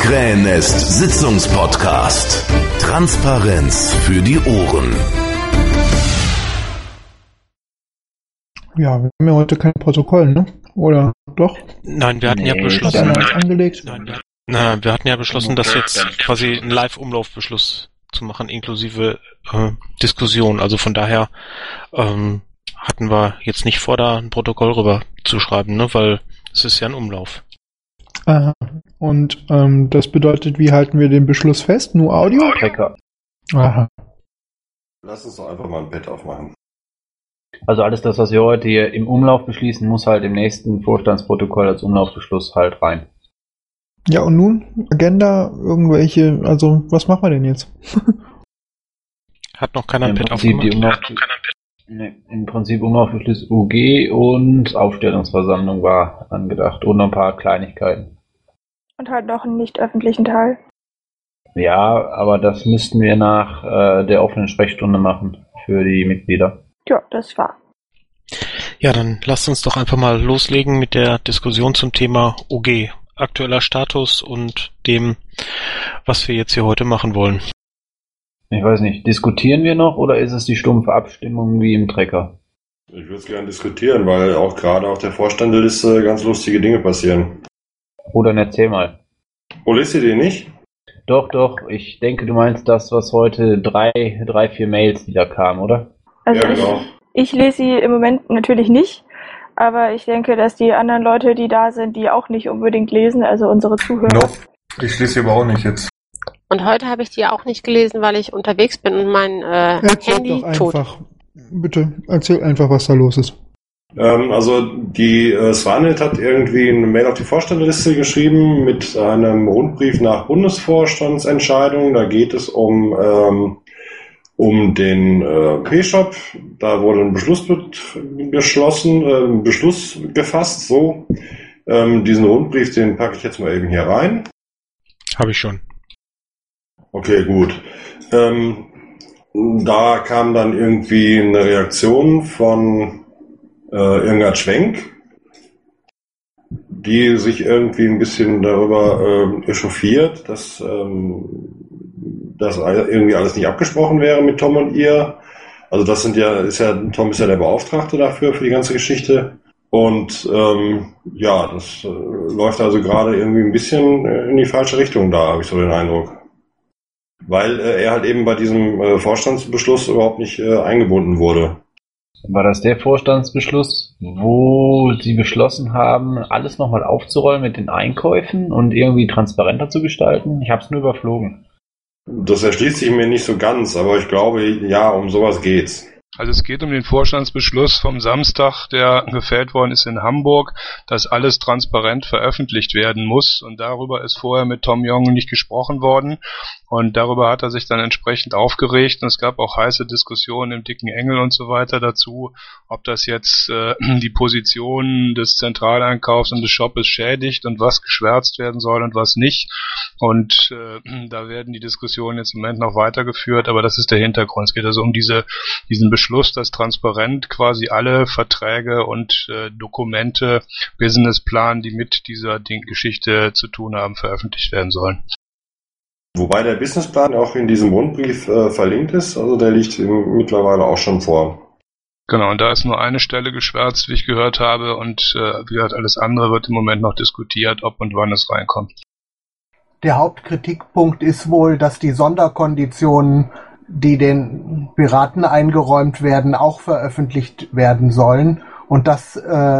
Krähennest Sitzungspodcast. Transparenz für die Ohren. Ja, wir haben ja heute kein Protokoll, ne? Oder doch? Nein, wir hatten ja beschlossen. Angelegt? Wir hatten ja beschlossen, das jetzt quasi einen Live-Umlaufbeschluss zu machen, inklusive Diskussion. Also von daher hatten wir jetzt nicht vor, da ein Protokoll rüber zu schreiben, ne? Weil es ist ja ein Umlauf. Aha. Und das bedeutet, wie halten wir den Beschluss fest? Nur Audio? Aha. Lass uns doch einfach mal ein Pad aufmachen. Also alles das, was wir heute hier im Umlauf beschließen, muss halt im nächsten Vorstandsprotokoll als Umlaufbeschluss halt rein. Ja, und nun? Agenda, irgendwelche, also was machen wir denn jetzt? Hat noch keiner ein Pad aufgemacht? Im Prinzip Umlaufbeschluss UG und Aufstellungsversammlung war angedacht und noch ein paar Kleinigkeiten. Und halt noch einen nicht öffentlichen Teil. Ja, aber das müssten wir nach der offenen Sprechstunde machen für die Mitglieder. Ja, das war. Ja, dann lasst uns doch einfach mal loslegen mit der Diskussion zum Thema OG. Aktueller Status und dem, was wir jetzt hier heute machen wollen. Ich weiß nicht, diskutieren wir noch oder ist es die stumpfe Abstimmung wie im Trecker? Ich würde es gerne diskutieren, weil auch gerade auf der Vorstandeliste ganz lustige Dinge passieren. Oder erzähl mal. Oh, lest ihr die nicht? Doch, ich denke, du meinst das, was heute drei, vier Mails wieder kamen, oder? Also ja, genau. Ich lese sie im Moment natürlich nicht, aber ich denke, dass die anderen Leute, die da sind, die auch nicht unbedingt lesen, also unsere Zuhörer. No. Ich lese sie aber auch nicht jetzt. Und heute habe ich die auch nicht gelesen, weil ich unterwegs bin und mein Handy tot. Bitte, erzähl einfach, was da los ist. Also die Swanet hat irgendwie eine Mail auf die Vorstandsliste geschrieben mit einem Rundbrief nach Bundesvorstandsentscheidung. Da geht es um den P-Shop. Da wurde ein Beschluss gefasst. So, diesen Rundbrief, den packe ich jetzt mal eben hier rein. Habe ich schon. Okay, gut. Da kam dann irgendwie eine Reaktion von Irmgard Schwenk, die sich irgendwie ein bisschen darüber echauffiert, dass das irgendwie alles nicht abgesprochen wäre mit Tom und ihr. Also das Tom ist ja der Beauftragte dafür, für die ganze Geschichte. Und das läuft also gerade irgendwie ein bisschen in die falsche Richtung da, habe ich so den Eindruck. Weil er halt eben bei diesem Vorstandsbeschluss überhaupt nicht eingebunden wurde. War das der Vorstandsbeschluss, wo sie beschlossen haben, alles nochmal aufzurollen mit den Einkäufen und irgendwie transparenter zu gestalten? Ich habe es nur überflogen. Das erschließt sich mir nicht so ganz, aber ich glaube, ja, um sowas geht's. Also es geht um den Vorstandsbeschluss vom Samstag, der gefällt worden ist in Hamburg, dass alles transparent veröffentlicht werden muss. Und darüber ist vorher mit Tom Jong nicht gesprochen worden. Und darüber hat er sich dann entsprechend aufgeregt. Und es gab auch heiße Diskussionen im Dicken Engel und so weiter dazu, ob das jetzt die Position des Zentraleinkaufs und des Shoppes schädigt und was geschwärzt werden soll und was nicht. Und da werden die Diskussionen jetzt im Moment noch weitergeführt. Aber das ist der Hintergrund. Es geht also um diesen Beschluss, dass transparent quasi alle Verträge und Dokumente, Businessplan, die mit dieser Geschichte zu tun haben, veröffentlicht werden sollen. Wobei der Businessplan auch in diesem Rundbrief verlinkt ist, also der liegt mittlerweile auch schon vor. Genau, und da ist nur eine Stelle geschwärzt, wie ich gehört habe, und wie gesagt, alles andere wird im Moment noch diskutiert, ob und wann es reinkommt. Der Hauptkritikpunkt ist wohl, dass die Sonderkonditionen, die den Piraten eingeräumt werden, auch veröffentlicht werden sollen und dass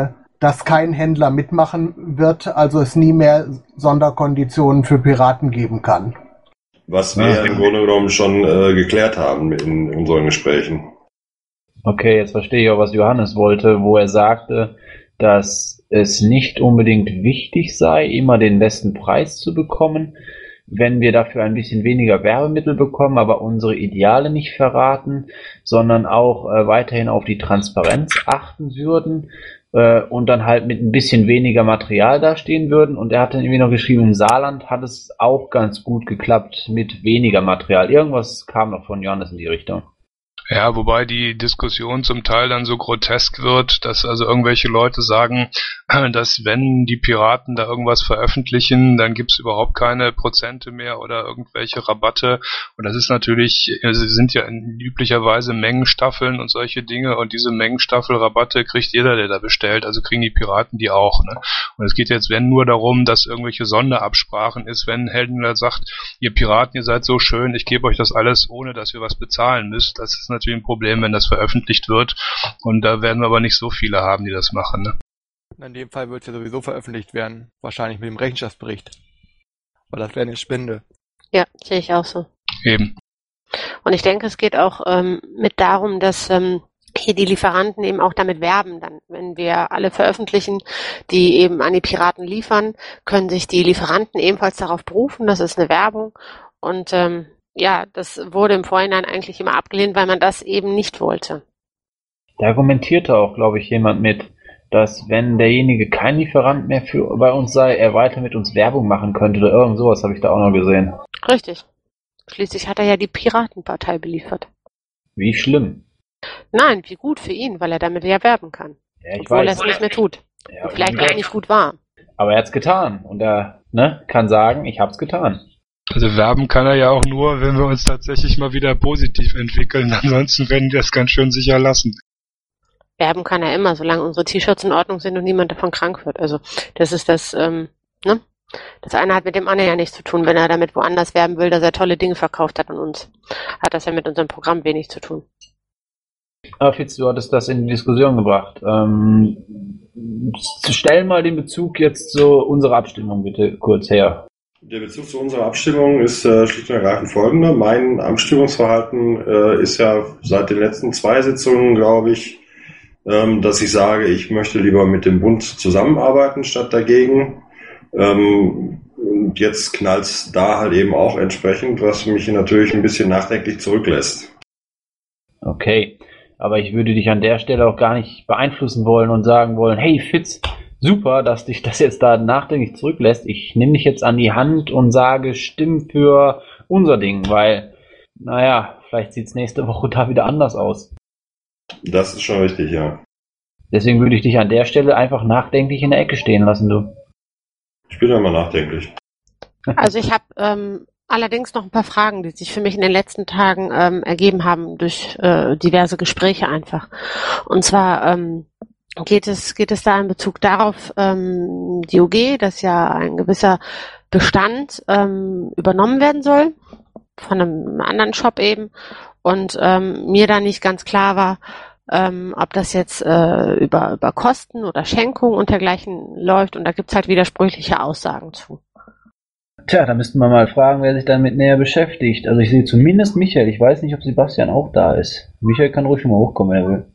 kein Händler mitmachen wird, also es nie mehr Sonderkonditionen für Piraten geben kann. Was wir im Grunde genommen schon geklärt haben in unseren Gesprächen. Okay, jetzt verstehe ich auch, was Johannes wollte, wo er sagte, dass es nicht unbedingt wichtig sei, immer den besten Preis zu bekommen, wenn wir dafür ein bisschen weniger Werbemittel bekommen, aber unsere Ideale nicht verraten, sondern auch weiterhin auf die Transparenz achten würden und dann halt mit ein bisschen weniger Material dastehen würden. Und er hat dann irgendwie noch geschrieben, im Saarland hat es auch ganz gut geklappt mit weniger Material. Irgendwas kam noch von Johannes in die Richtung. Ja, wobei die Diskussion zum Teil dann so grotesk wird, dass also irgendwelche Leute sagen, dass wenn die Piraten da irgendwas veröffentlichen, dann gibt's überhaupt keine Prozente mehr oder irgendwelche Rabatte. Und das ist natürlich, sie sind ja üblicherweise Mengenstaffeln und solche Dinge, und diese Mengenstaffelrabatte kriegt jeder, der da bestellt, also kriegen die Piraten die auch, ne? Und es geht jetzt nur darum, dass irgendwelche Sonderabsprachen ist, wenn Heldenwelt sagt, ihr Piraten, ihr seid so schön, ich gebe euch das alles, ohne dass ihr was bezahlen müsst. Das ist natürlich ein Problem, wenn das veröffentlicht wird, und da werden wir aber nicht so viele haben, die das machen, ne? In dem Fall wird es ja sowieso veröffentlicht werden, wahrscheinlich mit dem Rechenschaftsbericht. Weil das wäre eine Spende. Ja, sehe ich auch so. Eben. Und ich denke, es geht auch mit darum, dass hier die Lieferanten eben auch damit werben. Dann, wenn wir alle veröffentlichen, die eben an die Piraten liefern, können sich die Lieferanten ebenfalls darauf berufen. Das ist eine Werbung. Und ja, das wurde im Vorhinein eigentlich immer abgelehnt, weil man das eben nicht wollte. Da argumentierte auch, glaube ich, jemand mit, dass wenn derjenige kein Lieferant mehr bei uns sei, er weiter mit uns Werbung machen könnte oder irgend sowas, habe ich da auch noch gesehen. Richtig. Schließlich hat er ja die Piratenpartei beliefert. Wie schlimm. Nein, wie gut für ihn, weil er damit ja werben kann. Ja, ich obwohl weiß. er es nicht mehr tut. Ja, und vielleicht auch nicht gut war. Aber er hat's getan und er kann sagen, ich hab's getan. Also werben kann er ja auch nur, wenn wir uns tatsächlich mal wieder positiv entwickeln. Ansonsten werden die das ganz schön sicher lassen. Werben kann er immer, solange unsere T-Shirts in Ordnung sind und niemand davon krank wird. Also das ist das, ne? Das eine hat mit dem anderen ja nichts zu tun. Wenn er damit woanders werben will, dass er tolle Dinge verkauft hat an uns, hat das ja mit unserem Programm wenig zu tun. Aber Fitz, du hattest das in die Diskussion gebracht. Stell mal den Bezug jetzt zu unserer Abstimmung bitte kurz her. Der Bezug zu unserer Abstimmung ist schlicht und ergreifend folgender. Mein Abstimmungsverhalten ist ja seit den letzten 2 Sitzungen, glaube ich, dass ich sage, ich möchte lieber mit dem Bund zusammenarbeiten statt dagegen. Und jetzt knallt's da halt eben auch entsprechend, was mich natürlich ein bisschen nachdenklich zurücklässt. Okay, aber ich würde dich an der Stelle auch gar nicht beeinflussen wollen und sagen wollen, hey Fitz, super, dass dich das jetzt da nachdenklich zurücklässt. Ich nehme dich jetzt an die Hand und sage, stimm für unser Ding, weil, naja, vielleicht sieht's nächste Woche da wieder anders aus. Das ist schon richtig, ja. Deswegen würde ich dich an der Stelle einfach nachdenklich in der Ecke stehen lassen, du. Ich bin ja mal nachdenklich. Also ich habe allerdings noch ein paar Fragen, die sich für mich in den letzten Tagen ergeben haben durch diverse Gespräche einfach. Und zwar geht es da in Bezug darauf, die OG, dass ja ein gewisser Bestand übernommen werden soll von einem anderen Shop eben, und mir da nicht ganz klar war, ob das jetzt über Kosten oder Schenkung und dergleichen läuft, und da gibt's halt widersprüchliche Aussagen zu. Tja, da müssten wir mal fragen, wer sich damit näher beschäftigt. Also ich sehe zumindest Michael, ich weiß nicht, ob Sebastian auch da ist. Michael kann ruhig schon mal hochkommen, wenn er will.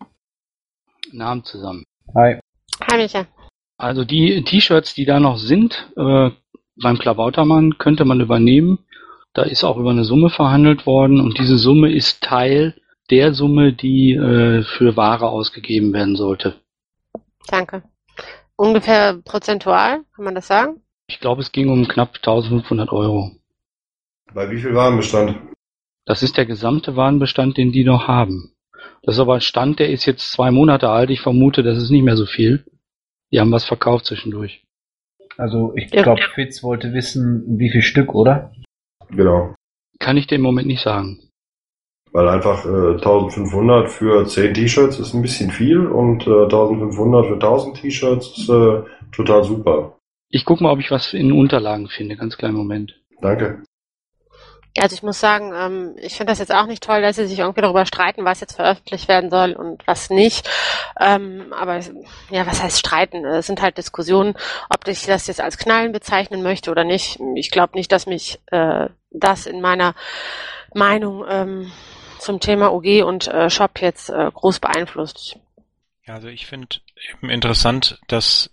Namen zusammen. Hi. Hi Michael. Also die T-Shirts, die da noch sind, beim Klabautermann könnte man übernehmen. Da ist auch über eine Summe verhandelt worden, und diese Summe ist Teil der Summe, die für Ware ausgegeben werden sollte. Danke. Ungefähr prozentual, kann man das sagen? Ich glaube, es ging um knapp 1.500 Euro. Bei wie viel Warenbestand? Das ist der gesamte Warenbestand, den die noch haben. Das ist aber ein Stand, der ist jetzt 2 Monate alt. Ich vermute, das ist nicht mehr so viel. Die haben was verkauft zwischendurch. Also ich glaube, Fitz wollte wissen, wie viel Stück, oder? Genau. Kann ich dir im Moment nicht sagen. Weil einfach 1.500 für 10 T-Shirts ist ein bisschen viel, und 1.500 für 1.000 T-Shirts ist total super. Ich gucke mal, ob ich was in Unterlagen finde. Ganz kleinen Moment. Danke. Also ich muss sagen, ich finde das jetzt auch nicht toll, dass sie sich irgendwie darüber streiten, was jetzt veröffentlicht werden soll und was nicht. Aber ja, was heißt streiten? Es sind halt Diskussionen, ob ich das jetzt als Knallen bezeichnen möchte oder nicht. Ich glaube nicht, dass mich das in meiner Meinung zum Thema OG und Shop jetzt groß beeinflusst. Ja, also ich finde eben interessant, dass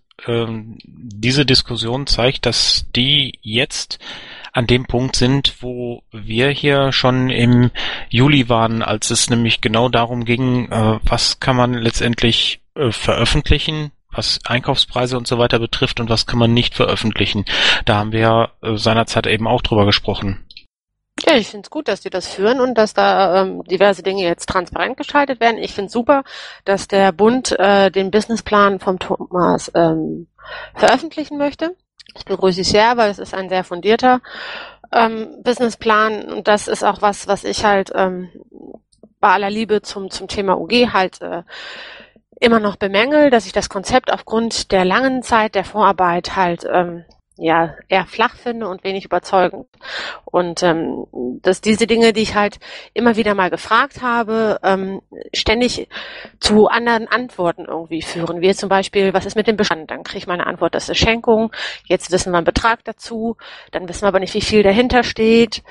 diese Diskussion zeigt, dass die jetzt an dem Punkt sind, wo wir hier schon im Juli waren, als es nämlich genau darum ging, was kann man letztendlich veröffentlichen, was Einkaufspreise und so weiter betrifft, und was kann man nicht veröffentlichen. Da haben wir ja seinerzeit eben auch drüber gesprochen. Ja, ich finde es gut, dass die das führen und dass da diverse Dinge jetzt transparent gestaltet werden. Ich finde es super, dass der Bund den Businessplan vom Thomas veröffentlichen möchte. Das begrüße ich sehr, weil es ist ein sehr fundierter Businessplan und das ist auch was ich halt bei aller Liebe zum Thema UG halt immer noch bemängel, dass ich das Konzept aufgrund der langen Zeit der Vorarbeit halt eher flach finde und wenig überzeugend. Und dass diese Dinge, die ich halt immer wieder mal gefragt habe, ständig zu anderen Antworten irgendwie führen. Wie zum Beispiel, was ist mit dem Bestand? Dann kriege ich mal eine Antwort, das ist Schenkung. Jetzt wissen wir einen Betrag dazu. Dann wissen wir aber nicht, wie viel dahinter steht.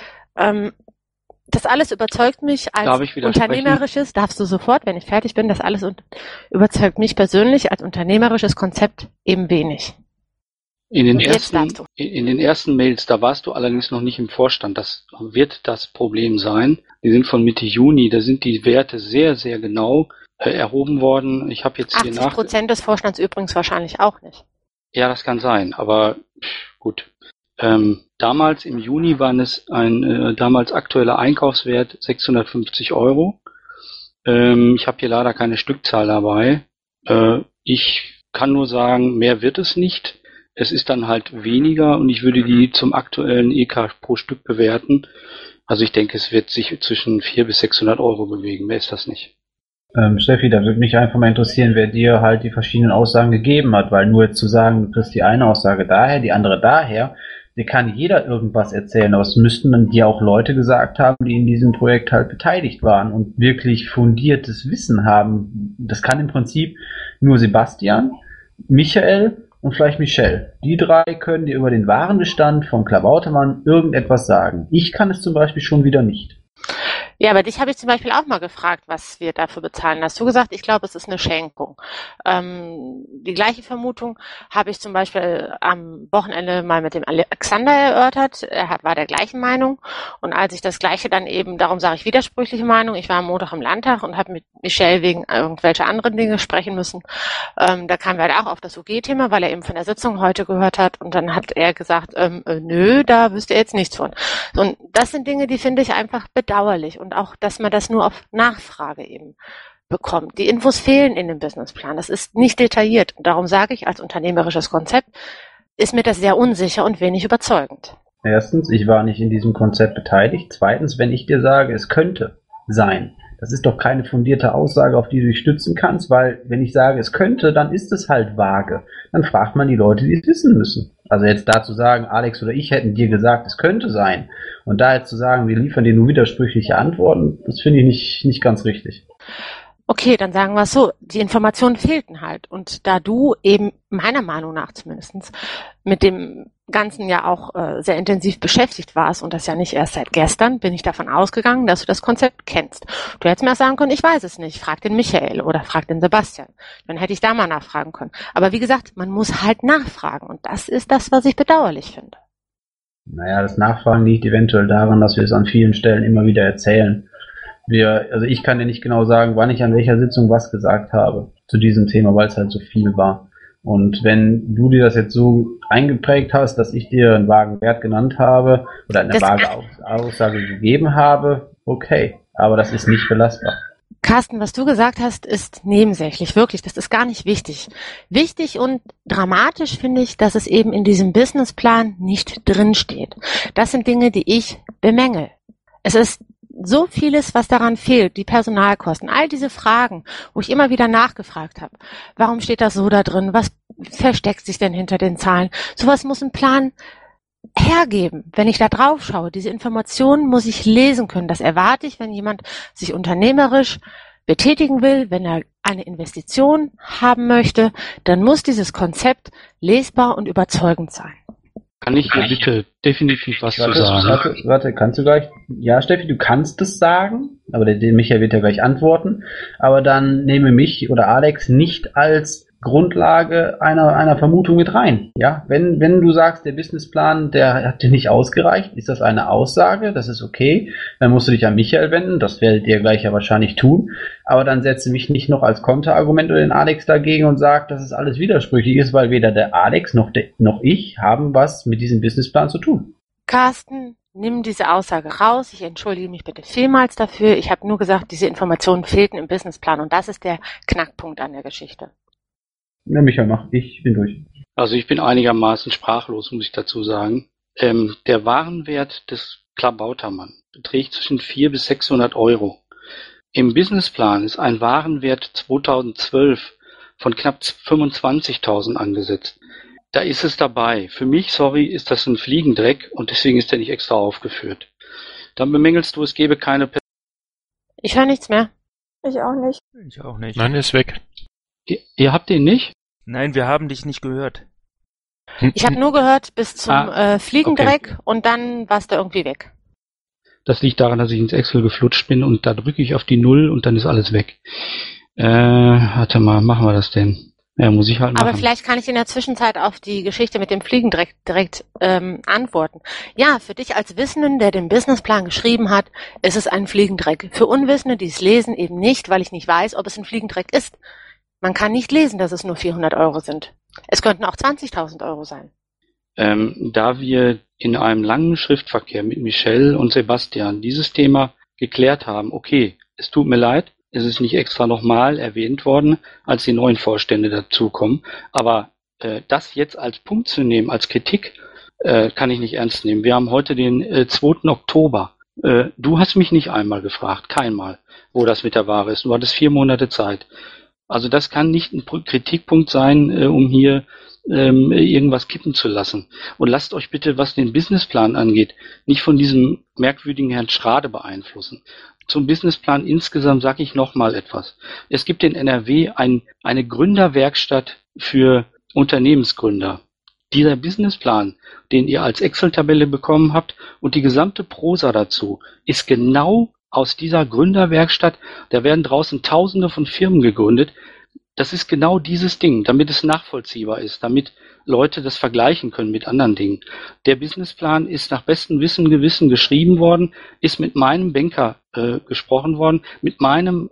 Das alles überzeugt mich als unternehmerisches, darfst du sofort, wenn ich fertig bin, das alles überzeugt mich persönlich als unternehmerisches Konzept eben wenig. In den ersten Mails, da warst du allerdings noch nicht im Vorstand. Das wird das Problem sein. Die sind von Mitte Juni, da sind die Werte sehr, sehr genau erhoben worden. Ich habe jetzt 80% des Vorstands übrigens wahrscheinlich auch nicht. Ja, das kann sein, aber gut. Damals im Juni waren es ein damals aktueller Einkaufswert 650 €. Ich habe hier leider keine Stückzahl dabei. Ich kann nur sagen, mehr wird es nicht. Es ist dann halt weniger und ich würde die zum aktuellen EK pro Stück bewerten. Also ich denke, es wird sich zwischen 400 bis 600 € bewegen. Mehr ist das nicht. Steffi, da würde mich einfach mal interessieren, wer dir halt die verschiedenen Aussagen gegeben hat, weil nur jetzt zu sagen, du kriegst die eine Aussage daher, die andere daher, dir kann jeder irgendwas erzählen, aber es müssten dann dir auch Leute gesagt haben, die in diesem Projekt halt beteiligt waren und wirklich fundiertes Wissen haben. Das kann im Prinzip nur Sebastian, Michael und vielleicht Michelle. Die drei können dir über den Warenbestand von Klabautermann irgendetwas sagen. Ich kann es zum Beispiel schon wieder nicht. Ja, aber dich habe ich zum Beispiel auch mal gefragt, was wir dafür bezahlen. Hast du gesagt, ich glaube, es ist eine Schenkung. Die gleiche Vermutung habe ich zum Beispiel am Wochenende mal mit dem Alexander erörtert. War der gleichen Meinung. Und als ich das Gleiche dann eben, darum sage ich widersprüchliche Meinung, ich war am Montag im Landtag und habe mit Michelle wegen irgendwelcher anderen Dinge sprechen müssen. Da kamen wir halt auch auf das UG-Thema, weil er eben von der Sitzung heute gehört hat. Und dann hat er gesagt, nö, da wüsste er jetzt nichts von. Und das sind Dinge, die finde ich einfach bedauerlich. Und auch, dass man das nur auf Nachfrage eben bekommt. Die Infos fehlen in dem Businessplan. Das ist nicht detailliert. Und darum sage ich, als unternehmerisches Konzept ist mir das sehr unsicher und wenig überzeugend. Erstens, ich war nicht in diesem Konzept beteiligt. Zweitens, wenn ich dir sage, es könnte sein, das ist doch keine fundierte Aussage, auf die du dich stützen kannst, weil wenn ich sage, es könnte, dann ist es halt vage. Dann fragt man die Leute, die es wissen müssen. Also jetzt dazu sagen, Alex oder ich hätten dir gesagt, es könnte sein. Und da jetzt zu sagen, wir liefern dir nur widersprüchliche Antworten, das finde ich nicht ganz richtig. Okay, dann sagen wir es so, die Informationen fehlten halt. Und da du eben meiner Meinung nach zumindest mit dem Ganzen ja auch sehr intensiv beschäftigt warst und das ja nicht erst seit gestern, bin ich davon ausgegangen, dass du das Konzept kennst. Du hättest mir auch sagen können, ich weiß es nicht, frag den Michael oder frag den Sebastian. Dann hätte ich da mal nachfragen können. Aber wie gesagt, man muss halt nachfragen und das ist das, was ich bedauerlich finde. Naja, das Nachfragen liegt eventuell daran, dass wir es an vielen Stellen immer wieder erzählen. Also ich kann dir nicht genau sagen, wann ich an welcher Sitzung was gesagt habe zu diesem Thema, weil es halt so viel war. Und wenn du dir das jetzt so eingeprägt hast, dass ich dir einen vagen Wert genannt habe oder eine vage Aussage gegeben habe, okay. Aber das ist nicht belastbar. Carsten, was du gesagt hast, ist nebensächlich, wirklich, das ist gar nicht wichtig. Wichtig und dramatisch finde ich, dass es eben in diesem Businessplan nicht drinsteht. Das sind Dinge, die ich bemängel. Es ist so vieles, was daran fehlt, die Personalkosten, all diese Fragen, wo ich immer wieder nachgefragt habe. Warum steht das so da drin? Was versteckt sich denn hinter den Zahlen? Sowas muss ein Plan hergeben, wenn ich da drauf schaue. Diese Informationen muss ich lesen können. Das erwarte ich, wenn jemand sich unternehmerisch betätigen will, wenn er eine Investition haben möchte, dann muss dieses Konzept lesbar und überzeugend sein. Kann ich dir bitte definitiv was zu sagen? Warte, kannst du gleich? Ja, Steffi, du kannst es sagen, aber der Michael wird ja gleich antworten. Aber dann nehme mich oder Alex nicht als Grundlage einer Vermutung mit rein. Ja, wenn du sagst, der Businessplan, der hat dir nicht ausgereicht, ist das eine Aussage, das ist okay. Dann musst du dich an Michael wenden, das werdet ihr gleich ja wahrscheinlich tun. Aber dann setze mich nicht noch als Konterargument oder den Alex dagegen und sag, dass es alles widersprüchlich ist, weil weder der Alex noch ich haben was mit diesem Businessplan zu tun. Carsten, nimm diese Aussage raus. Ich entschuldige mich bitte vielmals dafür. Ich habe nur gesagt, diese Informationen fehlten im Businessplan und das ist der Knackpunkt an der Geschichte. Ja, Michael, mach. Ich bin durch. Also ich bin einigermaßen sprachlos, muss ich dazu sagen. Der Warenwert des Klabautermann beträgt zwischen 400 bis 600 Euro. Im Businessplan ist ein Warenwert 2012 von knapp 25.000 angesetzt. Da ist es dabei. Für mich, sorry, ist das ein Fliegendreck und deswegen ist der nicht extra aufgeführt. Dann bemängelst du, es gebe keine... Ich höre nichts mehr. Ich auch nicht. Ich auch nicht. Nein, ist weg. Ihr habt den nicht? Nein, wir haben dich nicht gehört. Ich habe nur gehört bis zum Fliegendreck okay. Und dann warst du irgendwie weg. Das liegt daran, dass ich ins Excel geflutscht bin und da drücke ich auf die 0 und dann ist alles weg. Warte mal, machen wir das denn? Ja, muss ich halt machen. Aber vielleicht kann ich in der Zwischenzeit auf die Geschichte mit dem Fliegen direkt antworten. Ja, für dich als Wissenden, der den Businessplan geschrieben hat, ist es ein Fliegendreck. Für Unwissende, die es lesen, eben nicht, weil ich nicht weiß, ob es ein Fliegendreck ist. Man kann nicht lesen, dass es nur 400 Euro sind. Es könnten auch 20.000 Euro sein. Da wir in einem langen Schriftverkehr mit Michelle und Sebastian dieses Thema geklärt haben, okay, es tut mir leid, es ist nicht extra nochmal erwähnt worden, als die neuen Vorstände dazukommen, aber das jetzt als Punkt zu nehmen, als Kritik, kann ich nicht ernst nehmen. Wir haben heute den 2. Oktober. Du hast mich nicht einmal gefragt, keinmal, wo das mit der Ware ist. Du hattest 4 Monate Zeit. Also das kann nicht ein Kritikpunkt sein, um hier irgendwas kippen zu lassen. Und lasst euch bitte, was den Businessplan angeht, nicht von diesem merkwürdigen Herrn Schrade beeinflussen. Zum Businessplan insgesamt sage ich nochmal etwas. Es gibt in NRW eine Gründerwerkstatt für Unternehmensgründer. Dieser Businessplan, den ihr als Excel-Tabelle bekommen habt und die gesamte Prosa dazu, ist genau aus dieser Gründerwerkstatt. Da werden draußen Tausende von Firmen gegründet. Das ist genau dieses Ding, damit es nachvollziehbar ist, damit Leute das vergleichen können mit anderen Dingen. Der Businessplan ist nach bestem Wissen und Gewissen geschrieben worden, ist mit meinem Banker gesprochen worden, mit meinem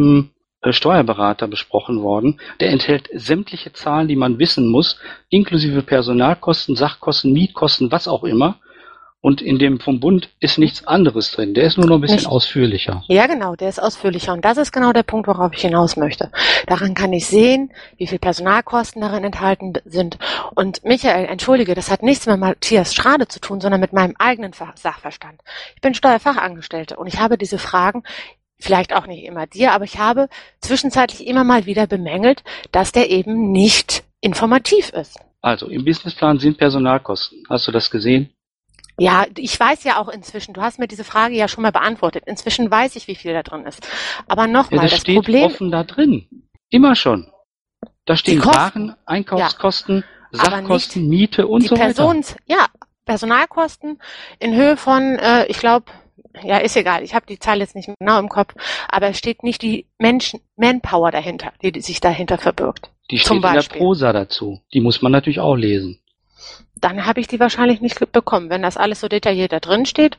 Steuerberater besprochen worden. Der enthält sämtliche Zahlen, die man wissen muss, inklusive Personalkosten, Sachkosten, Mietkosten, was auch immer. Und in dem vom Bund ist nichts anderes drin. Der ist nur noch ein bisschen ausführlicher. Ja, genau, der ist ausführlicher. Und das ist genau der Punkt, worauf ich hinaus möchte. Daran kann ich sehen, wie viel Personalkosten darin enthalten sind. Und Michael, entschuldige, das hat nichts mit Matthias Schrade zu tun, sondern mit meinem eigenen Sachverstand. Ich bin Steuerfachangestellte und ich habe diese Fragen, vielleicht auch nicht immer dir, aber ich habe zwischenzeitlich immer mal wieder bemängelt, dass der eben nicht informativ ist. Also im Businessplan sind Personalkosten. Hast du das gesehen? Ja, ich weiß ja auch inzwischen, du hast mir diese Frage ja schon mal beantwortet. Inzwischen weiß ich, wie viel da drin ist. Aber nochmal, das steht Problem... offen da drin. Immer schon. Da stehen Waren, Einkaufskosten, Sachkosten, Miete und so weiter. Personalkosten in Höhe von, ich glaube, ja, ist egal, ich habe die Zahl jetzt nicht genau im Kopf, aber es steht nicht die Manpower dahinter, die sich dahinter verbirgt. Die steht in der Prosa dazu. Die muss man natürlich auch lesen. Dann habe ich die wahrscheinlich nicht bekommen. Wenn das alles so detailliert da drin steht,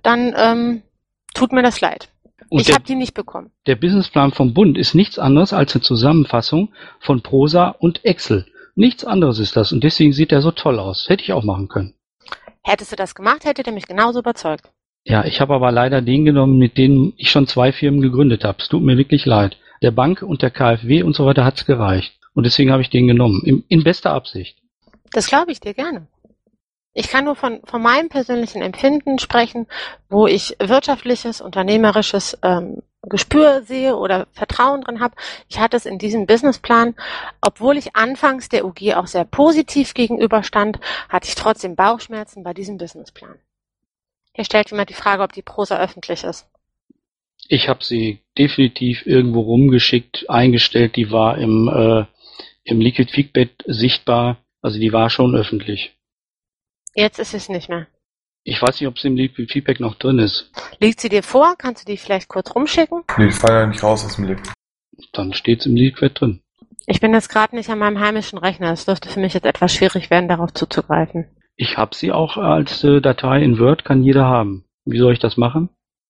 dann tut mir das leid. Und ich habe die nicht bekommen. Der Businessplan vom Bund ist nichts anderes als eine Zusammenfassung von Prosa und Excel. Nichts anderes ist das und deswegen sieht er so toll aus. Hätte ich auch machen können. Hättest du das gemacht, hätte der mich genauso überzeugt. Ja, ich habe aber leider den genommen, mit denen ich schon 2 Firmen gegründet habe. Es tut mir wirklich leid. Der Bank und der KfW und so weiter hat's gereicht. Und deswegen habe ich den genommen. In bester Absicht. Das glaube ich dir gerne. Ich kann nur von meinem persönlichen Empfinden sprechen, wo ich wirtschaftliches, unternehmerisches Gespür sehe oder Vertrauen drin habe. Ich hatte es in diesem Businessplan, obwohl ich anfangs der UG auch sehr positiv gegenüberstand, hatte ich trotzdem Bauchschmerzen bei diesem Businessplan. Hier stellt jemand die Frage, ob die Prosa öffentlich ist. Ich habe sie definitiv irgendwo rumgeschickt, eingestellt. Die war im Liquid Feedback sichtbar. Also die war schon öffentlich. Jetzt ist es nicht mehr. Ich weiß nicht, ob sie im Liquid Feedback noch drin ist. Liegt sie dir vor? Kannst du die vielleicht kurz rumschicken? Nee, ich falle ja nicht raus aus dem Liquid. Dann steht's im Liquid drin. Ich bin jetzt gerade nicht an meinem heimischen Rechner. Es dürfte für mich jetzt etwas schwierig werden, darauf zuzugreifen. Ich habe sie auch als Datei in Word, kann jeder haben. Wie soll ich das machen?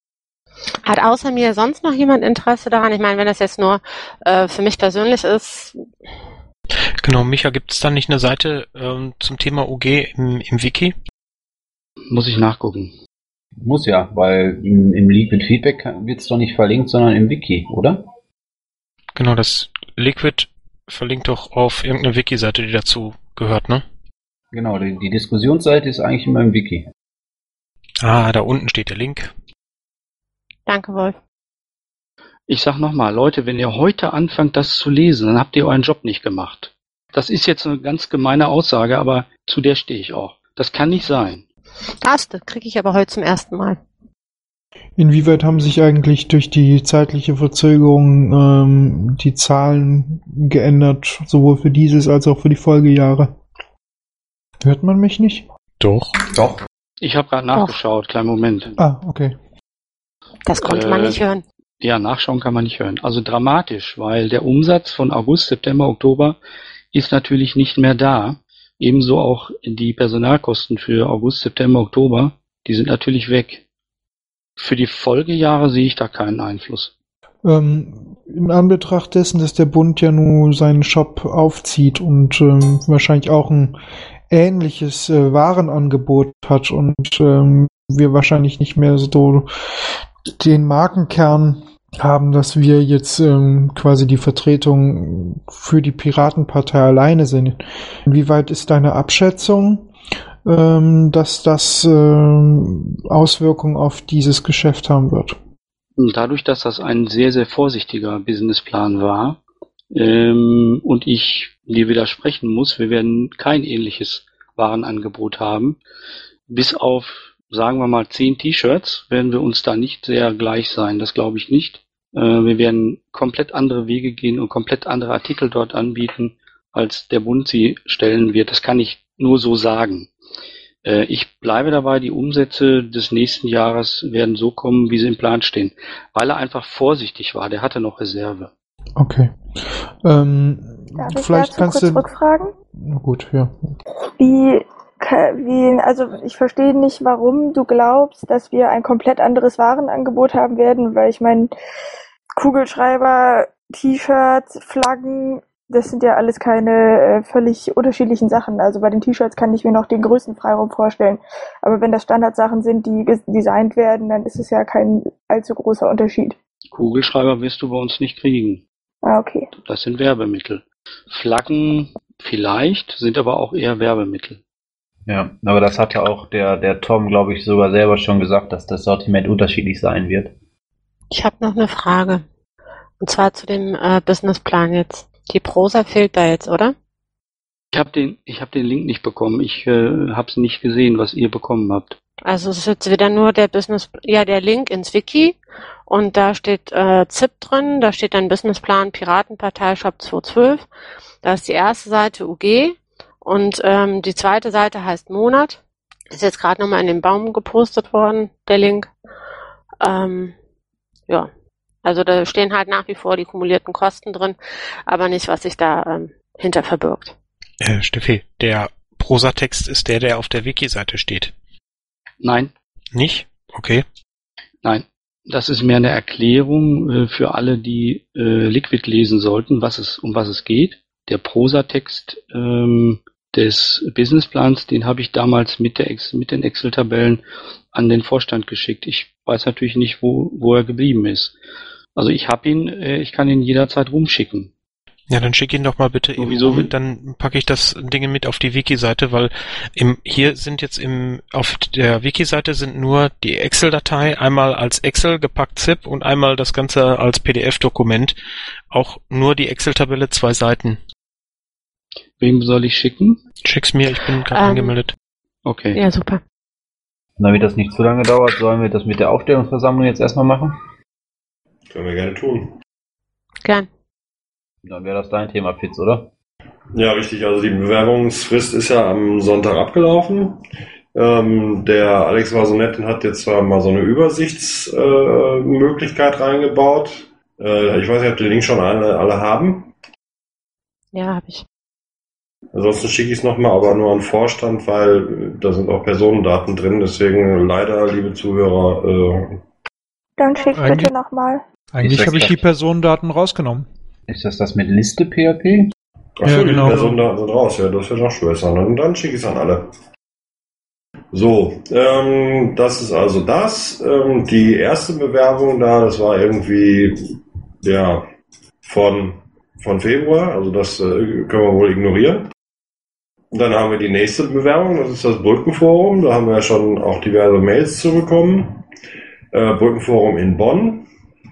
Hat außer mir sonst noch jemand Interesse daran? Ich meine, wenn das jetzt nur für mich persönlich ist... Genau, Micha, gibt es da nicht eine Seite zum Thema UG im Wiki? Muss ich nachgucken. Muss ja, weil im Liquid Feedback wird es doch nicht verlinkt, sondern im Wiki, oder? Genau, das Liquid verlinkt doch auf irgendeine Wiki-Seite, die dazu gehört, ne? Genau, die Diskussionsseite ist eigentlich immer im Wiki. Ah, da unten steht der Link. Danke, Wolf. Ich sag nochmal, Leute, wenn ihr heute anfangt, das zu lesen, dann habt ihr euren Job nicht gemacht. Das ist jetzt eine ganz gemeine Aussage, aber zu der stehe ich auch. Das kann nicht sein. Das kriege ich aber heute zum ersten Mal. Inwieweit haben sich eigentlich durch die zeitliche Verzögerung die Zahlen geändert, sowohl für dieses als auch für die Folgejahre? Hört man mich nicht? Doch. Ich habe gerade nachgeschaut, kleinen Moment. Ah, okay. Das konnte man nicht hören. Ja, nachschauen kann man nicht hören. Also dramatisch, weil der Umsatz von August, September, Oktober ist natürlich nicht mehr da. Ebenso auch die Personalkosten für August, September, Oktober, die sind natürlich weg. Für die Folgejahre sehe ich da keinen Einfluss. In Anbetracht dessen, dass der Bund ja nun seinen Shop aufzieht und wahrscheinlich auch ein ähnliches Warenangebot hat und wir wahrscheinlich nicht mehr so den Markenkern haben, dass wir jetzt quasi die Vertretung für die Piratenpartei alleine sind. Inwieweit ist deine Abschätzung, dass das Auswirkungen auf dieses Geschäft haben wird? Dadurch, dass das ein sehr, sehr vorsichtiger Businessplan war und ich dir widersprechen muss, wir werden kein ähnliches Warenangebot haben. Bis auf, sagen wir mal, 10 T-Shirts werden wir uns da nicht sehr gleich sein. Das glaube ich nicht. Wir werden komplett andere Wege gehen und komplett andere Artikel dort anbieten, als der Bund sie stellen wird. Das kann ich nur so sagen. Ich bleibe dabei, die Umsätze des nächsten Jahres werden so kommen, wie sie im Plan stehen. Weil er einfach vorsichtig war. Der hatte noch Reserve. Okay. Darf ich vielleicht dazu kurz rückfragen? Na gut, ja. Also ich verstehe nicht, warum du glaubst, dass wir ein komplett anderes Warenangebot haben werden, weil ich meine, Kugelschreiber, T-Shirts, Flaggen, das sind ja alles keine völlig unterschiedlichen Sachen. Also bei den T-Shirts kann ich mir noch den größten Freiraum vorstellen. Aber wenn das Standardsachen sind, die designt werden, dann ist es ja kein allzu großer Unterschied. Kugelschreiber wirst du bei uns nicht kriegen. Ah, okay. Das sind Werbemittel. Flaggen vielleicht, sind aber auch eher Werbemittel. Ja, aber das hat ja auch der Tom, glaube ich, sogar selber schon gesagt, dass das Sortiment unterschiedlich sein wird. Ich habe noch eine Frage. Und zwar zu dem Businessplan jetzt. Die Prosa fehlt da jetzt, oder? Ich hab den Link nicht bekommen. Ich habe es nicht gesehen, was ihr bekommen habt. Also es ist jetzt wieder nur der der Link ins Wiki und da steht ZIP drin, da steht dann Businessplan Piratenpartei Shop 212. Da ist die erste Seite UG und die zweite Seite heißt Monat. Ist jetzt gerade nochmal in den Baum gepostet worden, der Link. Ja, also da stehen halt nach wie vor die kumulierten Kosten drin, aber nicht, was sich da hinter verbirgt. Steffi, der Prosatext ist der auf der Wiki-Seite steht. Nein. Nicht? Okay. Nein. Das ist mehr eine Erklärung für alle, die Liquid lesen sollten, um was es geht. Der Prosatext des Businessplans, den habe ich damals mit den Excel-Tabellen an den Vorstand geschickt. Ich weiß natürlich nicht, wo er geblieben ist. Also ich kann ihn jederzeit rumschicken. Ja, dann schick ihn doch mal bitte Wieso? Dann packe ich das Ding mit auf die Wiki-Seite, weil auf der Wiki-Seite sind nur die Excel-Datei einmal als Excel gepackt ZIP und einmal das Ganze als PDF-Dokument. Auch nur die Excel-Tabelle 2 Seiten. Wem soll ich schicken? Schick's mir, ich bin gerade angemeldet. Okay. Ja, super. Damit das nicht zu lange dauert, sollen wir das mit der Aufstellungsversammlung jetzt erstmal machen? Können wir gerne tun. Gern. Dann wäre das dein Thema, Fitz, oder? Ja, richtig. Also die Bewerbungsfrist ist ja am Sonntag abgelaufen. Der Alex war so nett und hat jetzt zwar mal so eine Übersichtsmöglichkeit reingebaut. Ich weiß nicht, ob die den Link schon alle haben. Ja, habe ich. Ansonsten schicke ich es nochmal, aber nur an den Vorstand, weil da sind auch Personendaten drin. Deswegen leider, liebe Zuhörer. Dann schick bitte nochmal. Eigentlich habe ich die Personendaten rausgenommen. Ist das mit Liste PHP? Achso, ja, genau. Die Personendaten sind raus. Ja, das ist ja noch schwächer. Und dann schicke ich es an alle. So, das ist also das. Die erste Bewerbung das war irgendwie, von Februar, also das können wir wohl ignorieren. Dann haben wir die nächste Bewerbung, das ist das Brückenforum, da haben wir ja schon auch diverse Mails zu bekommen. Brückenforum in Bonn.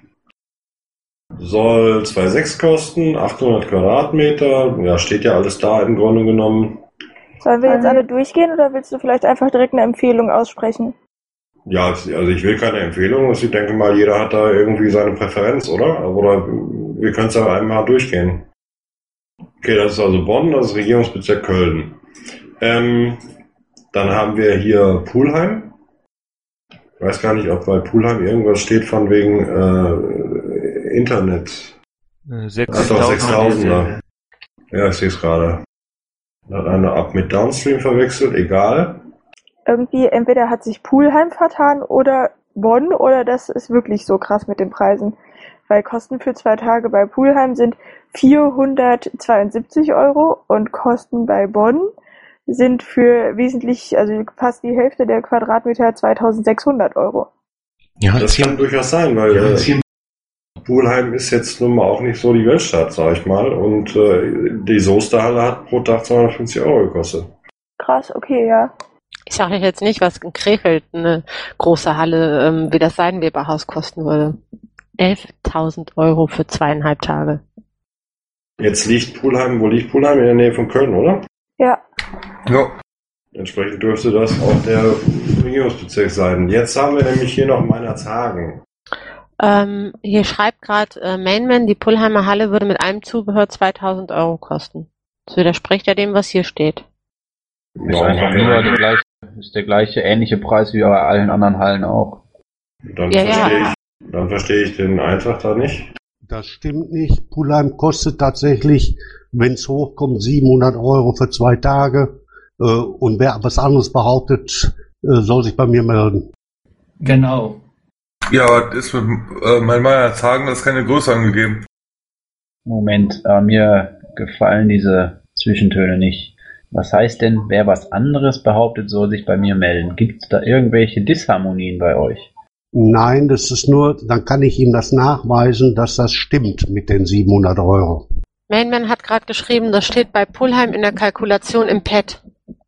Soll 2,6 kosten, 800 Quadratmeter, ja, steht ja alles da im Grunde genommen. Sollen wir jetzt alle durchgehen oder willst du vielleicht einfach direkt eine Empfehlung aussprechen? Ja, also ich will keine Empfehlung, ich denke mal, jeder hat da irgendwie seine Präferenz, oder? Oder wir können es ja einmal durchgehen. Okay, das ist also Bonn, das ist Regierungsbezirk Köln. Dann haben wir hier Pulheim. Ich weiß gar nicht, ob bei Pulheim irgendwas steht von wegen Internet. 6000er. Ja, ich sehe es gerade. Hat einer ab mit Downstream verwechselt, egal. Irgendwie, entweder hat sich Pulheim vertan oder Bonn, oder das ist wirklich so krass mit den Preisen. Weil Kosten für 2 Tage bei Pulheim sind 472 € und Kosten bei Bonn sind für wesentlich, also fast die Hälfte der Quadratmeter 2600 €. Ja, das kann durchaus sein, weil Pulheim ist jetzt nun mal auch nicht so die Weltstadt, sag ich mal, und die Soesterhalle hat pro Tag 250 € gekostet. Krass, okay, ja. Ich sage euch jetzt nicht, was in Krefeld eine große Halle, wie das Seidenweberhaus kosten würde. 11.000 € für 2,5 Tage. Jetzt liegt Pulheim, wo liegt Pulheim? In der Nähe von Köln, oder? Ja. Ja. Entsprechend dürfte das auch der Regierungsbezirk sein. Jetzt haben wir nämlich hier noch Meinerzhagen. Hier schreibt gerade Mainman, die Pulheimer Halle würde mit allem Zubehör 2.000 € kosten. Das widerspricht ja dem, was hier steht. Ist einfach nur der gleiche ähnliche Preis wie bei allen anderen Hallen auch. Dann verstehe ich den Eintrag da nicht. Das stimmt nicht. Pulheim kostet tatsächlich, wenn es hochkommt, 700 € für 2 Tage. Und wer was anderes behauptet, soll sich bei mir melden. Genau. Ja, ist mit Meinerzhagen ist keine Größe angegeben. Moment, mir gefallen diese Zwischentöne nicht. Was heißt denn, wer was anderes behauptet, soll sich bei mir melden? Gibt es da irgendwelche Disharmonien bei euch? Nein, das ist nur, dann kann ich ihm das nachweisen, dass das stimmt mit den 700 €. Mainman hat gerade geschrieben, das steht bei Pulheim in der Kalkulation im Pad.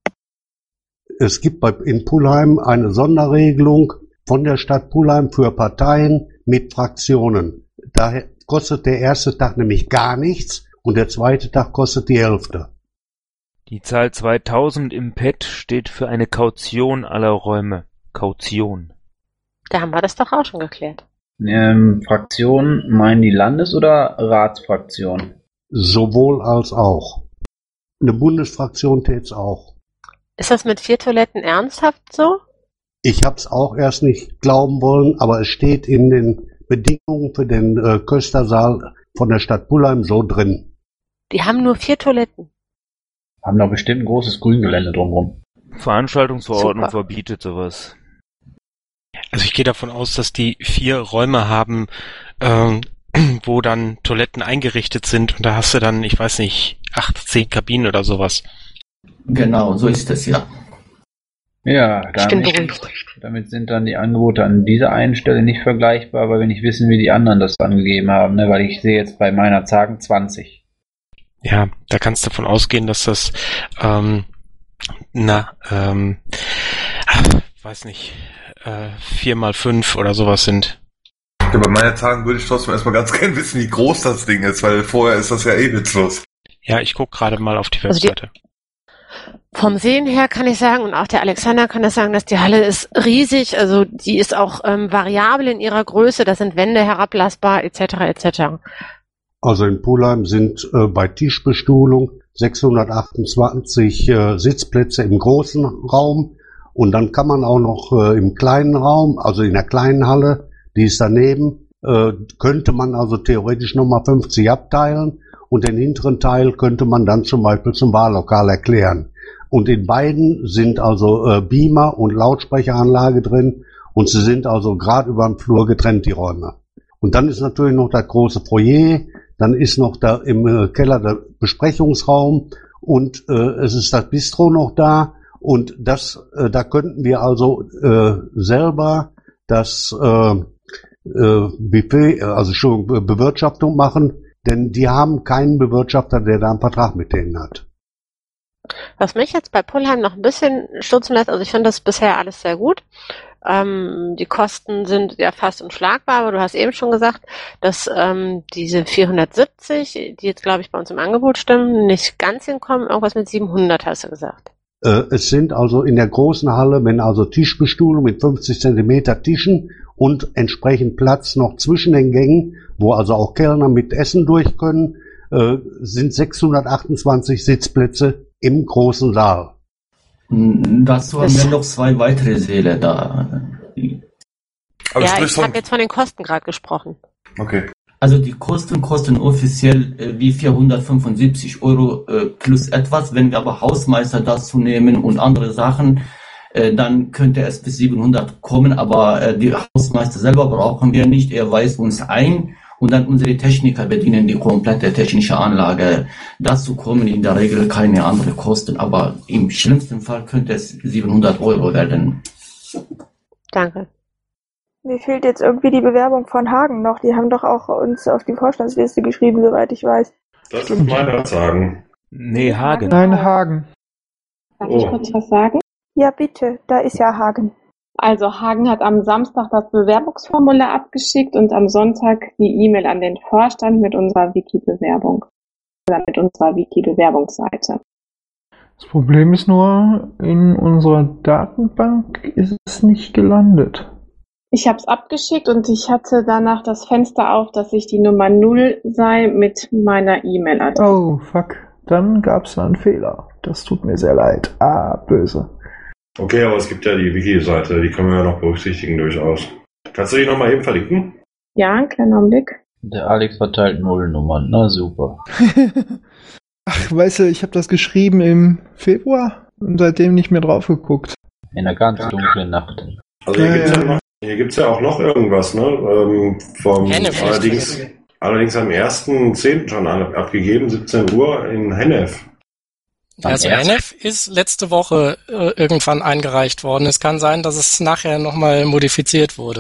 Es gibt in Pulheim eine Sonderregelung von der Stadt Pulheim für Parteien mit Fraktionen. Daher kostet der erste Tag nämlich gar nichts und der zweite Tag kostet die Hälfte. Die Zahl 2000 im Pad steht für eine Kaution aller Räume. Kaution. Da haben wir das doch auch schon geklärt. Fraktion, meinen die Landes- oder Ratsfraktion? Sowohl als auch. Eine Bundesfraktion tät's auch. Ist das mit 4 Toiletten ernsthaft so? Ich hab's auch erst nicht glauben wollen, aber es steht in den Bedingungen für den Köstersaal von der Stadt Pulheim so drin. Die haben nur 4 Toiletten. Haben doch bestimmt ein großes Grüngelände drumherum. Veranstaltungsverordnung verbietet sowas. Also ich gehe davon aus, dass die 4 Räume haben, wo dann Toiletten eingerichtet sind und da hast du dann, ich weiß nicht, 8, 10 Kabinen oder sowas. Genau, so ist es, ja. Ja, damit sind dann die Angebote an dieser einen Stelle nicht vergleichbar, weil wir nicht wissen, wie die anderen das angegeben haben, ne? Weil ich sehe jetzt bei Meinerzhagen 20. Ja, da kannst du davon ausgehen, dass das, weiß nicht, 4x5 oder sowas sind. Ja, bei Meinerzhagen würde ich trotzdem erstmal ganz gerne wissen, wie groß das Ding ist, weil vorher ist das ja eh witzlos. Ja, ich gucke gerade mal auf die Webseite. Vom Sehen her kann ich sagen, und auch der Alexander kann das sagen, dass die Halle ist riesig, also die ist auch variabel in ihrer Größe, da sind Wände herablassbar etc. etc. Also in Pulheim sind bei Tischbestuhlung 628 Sitzplätze im großen Raum und dann kann man auch noch im kleinen Raum, also in der kleinen Halle, die ist daneben, könnte man also theoretisch nochmal 50 abteilen und den hinteren Teil könnte man dann zum Beispiel zum Wahllokal erklären. Und in beiden sind also Beamer und Lautsprecheranlage drin und sie sind also gerade über den Flur getrennt, die Räume. Und dann ist natürlich noch das große Foyer, dann ist noch da im Keller der Besprechungsraum und es ist das Bistro noch da Und da könnten wir also selber das Buffet, also schon Bewirtschaftung machen, denn die haben keinen Bewirtschafter, der da einen Vertrag mit denen hat. Was mich jetzt bei Pullheim noch ein bisschen stutzen lässt, also ich finde das bisher alles sehr gut. Die Kosten sind ja fast unschlagbar, aber du hast eben schon gesagt, dass diese 470, die jetzt glaube ich bei uns im Angebot stimmen, nicht ganz hinkommen. Irgendwas mit 700 hast du gesagt. Es sind also in der großen Halle, wenn also Tischbestuhlung mit 50 Zentimeter Tischen und entsprechend Platz noch zwischen den Gängen, wo also auch Kellner mit Essen durch können, sind 628 Sitzplätze im großen Saal. Dazu haben wir noch 2 weitere Säle da. Aber ja, ich habe jetzt von den Kosten gerade gesprochen. Okay. Also die Kosten kosten offiziell wie 475 € plus etwas. Wenn wir aber Hausmeister dazu nehmen und andere Sachen, dann könnte es bis 700 kommen. Aber die Hausmeister selber brauchen wir nicht. Er weist uns ein und dann unsere Techniker bedienen die komplette technische Anlage. Dazu kommen in der Regel keine anderen Kosten. Aber im schlimmsten Fall könnte es 700 € werden. Danke. Mir fehlt jetzt irgendwie die Bewerbung von Hagen noch. Die haben doch auch uns auf die Vorstandsliste geschrieben, soweit ich weiß. Das ist meiner sagen. Nee, Hagen. Nein, Hagen. Darf ich kurz was sagen? Ja, bitte. Da ist ja Hagen. Also Hagen hat am Samstag das Bewerbungsformular abgeschickt und am Sonntag die E-Mail an den Vorstand mit unserer Wiki-Bewerbung. Oder mit unserer Wiki-Bewerbungsseite. Das Problem ist nur, in unserer Datenbank ist es nicht gelandet. Ich habe es abgeschickt und ich hatte danach das Fenster auf, dass ich die Nummer 0 sei mit meiner E-Mail-Adresse. Oh, fuck. Dann gab es einen Fehler. Das tut mir sehr leid. Böse. Okay, aber es gibt ja die Wiki-Seite, die können wir ja noch berücksichtigen durchaus. Kannst du die nochmal eben verlinken? Ja, einen kleinen Augenblick. Der Alex verteilt Nullnummern. Na super. Ach, weißt du, ich habe das geschrieben im Februar und seitdem nicht mehr drauf geguckt. In einer ganz dunklen Nacht. Also hier gibt's ja auch noch irgendwas, ne? Allerdings am 1.10. schon abgegeben, 17 Uhr in Hennef. Also Hennef ist letzte Woche irgendwann eingereicht worden. Es kann sein, dass es nachher nochmal modifiziert wurde.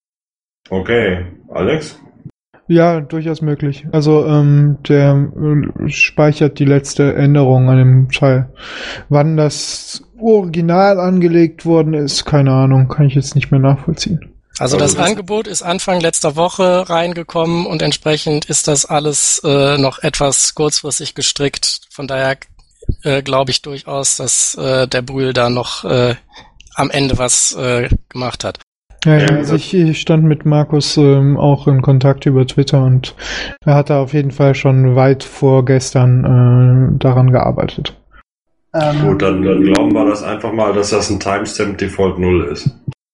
Okay, Alex? Ja, durchaus möglich. Also der speichert die letzte Änderung an dem Teil. Wann das Original angelegt worden ist, keine Ahnung, kann ich jetzt nicht mehr nachvollziehen. Also das Angebot ist Anfang letzter Woche reingekommen und entsprechend ist das alles noch etwas kurzfristig gestrickt. Von daher glaube ich durchaus, dass der Brühl da noch am Ende was gemacht hat. Ja, also ich stand mit Markus auch in Kontakt über Twitter und er hat da auf jeden Fall schon weit vor gestern daran gearbeitet. Gut, dann glauben wir das einfach mal, dass das ein Timestamp Default 0 ist.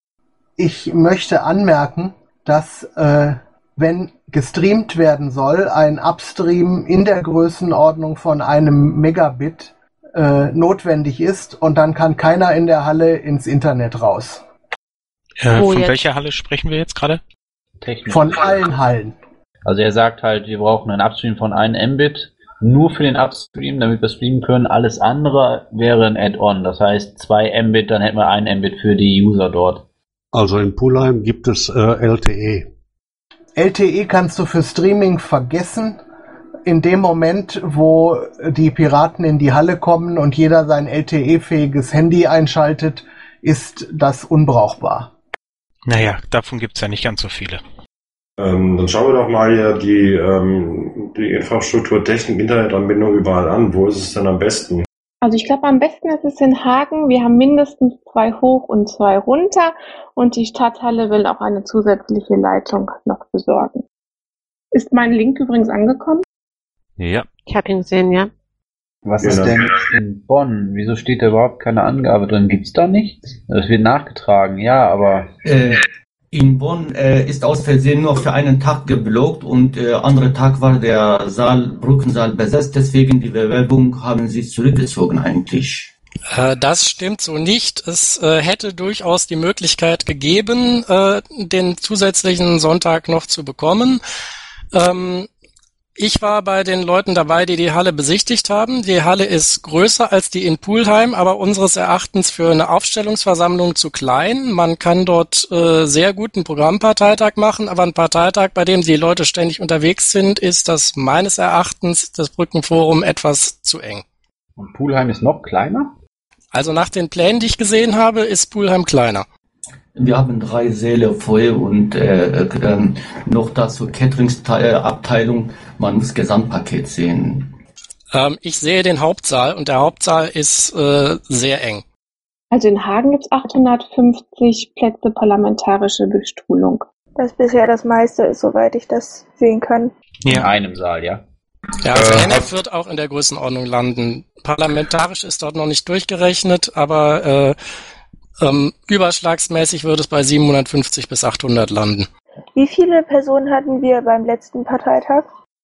Ich möchte anmerken, dass wenn gestreamt werden soll, ein Upstream in der Größenordnung von einem Megabit notwendig ist und dann kann keiner in der Halle ins Internet raus. Von welcher Halle sprechen wir jetzt gerade? Technisch. Von allen Hallen. Also er sagt halt, wir brauchen einen Upstream von 1 Mbit, nur für den Upstream, damit wir streamen können. Alles andere wäre ein Add-on. Das heißt 2 Mbit, dann hätten wir 1 Mbit für die User dort. Also in Pullheim gibt es LTE. LTE kannst du für Streaming vergessen. In dem Moment, wo die Piraten in die Halle kommen und jeder sein LTE-fähiges Handy einschaltet, ist das unbrauchbar. Naja, davon gibt's ja nicht ganz so viele. Dann schauen wir doch mal hier die Infrastruktur, Technik, Internetanbindung überall an. Wo ist es denn am besten? Also ich glaube, am besten ist es in Hagen. Wir haben mindestens 2 hoch und 2 runter und die Stadthalle will auch eine zusätzliche Leitung noch besorgen. Ist mein Link übrigens angekommen? Ja. Ich habe ihn gesehen, ja. Was ist denn in Bonn? Wieso steht da überhaupt keine Angabe drin? Gibt's da nichts? Das wird nachgetragen, ja, aber... In Bonn ist aus Versehen nur für einen Tag geblockt und andere Tag war der Brückensaal besetzt, deswegen die Bewerbung haben sie zurückgezogen eigentlich. Das stimmt so nicht. Es hätte durchaus die Möglichkeit gegeben, den zusätzlichen Sonntag noch zu bekommen. Ich war bei den Leuten dabei, die die Halle besichtigt haben. Die Halle ist größer als die in Pulheim, aber unseres Erachtens für eine Aufstellungsversammlung zu klein. Man kann dort sehr gut einen Programmparteitag machen, aber ein Parteitag, bei dem die Leute ständig unterwegs sind, ist das meines Erachtens das Brückenforum etwas zu eng. Und Pulheim ist noch kleiner? Also nach den Plänen, die ich gesehen habe, ist Pulheim kleiner. Wir haben 3 Säle voll und noch dazu Cateringsabteilung. Man muss Gesamtpaket sehen. Ich sehe den Hauptsaal und der Hauptsaal ist sehr eng. Also in Hagen gibt es 850 Plätze parlamentarische Bestuhlung. Das ist bisher das meiste ist, soweit ich das sehen kann. In einem Saal, ja? Ja, also Hennef wird auch in der Größenordnung landen. Parlamentarisch ist dort noch nicht durchgerechnet, aber überschlagsmäßig würde es bei 750 bis 800 landen. Wie viele Personen hatten wir beim letzten Parteitag?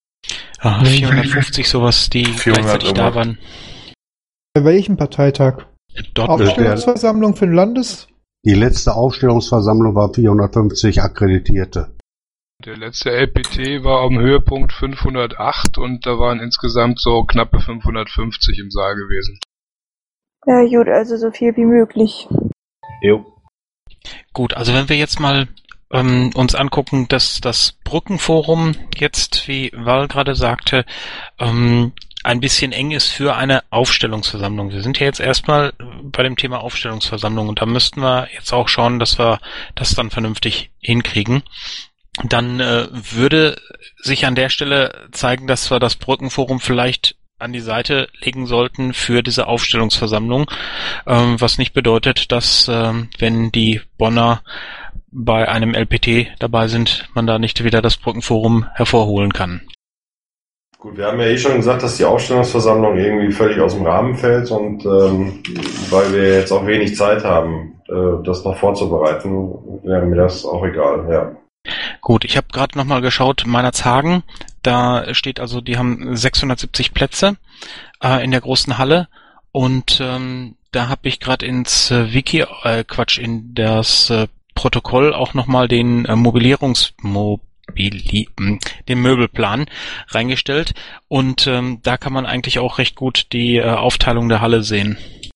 450 sowas, die gleichzeitig da waren. Bei welchem Parteitag? Dort Aufstellungsversammlung für den Landes? Die letzte Aufstellungsversammlung war 450 Akkreditierte. Der letzte LPT war am Höhepunkt 508 und da waren insgesamt so knappe 550 im Saal gewesen. Ja gut, also so viel wie möglich. Jo. Gut, also wenn wir jetzt mal uns angucken, dass das Brückenforum jetzt, wie Val gerade sagte, ein bisschen eng ist für eine Aufstellungsversammlung. Wir sind ja jetzt erstmal bei dem Thema Aufstellungsversammlung und da müssten wir jetzt auch schauen, dass wir das dann vernünftig hinkriegen. Dann würde sich an der Stelle zeigen, dass wir das Brückenforum vielleicht an die Seite legen sollten für diese Aufstellungsversammlung, was nicht bedeutet, dass wenn die Bonner bei einem LPT dabei sind, man da nicht wieder das Brückenforum hervorholen kann. Gut, wir haben ja schon gesagt, dass die Aufstellungsversammlung irgendwie völlig aus dem Rahmen fällt und weil wir jetzt auch wenig Zeit haben, das noch vorzubereiten, wäre mir das auch egal, ja. Gut, ich habe gerade nochmal geschaut, Meinerzhagen, da steht also, die haben 670 Plätze in der großen Halle und da habe ich gerade ins in das Protokoll auch nochmal den den Möbelplan reingestellt und da kann man eigentlich auch recht gut die Aufteilung der Halle sehen.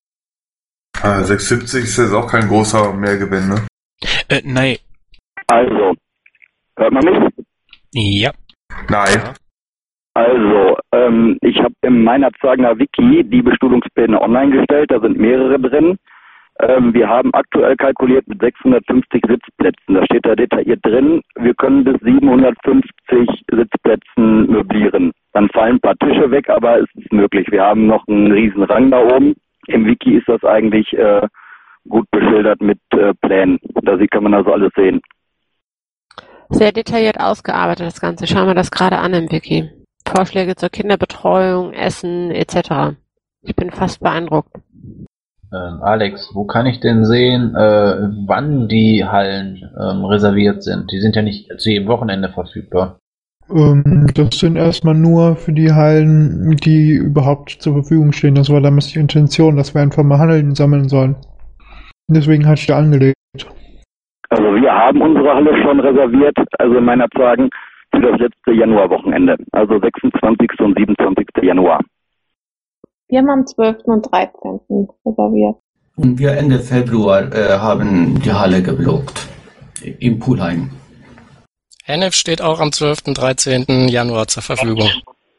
670 ist jetzt auch kein großer Mehrgewinn, ne? Nein. Also, hört man mich? Ja. Nein. Also, ich habe in meiner Zagener Wiki die Bestuhlungspläne online gestellt, da sind mehrere drin. Wir haben aktuell kalkuliert mit 650 Sitzplätzen, da steht da detailliert drin, wir können bis 750 Sitzplätzen möblieren. Dann fallen ein paar Tische weg, aber es ist möglich. Wir haben noch einen riesen Rang da oben. Im Wiki ist das eigentlich gut beschildert mit Plänen. Da kann man also alles sehen. Sehr detailliert ausgearbeitet das Ganze. Schauen wir das gerade an im Wiki. Vorschläge zur Kinderbetreuung, Essen etc. Ich bin fast beeindruckt. Alex, wo kann ich denn sehen, wann die Hallen reserviert sind? Die sind ja nicht zu jedem Wochenende verfügbar. Das sind erstmal nur für die Hallen, die überhaupt zur Verfügung stehen. Das war damals die Intention, dass wir einfach mal Hallen sammeln sollen. Deswegen hatte ich da angelegt. Also wir haben unsere Halle schon reserviert, also in meiner Zagen, für das letzte Januarwochenende. Also 26. und 27. Januar. Wir haben am 12. und 13. reserviert. Und wir Ende Februar haben die Halle geblockt. In Pulheim. Hennef steht auch am 12. und 13. Januar zur Verfügung.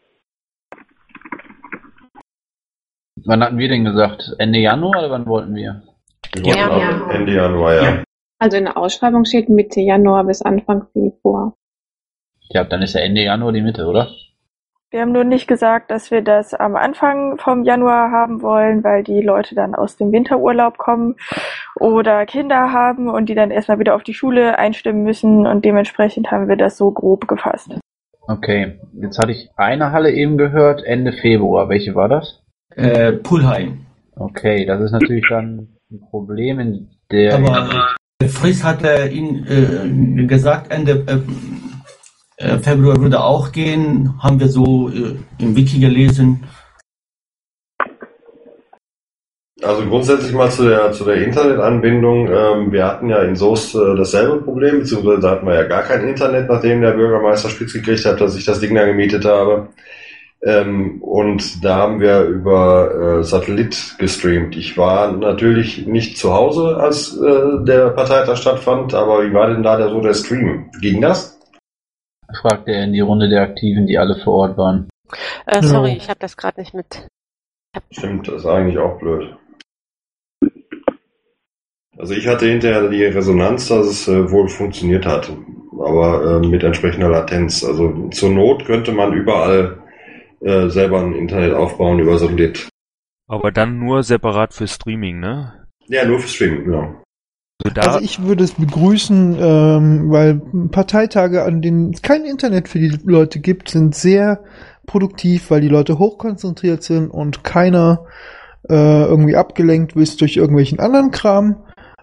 Wann hatten wir denn gesagt? Ende Januar oder wann wollten wir? Ja. Ende Januar, ja. Also in der Ausschreibung steht Mitte Januar bis Anfang Februar. Ja, dann ist ja Ende Januar die Mitte, oder? Wir haben nur nicht gesagt, dass wir das am Anfang vom Januar haben wollen, weil die Leute dann aus dem Winterurlaub kommen oder Kinder haben und die dann erstmal wieder auf die Schule einstimmen müssen und dementsprechend haben wir das so grob gefasst. Okay, jetzt hatte ich eine Halle eben gehört, Ende Februar. Welche war das? Pulheim. Okay, das ist natürlich dann ein Problem in der... Aber Fries hatte Ihnen gesagt, Ende Februar würde auch gehen, haben wir so im Wiki gelesen. Also grundsätzlich mal zu der Internetanbindung. Wir hatten ja in Soest dasselbe Problem, beziehungsweise da hatten wir ja gar kein Internet, nachdem der Bürgermeister spitz gekriegt hat, dass ich das Ding da gemietet habe. Und da haben wir über Satellit gestreamt. Ich war natürlich nicht zu Hause, als der Parteitag stattfand, aber wie war denn da der Stream? Ging das? Fragte er in die Runde der Aktiven, die alle vor Ort waren. Sorry, ich habe das gerade nicht mit. Stimmt, das ist eigentlich auch blöd. Also ich hatte hinterher die Resonanz, dass es wohl funktioniert hat, aber mit entsprechender Latenz. Also zur Not könnte man überall selber ein Internet aufbauen über Satellit. Aber dann nur separat für Streaming, ne? Ja, nur für Streaming, genau. Also ich würde es begrüßen, weil Parteitage, an denen es kein Internet für die Leute gibt, sind sehr produktiv, weil die Leute hochkonzentriert sind und keiner irgendwie abgelenkt ist durch irgendwelchen anderen Kram.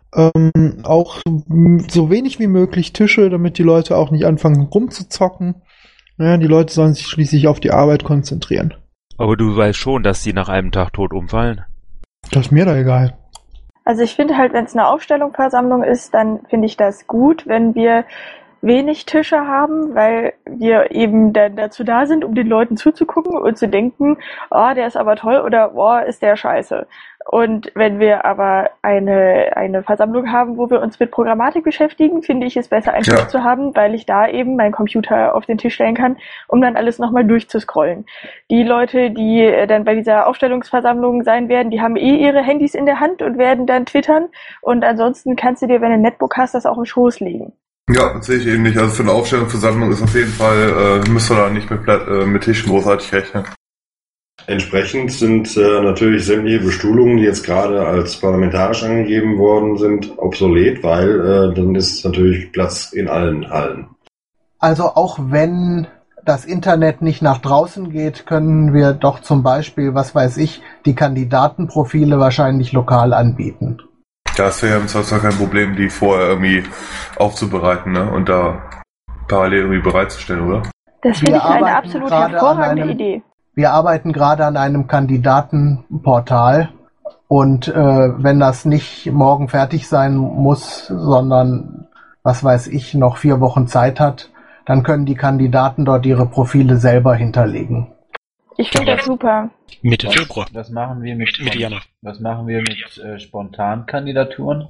Auch so wenig wie möglich Tische, damit die Leute auch nicht anfangen rumzuzocken. Ja, die Leute sollen sich schließlich auf die Arbeit konzentrieren. Aber du weißt schon, dass die nach einem Tag tot umfallen. Das ist mir da egal. Also ich finde halt, wenn es eine Aufstellungsversammlung ist, dann finde ich das gut, wenn wir wenig Tische haben, weil wir eben dann dazu da sind, um den Leuten zuzugucken und zu denken, oh, der ist aber toll oder oh, ist der scheiße. Und wenn wir aber eine Versammlung haben, wo wir uns mit Programmatik beschäftigen, finde ich es besser, einen Tisch zu haben, weil ich da eben meinen Computer auf den Tisch stellen kann, um dann alles nochmal durchzuscrollen. Die Leute, die dann bei dieser Aufstellungsversammlung sein werden, die haben ihre Handys in der Hand und werden dann twittern. Und ansonsten kannst du dir, wenn du ein Netbook hast, das auch im Schoß legen. Ja, das sehe ich ähnlich. Also für eine Aufstellungsversammlung ist auf jeden Fall, müsste da nicht mit Tischen großartig rechnen. Entsprechend sind natürlich sämtliche Bestuhlungen, die jetzt gerade als parlamentarisch angegeben worden sind, obsolet, weil dann ist natürlich Platz in allen Hallen. Also auch wenn das Internet nicht nach draußen geht, können wir doch zum Beispiel, was weiß ich, die Kandidatenprofile wahrscheinlich lokal anbieten. Da ist ja im Zweifelsfall kein Problem, die vorher irgendwie aufzubereiten, ne? Und da parallel irgendwie bereitzustellen, oder? Das finde ich eine absolut hervorragende Idee. Wir arbeiten gerade an einem Kandidatenportal und wenn das nicht morgen fertig sein muss, sondern, was weiß ich, noch 4 Wochen Zeit hat, dann können die Kandidaten dort ihre Profile selber hinterlegen. Ich finde das super. Mitte Februar. Was machen wir mit Januar. Was machen wir mit Spontankandidaturen?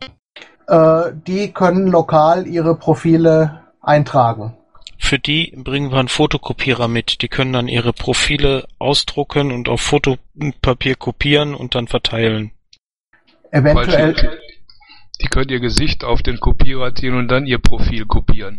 Die können lokal ihre Profile eintragen. Für die bringen wir einen Fotokopierer mit. Die können dann ihre Profile ausdrucken und auf Fotopapier kopieren und dann verteilen. Eventuell. Die können ihr Gesicht auf den Kopierer ziehen und dann ihr Profil kopieren.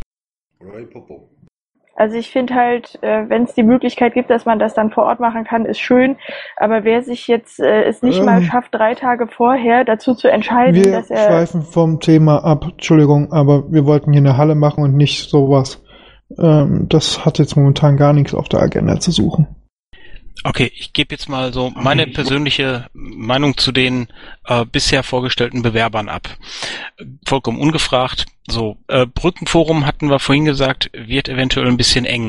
Also ich finde halt, wenn es die Möglichkeit gibt, dass man das dann vor Ort machen kann, ist schön. Aber wer sich jetzt es nicht mal schafft, 3 Tage vorher dazu zu entscheiden, dass er... Wir schweifen vom Thema ab, Entschuldigung, aber wir wollten hier eine Halle machen und nicht sowas. Das hat jetzt momentan gar nichts auf der Agenda zu suchen. Okay, ich gebe jetzt mal so meine persönliche Meinung zu den bisher vorgestellten Bewerbern ab. Vollkommen ungefragt. So, Brückenforum hatten wir vorhin gesagt, wird eventuell ein bisschen eng.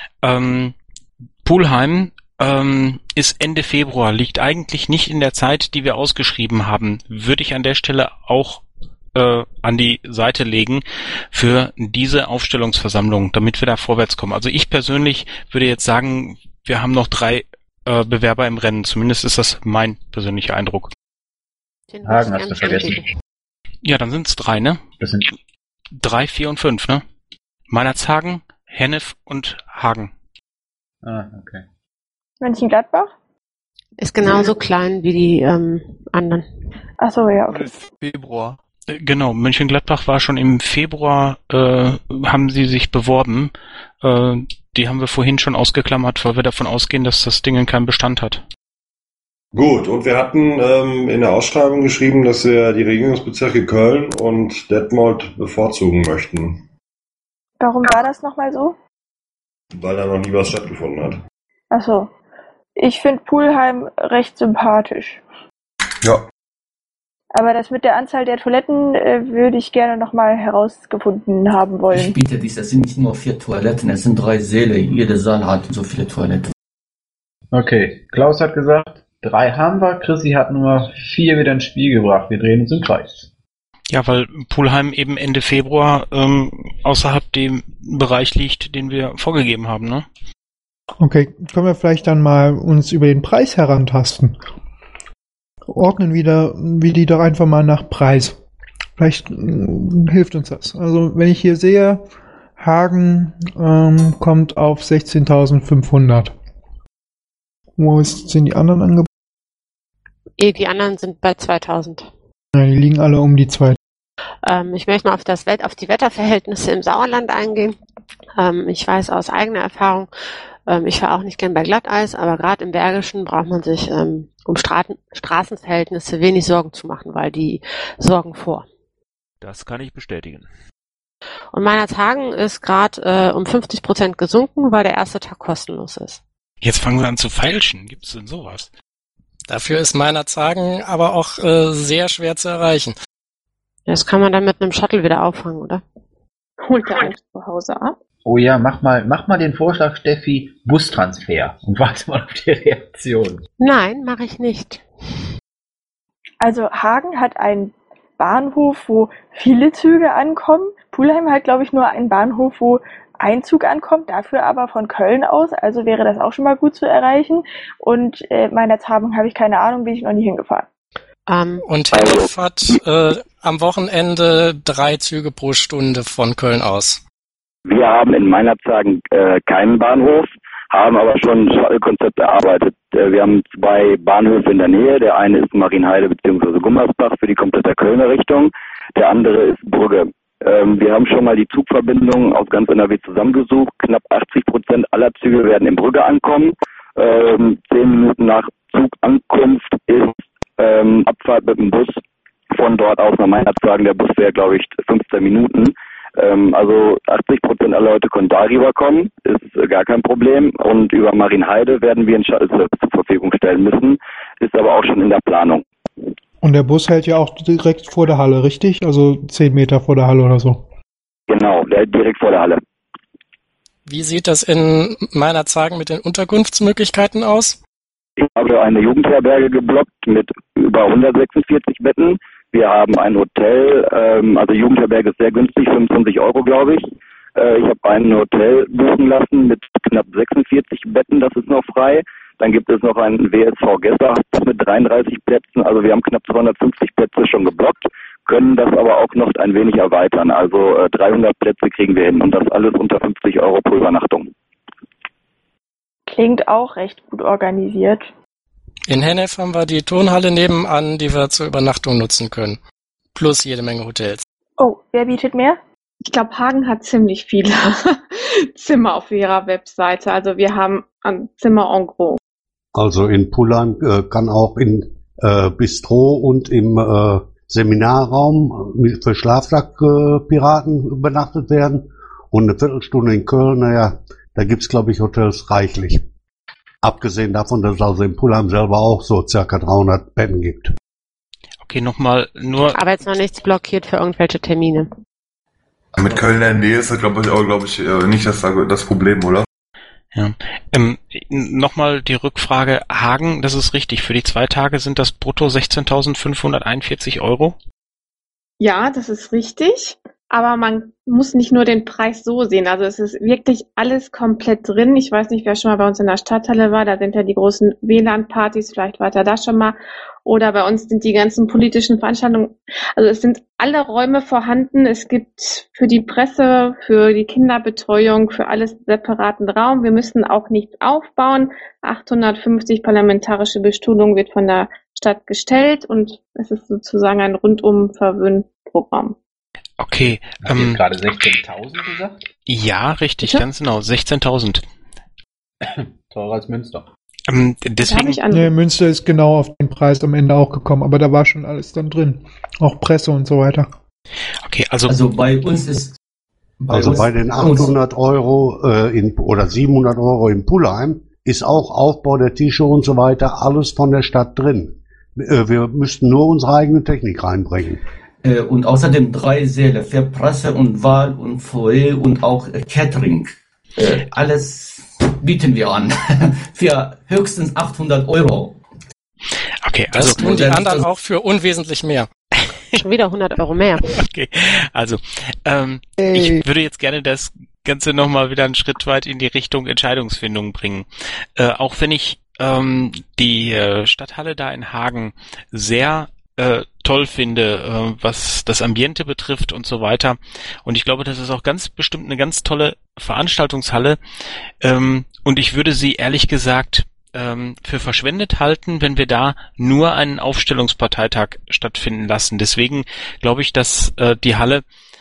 Pulheim ist Ende Februar, liegt eigentlich nicht in der Zeit, die wir ausgeschrieben haben. Würde ich an der Stelle auch an die Seite legen für diese Aufstellungsversammlung, damit wir da vorwärts kommen. Also ich persönlich würde jetzt sagen, wir haben noch 3 Bewerber im Rennen. Zumindest ist das mein persönlicher Eindruck. Hagen hast du vergessen. Ja, dann sind es 3, ne? Das sind 3, 4 und 5, ne? Meinerzhagen, Hennef und Hagen. Ah, okay. Mönchengladbach? Ist genauso klein wie die anderen. Ach so, ja, okay. Februar. Genau, Mönchengladbach war schon im Februar, haben sie sich beworben. Die haben wir vorhin schon ausgeklammert, weil wir davon ausgehen, dass das Ding keinen Bestand hat. Gut, und wir hatten in der Ausschreibung geschrieben, dass wir die Regierungsbezirke Köln und Detmold bevorzugen möchten. Warum war das nochmal so? Weil da noch nie was stattgefunden hat. Ach so. Ich finde Pulheim recht sympathisch. Ja. Aber das mit der Anzahl der Toiletten würde ich gerne nochmal herausgefunden haben wollen. Ich biete dies, es sind nicht nur 4 Toiletten, es sind 3 Säle. Jeder Saal hat so viele Toiletten. Okay, Klaus hat gesagt, 3 haben wir. Chrissy hat Nummer 4 wieder ins Spiel gebracht. Wir drehen uns im Kreis. Ja, weil Pulheim eben Ende Februar außerhalb dem Bereich liegt, den wir vorgegeben haben, ne? Okay, können wir vielleicht dann mal uns über den Preis herantasten? Ordnen wie die doch einfach mal nach Preis. Vielleicht hilft uns das. Also wenn ich hier sehe, Hagen kommt auf 16.500. Wo sind die anderen Angebote? Die anderen sind bei 2.000. Ja, die liegen alle um die 2. Ich möchte mal auf die Wetterverhältnisse im Sauerland eingehen. Ich weiß aus eigener Erfahrung, ich fahre auch nicht gern bei Glatteis, aber gerade im Bergischen braucht man sich um Straßenverhältnisse wenig Sorgen zu machen, weil die sorgen vor. Das kann ich bestätigen. Und Meinerzhagen ist gerade um 50% gesunken, weil der erste Tag kostenlos ist. Jetzt fangen wir an zu feilschen. Gibt's denn sowas? Dafür ist Meinerzhagen aber auch sehr schwer zu erreichen. Das kann man dann mit einem Shuttle wieder auffangen, oder? Holt er alles zu Hause ab? Oh ja, mach mal den Vorschlag, Steffi, Bustransfer und warte mal auf die Reaktion. Nein, mache ich nicht. Also Hagen hat einen Bahnhof, wo viele Züge ankommen. Pulheim hat, glaube ich, nur einen Bahnhof, wo ein Zug ankommt, dafür aber von Köln aus. Also wäre das auch schon mal gut zu erreichen. Und Meinerzhagen habe ich keine Ahnung, bin ich noch nie hingefahren. Und Hennef hat am Wochenende 3 Züge pro Stunde von Köln aus. Wir haben in Meinerzhagen keinen Bahnhof, haben aber schon ein Shuttle-Konzept erarbeitet. Wir haben 2 Bahnhöfe in der Nähe. Der eine ist Marienheide bzw. Gummersbach für die komplette Kölner Richtung. Der andere ist Brügge. Wir haben schon mal die Zugverbindungen aus ganz NRW zusammengesucht. Knapp 80% aller Züge werden in Brügge ankommen. 10 Minuten nach Zugankunft ist Abfahrt mit dem Bus von dort aus nach Meinerzhagen. Der Bus wäre, glaube ich, 15 Minuten. Also 80% aller Leute können darüber kommen, ist gar kein Problem. Und über Marienheide werden wir einen Shuttle-Service zur Verfügung stellen müssen, ist aber auch schon in der Planung. Und der Bus hält ja auch direkt vor der Halle, richtig? Also 10 Meter vor der Halle oder so. Genau, der hält direkt vor der Halle. Wie sieht das in Meinerzhagen mit den Unterkunftsmöglichkeiten aus? Ich habe eine Jugendherberge geblockt mit über 146 Betten. Wir haben ein Hotel, also Jugendherberge ist sehr günstig, 25 €, glaube ich. Ich habe ein Hotel buchen lassen mit knapp 46 Betten, das ist noch frei. Dann gibt es noch ein WSV-Gästehaus mit 33 Plätzen. Also wir haben knapp 250 Plätze schon geblockt, können das aber auch noch ein wenig erweitern. Also 300 Plätze kriegen wir hin und das alles unter 50 € pro Übernachtung. Klingt auch recht gut organisiert. In Hennef haben wir die Turnhalle nebenan, die wir zur Übernachtung nutzen können. Plus jede Menge Hotels. Oh, wer bietet mehr? Ich glaube, Hagen hat ziemlich viele Zimmer auf ihrer Webseite. Also wir haben ein Zimmer en gros. Also in Pulheim kann auch in Bistro und im Seminarraum für Schlafsackpiraten übernachtet werden. Und eine Viertelstunde in Köln, naja, da gibt's, glaube ich, Hotels reichlich. Abgesehen davon, dass es also in Pulheim selber auch so circa 300 Betten gibt. Okay, nochmal nur... Aber jetzt noch nichts blockiert für irgendwelche Termine. Mit Köln in der Nähe ist das, glaube ich, nicht das Problem, oder? Ja. Nochmal die Rückfrage, Hagen, das ist richtig, für die 2 Tage sind das brutto 16.541 €? Ja, das ist richtig. Aber man muss nicht nur den Preis so sehen. Also es ist wirklich alles komplett drin. Ich weiß nicht, wer schon mal bei uns in der Stadthalle war. Da sind ja die großen WLAN-Partys. Vielleicht war er da schon mal. Oder bei uns sind die ganzen politischen Veranstaltungen. Also es sind alle Räume vorhanden. Es gibt für die Presse, für die Kinderbetreuung, für alles separaten Raum. Wir müssen auch nichts aufbauen. 850 parlamentarische Bestuhlung wird von der Stadt gestellt. Und es ist sozusagen ein rundum Verwöhnprogramm. Okay. Hast du gerade 16.000 gesagt? Ja, richtig, Bitte? ganz genau. 16.000. Teurer als Münster. Deswegen. Nee, Münster ist genau auf den Preis am Ende auch gekommen, aber da war schon alles dann drin. Auch Presse und so weiter. Okay, also bei uns ist... Bei den 800 € oder 700 € in Pulheim ist auch Aufbau der T-Shirt und so weiter alles von der Stadt drin. Wir müssten nur unsere eigene Technik reinbringen. Und außerdem 3 Säle für Presse und Wahl und Foyer und auch Catering. Alles bieten wir an. Für höchstens 800 €. Okay, Das also tun die anderen auch für unwesentlich mehr. Schon wieder 100 Euro mehr. Okay, also ich würde jetzt gerne das Ganze nochmal wieder einen Schritt weit in die Richtung Entscheidungsfindung bringen. Auch wenn ich die Stadthalle da in Hagen sehr toll finde, was das Ambiente betrifft und so weiter. Und ich glaube, das ist auch ganz bestimmt eine ganz tolle Veranstaltungshalle. Und ich würde sie ehrlich gesagt für verschwendet halten, wenn wir da nur einen Aufstellungsparteitag stattfinden lassen. Deswegen glaube ich, dass die Halle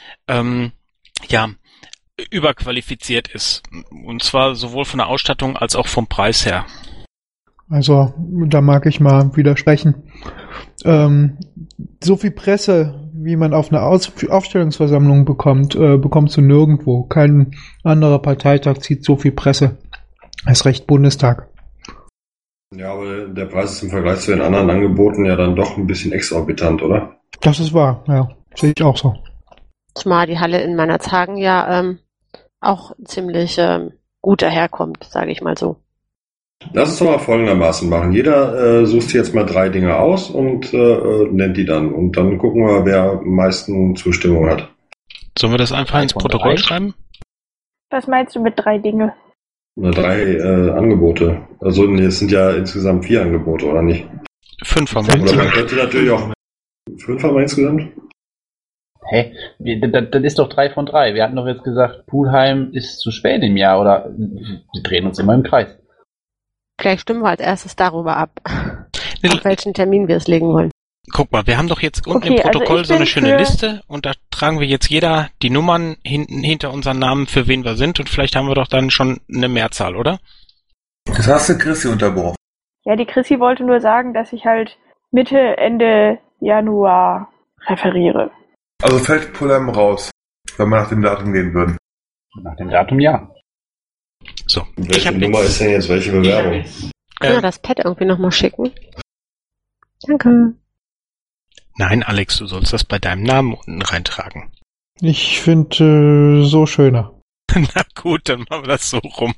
überqualifiziert ist. Und zwar sowohl von der Ausstattung als auch vom Preis her. Also, da mag ich mal widersprechen. So viel Presse, wie man auf einer Aufstellungsversammlung bekommst du nirgendwo. Kein anderer Parteitag zieht so viel Presse. Erst recht Bundestag. Ja, aber der Preis ist im Vergleich zu den anderen Angeboten ja dann doch ein bisschen exorbitant, oder? Das ist wahr, ja. Sehe ich auch so. Zumal die Halle in Meinerzhagen ja auch ziemlich gut daherkommt, sage ich mal so. Lass es doch mal folgendermaßen machen. Jeder sucht sich jetzt mal 3 Dinge aus und nennt die dann. Und dann gucken wir, wer am meisten Zustimmung hat. Sollen wir das einfach ins Protokoll schreiben? Was meinst du mit 3 Dinge? 3 Angebote. Also es sind ja insgesamt 4 Angebote, oder nicht? 5 haben wir Oder man insgesamt. könnte natürlich auch 5 haben wir insgesamt? Hä? Das ist doch 3 von 3. Wir hatten doch jetzt gesagt, Pulheim ist zu spät im Jahr, oder? Wir drehen uns immer im Kreis. Vielleicht stimmen wir als erstes darüber ab, auf welchen Termin wir es legen wollen. Guck mal, wir haben doch jetzt unten Okay, im Protokoll also so eine ich bin schöne für- Liste und da tragen wir jetzt jeder die Nummern hinter unseren Namen, für wen wir sind und vielleicht haben wir doch dann schon eine Mehrzahl, oder? Das hast du Chrissy unterbrochen. Ja, die Chrissy wollte nur sagen, dass ich halt Mitte, Ende Januar referiere. Also fällt Pulheim raus, wenn wir nach dem Datum gehen würden. Nach dem Datum ja. So. Welche Nummer ist denn jetzt welche Bewerbung? Können wir das Pad irgendwie nochmal schicken? Danke. Nein, Alex, du sollst das bei deinem Namen unten reintragen. Ich finde so schöner. Na gut, dann machen wir das so rum.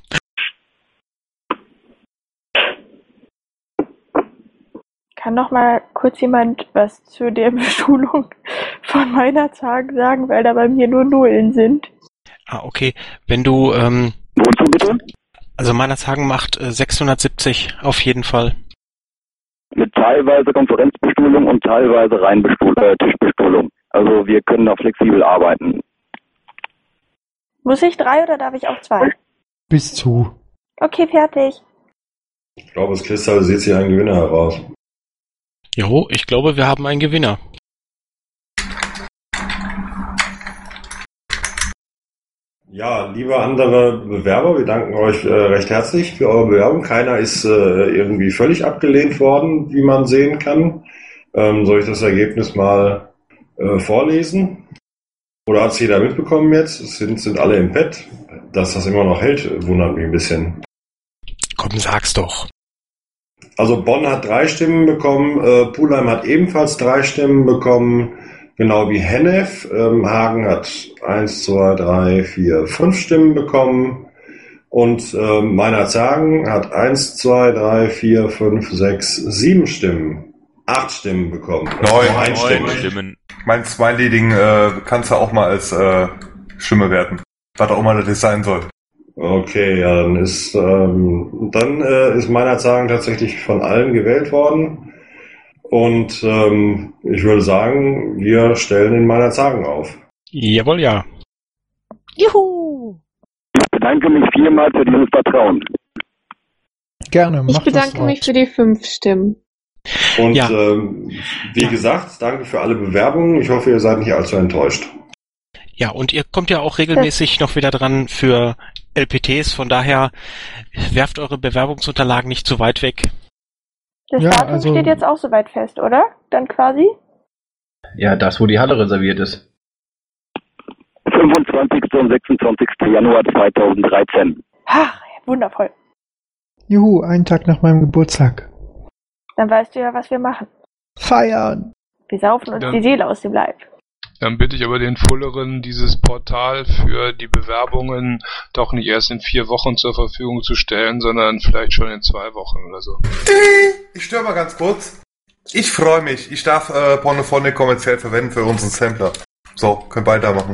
Kann noch mal kurz jemand was zu der Beschulung von Meinerzhagen sagen, weil da bei mir nur Nullen sind? Ah, okay. Wenn du, Wozu bitte? also Meinerzhagen macht 670 auf jeden Fall. Mit teilweise Konferenzbestuhlung und teilweise rein Tischbestuhlung. Also wir können da flexibel arbeiten. Muss ich 3 oder darf ich auch 2? Bis zu. Okay, fertig. Ich glaube, es kristallisiert sich ein Gewinner heraus. Jo, ich glaube, wir haben einen Gewinner. Ja, liebe andere Bewerber, wir danken euch recht herzlich für eure Bewerbung. Keiner ist irgendwie völlig abgelehnt worden, wie man sehen kann. Soll ich das Ergebnis mal vorlesen? Oder hat es jeder mitbekommen jetzt? Es sind alle im Pad. Dass das immer noch hält, wundert mich ein bisschen. Komm, sag's doch. Also Bonn hat 3 Stimmen bekommen, Pulheim hat ebenfalls 3 Stimmen bekommen, genau wie Hennef. Hagen hat 1, 2, 3, 4, 5 Stimmen bekommen und Meinerzhagen hat 1, 2, 3, 4, 5, 6, 7 Stimmen. 8 Stimmen bekommen. 9 Stimmen. Mein Smiley-Ding kannst du auch mal als Stimme werten. Was auch immer das sein soll. Okay, ja, dann ist Meinerzhagen tatsächlich von allen gewählt worden. Und ich würde sagen, wir stellen den Meinerzhagen auf. Jawohl, ja. Juhu! Ich bedanke mich vielmals für dieses Vertrauen. Gerne, Ich bedanke mich für die 5 Stimmen. Und wie gesagt, danke für alle Bewerbungen. Ich hoffe, ihr seid nicht allzu enttäuscht. Ja, und ihr kommt ja auch regelmäßig noch wieder dran für LPTs, von daher werft eure Bewerbungsunterlagen nicht zu weit weg. Das Ja, Datum also- steht jetzt auch soweit fest, oder? Dann quasi? Ja, das, wo die Halle reserviert ist. 25. und 26. Januar 2013. Ha, wundervoll. Juhu, einen Tag nach meinem Geburtstag. Dann weißt du ja, was wir machen. Feiern! Wir saufen uns Ja. die Seele aus dem Leib. Dann bitte ich aber den Fulleren, dieses Portal für die Bewerbungen doch nicht erst in 4 Wochen zur Verfügung zu stellen, sondern vielleicht schon in 2 Wochen oder so. Ich störe mal ganz kurz. Ich freue mich. Ich darf Pornophonic kommerziell verwenden für unseren Sampler. So, können weitermachen.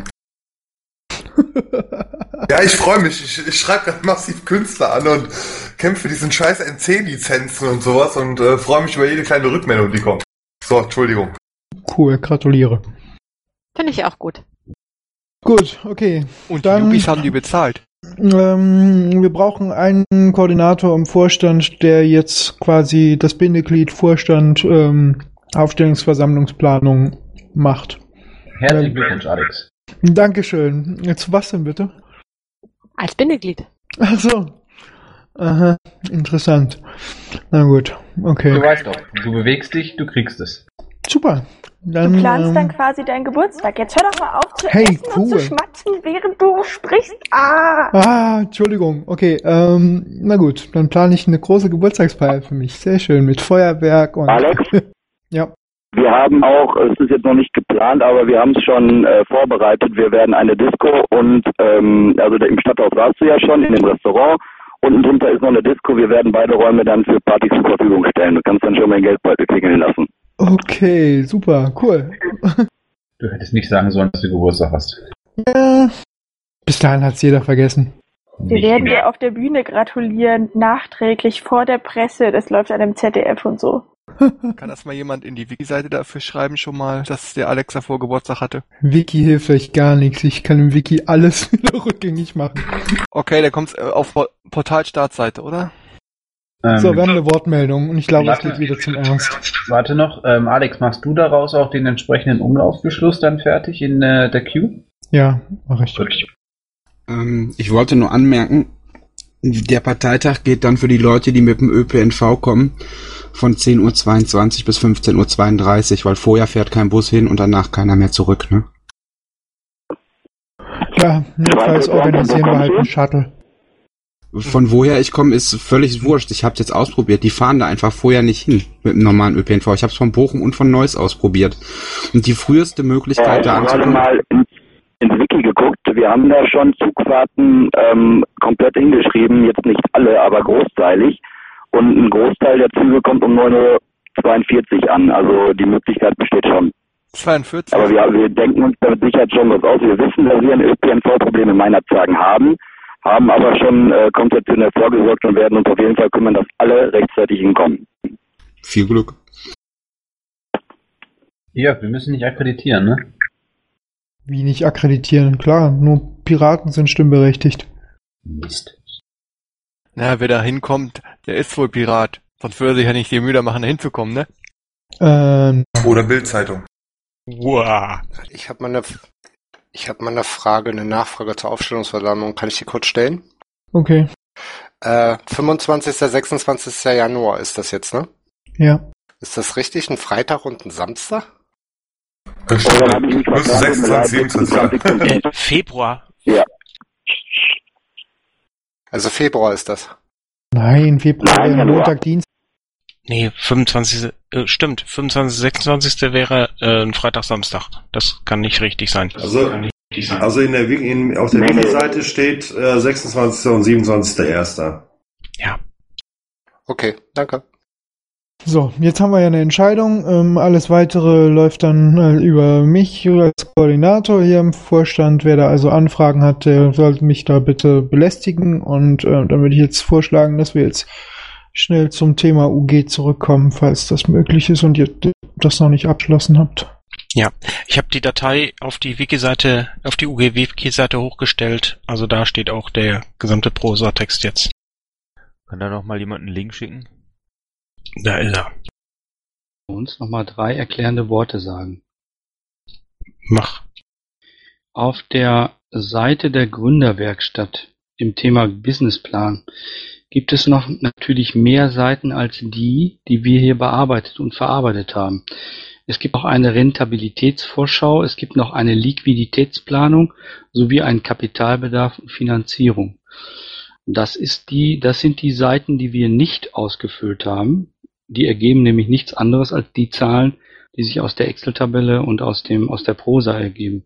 Ja, ich freue mich. Ich schreibe gerade massiv Künstler an und kämpfe für diesen scheiß NC-Lizenzen und sowas und freue mich über jede kleine Rückmeldung, die kommt. So, Entschuldigung. Cool, gratuliere. Finde ich auch gut. Gut, okay. Und dann, die Yuppies haben die bezahlt. Wir brauchen einen Koordinator im Vorstand, der jetzt quasi das Bindeglied Vorstand Aufstellungsversammlungsplanung macht. Herzlichen Glückwunsch, Alex. Dankeschön. Zu was denn bitte? Als Bindeglied. Ach so. Aha, interessant. Na gut, okay. Du weißt doch, du bewegst dich, du kriegst es. Super. Dann, Du planst dann quasi deinen Geburtstag. Jetzt hör doch mal auf zu Hey, essen und zu cool. schmatzen, während du sprichst. Ah! Entschuldigung. Okay, na gut, dann plane ich eine große Geburtstagsfeier für mich. Sehr schön, mit Feuerwerk und... Alex? Ja. Wir haben auch, es ist jetzt noch nicht geplant, aber wir haben es schon vorbereitet. Wir werden eine Disco und, also im Stadthaus warst du ja schon, in dem Restaurant. Unten drunter ist noch eine Disco. Wir werden beide Räume dann für Partys zur Verfügung stellen. Du kannst dann schon mal den Geldbeutel klingeln lassen. Okay, super, cool. Du hättest nicht sagen sollen, dass du Geburtstag hast. Ja, bis dahin hat's jeder vergessen. Wir werden dir auf der Bühne gratulieren, nachträglich vor der Presse. Das läuft an dem ZDF und so. Kann das mal jemand in die Wiki-Seite dafür schreiben schon mal, dass der Alex davor Geburtstag hatte? Wiki hilft euch gar nichts. Ich kann im Wiki alles wieder rückgängig machen. Okay, der kommt auf Portal-Startseite, oder? So, wir haben eine Wortmeldung und ich glaube, es warte. geht wieder zum Ernst. Warte noch, Alex, machst du daraus auch den entsprechenden Umlaufbeschluss dann fertig in der Queue? Ja, mache ich. Ich wollte nur anmerken, der Parteitag geht dann für die Leute, die mit dem ÖPNV kommen, von 10:22 Uhr bis 15:32 Uhr, weil vorher fährt kein Bus hin und danach keiner mehr zurück, ne? Klar, notfalls organisieren wir halt einen Shuttle. Von woher ich komme, ist völlig wurscht. Ich habe es jetzt ausprobiert. Die fahren da einfach vorher nicht hin mit dem normalen ÖPNV. Ich habe es von Bochum und von Neuss ausprobiert. Und die früheste Möglichkeit, da Ich habe anzukommen... mal ins Wiki geguckt. Wir haben da schon Zugfahrten komplett hingeschrieben. Jetzt nicht alle, aber großteilig. Und ein Großteil der Züge kommt um 9:42 Uhr an. Also die Möglichkeit besteht schon. 42. Aber wir denken uns da mit Sicherheit schon was aus. Wir wissen, dass wir ein ÖPNV-Problem in Meinerzhagen haben aber schon konzeptionell vorgesorgt und werden uns auf jeden Fall kümmern, dass alle rechtzeitig hinkommen. Viel Glück. Ja, wir müssen nicht akkreditieren, ne? Wie nicht akkreditieren? Klar, nur Piraten sind stimmberechtigt. Mist. Na, wer da hinkommt, der ist wohl Pirat. Sonst würde sich ja nicht die Mühe machen, da hinzukommen, ne? Oder Bildzeitung. Wow. Ich habe mal eine Frage, eine Nachfrage zur Aufstellungsversammlung. Kann ich die kurz stellen? Okay. 25. 26. Januar ist das jetzt, ne? Ja. Ist das richtig? Ein Freitag und ein Samstag? Müsste 26, 27 Februar. Ja. Also Februar ist das. Nein, Februar wäre Montag, Dienstag. Nee, 25. Stimmt, 25. 26. wäre ein Freitag, Samstag. Das kann nicht richtig sein. Also in der auf der Wiki-Seite steht 26. und 27.01. Ja. Okay, danke. So, jetzt haben wir ja eine Entscheidung. Alles Weitere läuft dann über mich als Koordinator hier im Vorstand. Wer da also Anfragen hat, der sollte mich da bitte belästigen. Und dann würde ich jetzt vorschlagen, dass wir jetzt schnell zum Thema UG zurückkommen, falls das möglich ist und ihr das noch nicht abgeschlossen habt. Ja, ich habe die Datei auf die Wiki-Seite, auf die UG-Wiki-Seite hochgestellt. Also da steht auch der gesamte Prosa-Text jetzt. Kann da noch mal jemand einen Link schicken? Da ist er. Uns nochmal 3 erklärende Worte sagen. Mach. Auf der Seite der Gründerwerkstatt im Thema Businessplan gibt es noch natürlich mehr Seiten als die wir hier bearbeitet und verarbeitet haben. Es gibt auch eine Rentabilitätsvorschau, es gibt noch eine Liquiditätsplanung sowie einen Kapitalbedarf und Finanzierung. Das sind die Seiten, die wir nicht ausgefüllt haben. Die ergeben nämlich nichts anderes als die Zahlen, die sich aus der Excel-Tabelle und aus der Prosa ergeben.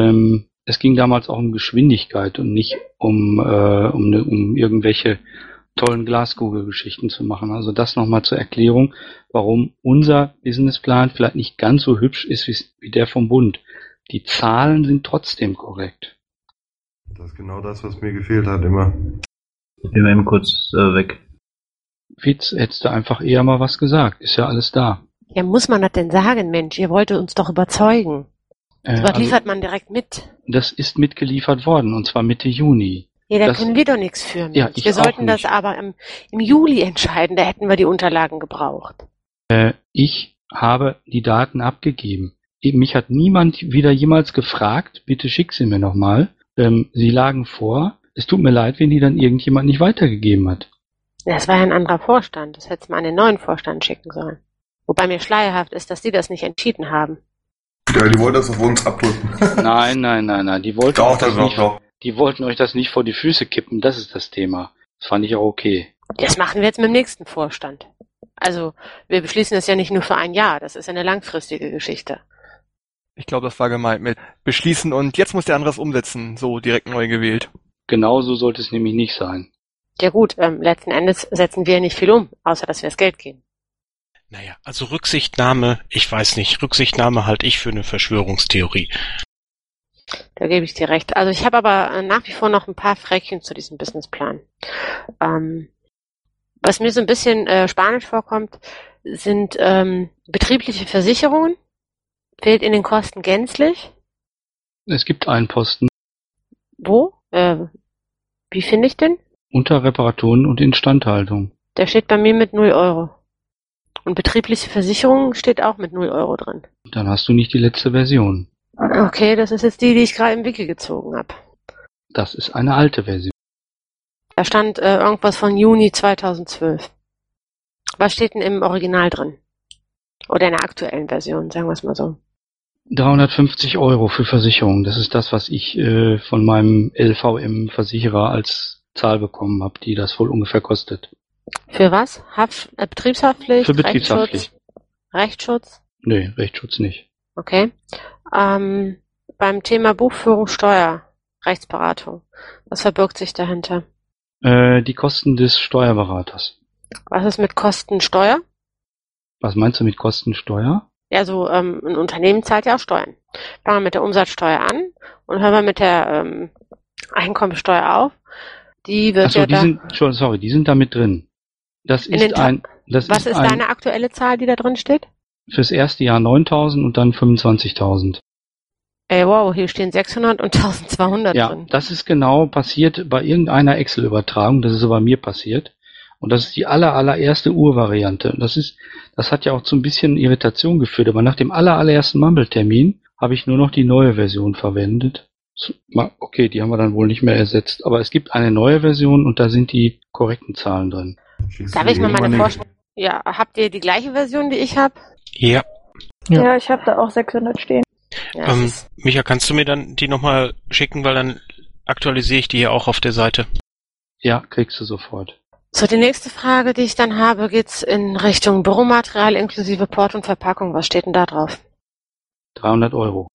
Es ging damals auch um Geschwindigkeit und nicht um irgendwelche tollen Glaskugelgeschichten zu machen. Also das nochmal zur Erklärung, warum unser Businessplan vielleicht nicht ganz so hübsch ist wie der vom Bund. Die Zahlen sind trotzdem korrekt. Das ist genau das, was mir gefehlt hat immer. Ich bin mal eben kurz weg. Fitz, hättest du einfach eher mal was gesagt. Ist ja alles da. Ja, muss man das denn sagen, Mensch? Ihr wolltet uns doch überzeugen. Was liefert man direkt mit? Das ist mitgeliefert worden, und zwar Mitte Juni. Ja, da können wir doch nichts für. Ja, ich wir sollten auch nicht. das aber im Juli entscheiden, da hätten wir die Unterlagen gebraucht. Ich habe die Daten abgegeben. Mich hat niemand wieder jemals gefragt, bitte schick sie mir nochmal. Sie lagen vor. Es tut mir leid, wenn die dann irgendjemand nicht weitergegeben hat. Das war ja ein anderer Vorstand. Das hättest du mal an den neuen Vorstand schicken sollen. Wobei mir schleierhaft ist, dass die das nicht entschieden haben. Ja, die wollten das auf uns abdrücken. Nein. Die wollten Doch, euch das doch, nicht. doch. Die wollten euch das nicht vor die Füße kippen. Das ist das Thema. Das fand ich auch okay. Das machen wir jetzt mit dem nächsten Vorstand. Also, wir beschließen das ja nicht nur für ein Jahr. Das ist eine langfristige Geschichte. Ich glaube, das war gemeint mit beschließen und jetzt muss der andere es umsetzen, so direkt neu gewählt. Genauso sollte es nämlich nicht sein. Ja gut, letzten Endes setzen wir nicht viel um, außer dass wir das Geld geben. Naja, also Rücksichtnahme, ich weiß nicht, Rücksichtnahme halte ich für eine Verschwörungstheorie. Da gebe ich dir recht. Also ich habe aber nach wie vor noch ein paar Fräkchen zu diesem Businessplan. Was mir so ein bisschen spanisch vorkommt, sind betriebliche Versicherungen. Fehlt in den Kosten gänzlich. Es gibt einen Posten. Wo? Wie finde ich den? Unter Reparaturen und Instandhaltung. Der steht bei mir mit 0 Euro. Und betriebliche Versicherung steht auch mit 0 Euro drin. Dann hast du nicht die letzte Version. Okay, das ist jetzt die ich gerade im Wiki gezogen habe. Das ist eine alte Version. Da stand irgendwas von Juni 2012. Was steht denn im Original drin? Oder in der aktuellen Version, sagen wir es mal so. 350 Euro für Versicherung. Das ist das, was ich von meinem LVM-Versicherer als Zahl bekommen habe, die das wohl ungefähr kostet. Für was? Betriebshaftpflicht? Für Betriebshaftpflicht. Rechtsschutz? Nee, Rechtsschutz nicht. Okay. Beim Thema Buchführung, Steuer, Rechtsberatung. Was verbirgt sich dahinter? Die Kosten des Steuerberaters. Was ist mit Kostensteuer? Was meinst du mit Kostensteuer? Ja, so ein Unternehmen zahlt ja auch Steuern. Fangen wir mit der Umsatzsteuer an und hören wir mit der Einkommensteuer auf. Die wird Achso, die sind da mit drin. Was ist deine aktuelle Zahl, die da drin steht? Fürs erste Jahr 9.000 und dann 25.000. Wow, hier stehen 600 und 1.200 ja, drin. Das ist genau passiert bei irgendeiner Excel-Übertragung. Das ist so bei mir passiert. Und das ist die allererste Urvariante. Das hat ja auch zu ein bisschen Irritation geführt. Aber nach dem allerersten Mumble-Termin habe ich nur noch die neue Version verwendet. Okay, die haben wir dann wohl nicht mehr ersetzt. Aber es gibt eine neue Version und da sind die korrekten Zahlen drin. Darf ich mal meine Vorstellung? Ja, habt ihr die gleiche Version, die ich habe? Ja. Ja, ich habe da auch 600 stehen. Ja, Micha, kannst du mir dann die nochmal schicken, weil dann aktualisiere ich die hier auch auf der Seite. Ja, kriegst du sofort. So, die nächste Frage, die ich dann habe, geht's in Richtung Büromaterial inklusive Port und Verpackung. Was steht denn da drauf? 300 Euro.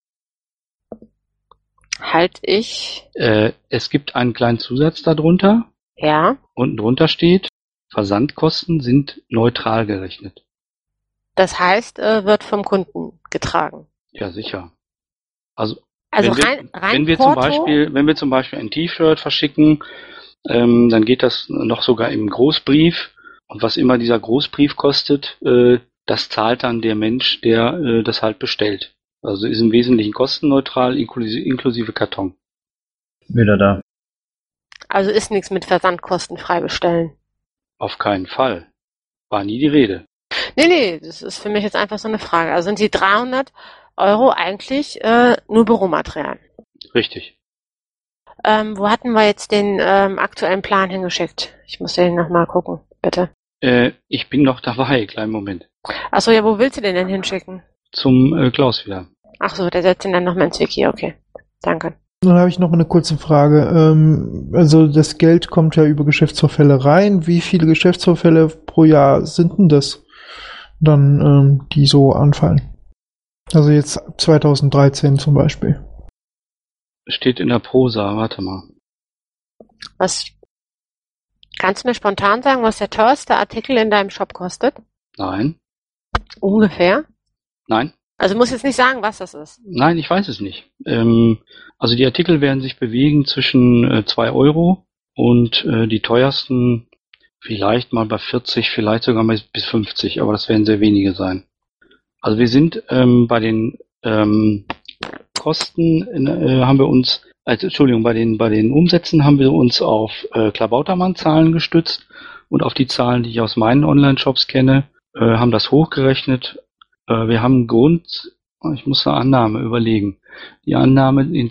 Halt ich. Es gibt einen kleinen Zusatz darunter. Ja. Unten drunter steht, Versandkosten sind neutral gerechnet. Das heißt, wird vom Kunden getragen. Ja, sicher. Also rein Porto? Wenn wir zum Beispiel ein T-Shirt verschicken, dann geht das noch sogar im Großbrief. Und was immer dieser Großbrief kostet, das zahlt dann der Mensch, der das halt bestellt. Also ist im Wesentlichen kostenneutral, inklusive Karton. Wieder da. Also ist nichts mit Versandkosten frei bestellen. Auf keinen Fall. War nie die Rede. Nee, das ist für mich jetzt einfach so eine Frage. Also sind die 300 Euro eigentlich nur Büromaterial? Richtig. Wo hatten wir jetzt den aktuellen Plan hingeschickt? Ich muss den nochmal gucken, bitte. Ich bin noch dabei, kleinen Moment. Achso, ja, wo willst du den denn hinschicken? Zum Klaus wieder. Ach so, der setzt ihn dann nochmal ins Wiki, okay. Danke. Dann habe ich noch eine kurze Frage. Also das Geld kommt ja über Geschäftsvorfälle rein. Wie viele Geschäftsvorfälle pro Jahr sind denn das dann, die so anfallen? Also jetzt 2013 zum Beispiel. Steht in der Prosa, warte mal. Was? Kannst du mir spontan sagen, was der teuerste Artikel in deinem Shop kostet? Nein. Ungefähr? Nein. Also du musst jetzt nicht sagen, was das ist. Nein, ich weiß es nicht. Also die Artikel werden sich bewegen zwischen 2 Euro und die teuersten vielleicht mal bei 40, vielleicht sogar mal bis 50, aber das werden sehr wenige sein. Also wir sind bei den Kosten haben wir uns, Entschuldigung, bei den Umsätzen haben wir uns auf Klabautermann-Zahlen gestützt und auf die Zahlen, die ich aus meinen Online-Shops kenne, haben das hochgerechnet. Wir haben ich muss eine Annahme überlegen. Die Annahme in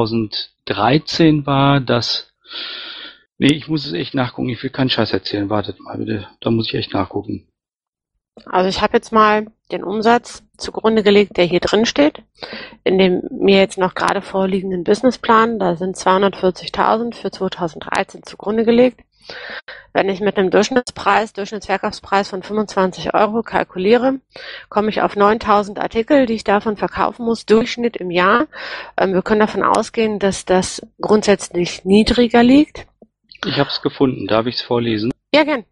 2013 war, dass, nee, ich muss es echt nachgucken, ich will keinen Scheiß erzählen, wartet mal bitte, da muss ich echt nachgucken. Also ich habe jetzt mal den Umsatz zugrunde gelegt, der hier drin steht, in dem mir jetzt noch gerade vorliegenden Businessplan. Da sind 240.000 für 2013 zugrunde gelegt. Wenn ich mit einem Durchschnittsverkaufspreis von 25 Euro kalkuliere, komme ich auf 9.000 Artikel, die ich davon verkaufen muss, Durchschnitt im Jahr. Wir können davon ausgehen, dass das grundsätzlich niedriger liegt. Ich habe es gefunden, darf ich es vorlesen? Ja, gern.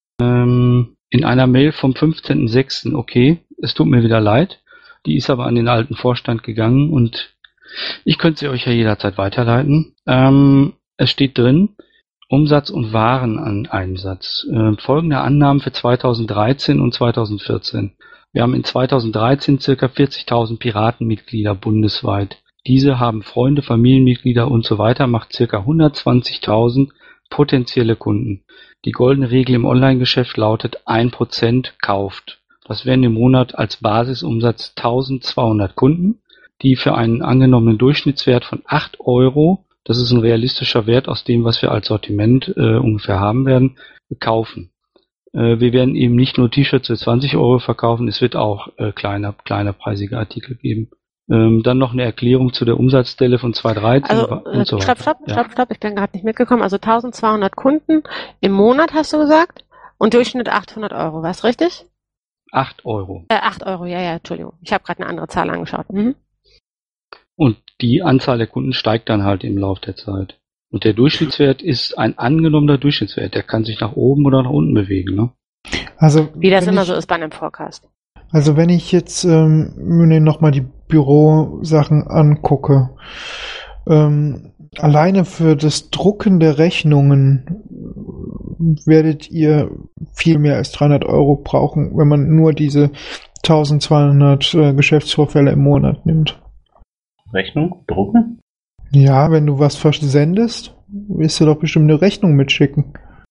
In einer Mail vom 15.06. Okay, es tut mir wieder leid. Die ist aber an den alten Vorstand gegangen und ich könnte sie euch ja jederzeit weiterleiten. Es steht drin, Umsatz und Wareneinsatz. Folgende Annahmen für 2013 und 2014. Wir haben in 2013 circa 40.000 Piratenmitglieder bundesweit. Diese haben Freunde, Familienmitglieder und so weiter, macht circa 120.000 potenzielle Kunden. Die goldene Regel im Online-Geschäft lautet 1% kauft. Das wären im Monat als Basisumsatz 1.200 Kunden, die für einen angenommenen Durchschnittswert von 8 Euro, das ist ein realistischer Wert aus dem, was wir als Sortiment ungefähr haben werden, kaufen. Wir werden eben nicht nur T-Shirts für 20 Euro verkaufen, es wird auch kleinerpreisige Artikel geben. Dann noch eine Erklärung zu der Umsatzstelle von 2013 und so weiter. Stopp, ich bin gerade nicht mitgekommen. Also 1.200 Kunden im Monat, hast du gesagt? Und Durchschnitt 800 Euro, war's richtig? 8 Euro. 8 Euro, ja, Entschuldigung. Ich habe gerade eine andere Zahl angeschaut. Mhm. Und die Anzahl der Kunden steigt dann halt im Laufe der Zeit. Und der Durchschnittswert ist ein angenommener Durchschnittswert. Der kann sich nach oben oder nach unten bewegen, ne? Also, wie das immer so ist bei einem Forecast. Also wenn ich jetzt mir nochmal die Bürosachen angucke, alleine für das Drucken der Rechnungen werdet ihr viel mehr als 300 Euro brauchen, wenn man nur diese 1.200 Geschäftsvorfälle im Monat nimmt. Rechnung? Drucken? Ja, wenn du was versendest, wirst du doch bestimmt eine Rechnung mitschicken.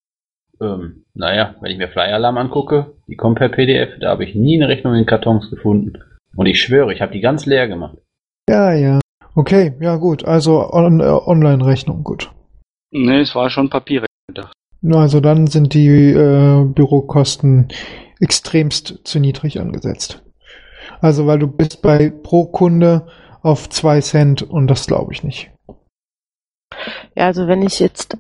Naja, wenn ich mir Flyer-Alarm angucke, die kommen per PDF, da habe ich nie eine Rechnung in Kartons gefunden. Und ich schwöre, ich habe die ganz leer gemacht. Ja. Okay, ja gut, also Online-Rechnung, gut. Nee, es war schon Papierrechnung gedacht. Also dann sind die Bürokosten extremst zu niedrig angesetzt. Also weil du bist bei pro Kunde auf 2 Cent und das glaube ich nicht. Ja, also wenn ich jetzt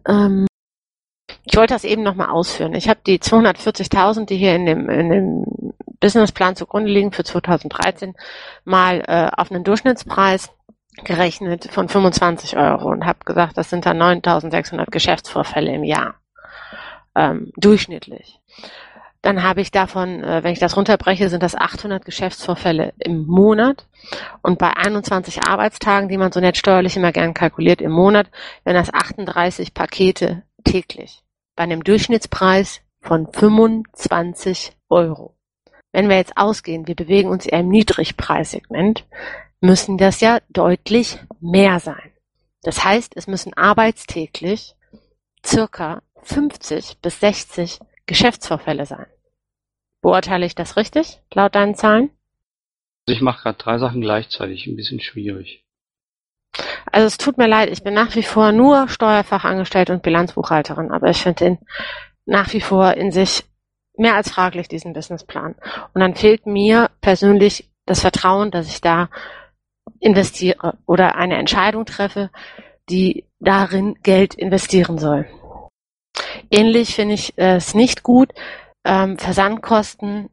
ich wollte das eben nochmal ausführen. Ich habe die 240.000, die hier in dem Businessplan zugrunde liegen für 2013, mal auf einen Durchschnittspreis gerechnet von 25 Euro und habe gesagt, das sind dann 9.600 Geschäftsvorfälle im Jahr. Durchschnittlich. Dann habe ich davon, wenn ich das runterbreche, sind das 800 Geschäftsvorfälle im Monat. Und bei 21 Arbeitstagen, die man so nett steuerlich immer gern kalkuliert im Monat, wären das 38 Pakete täglich. Bei einem Durchschnittspreis von 25 Euro. Wenn wir jetzt ausgehen, wir bewegen uns eher im Niedrigpreissegment, müssen das ja deutlich mehr sein. Das heißt, es müssen arbeitstäglich circa 50 bis 60 Geschäftsvorfälle sein. Beurteile ich das richtig, laut deinen Zahlen? Also ich mache gerade 3 Sachen gleichzeitig, ein bisschen schwierig. Also es tut mir leid, ich bin nach wie vor nur Steuerfachangestellte und Bilanzbuchhalterin, aber ich finde den nach wie vor in sich mehr als fraglich, diesen Businessplan. Und dann fehlt mir persönlich das Vertrauen, dass ich da investiere oder eine Entscheidung treffe, die darin Geld investieren soll. Ähnlich finde ich es nicht gut, Versandkosten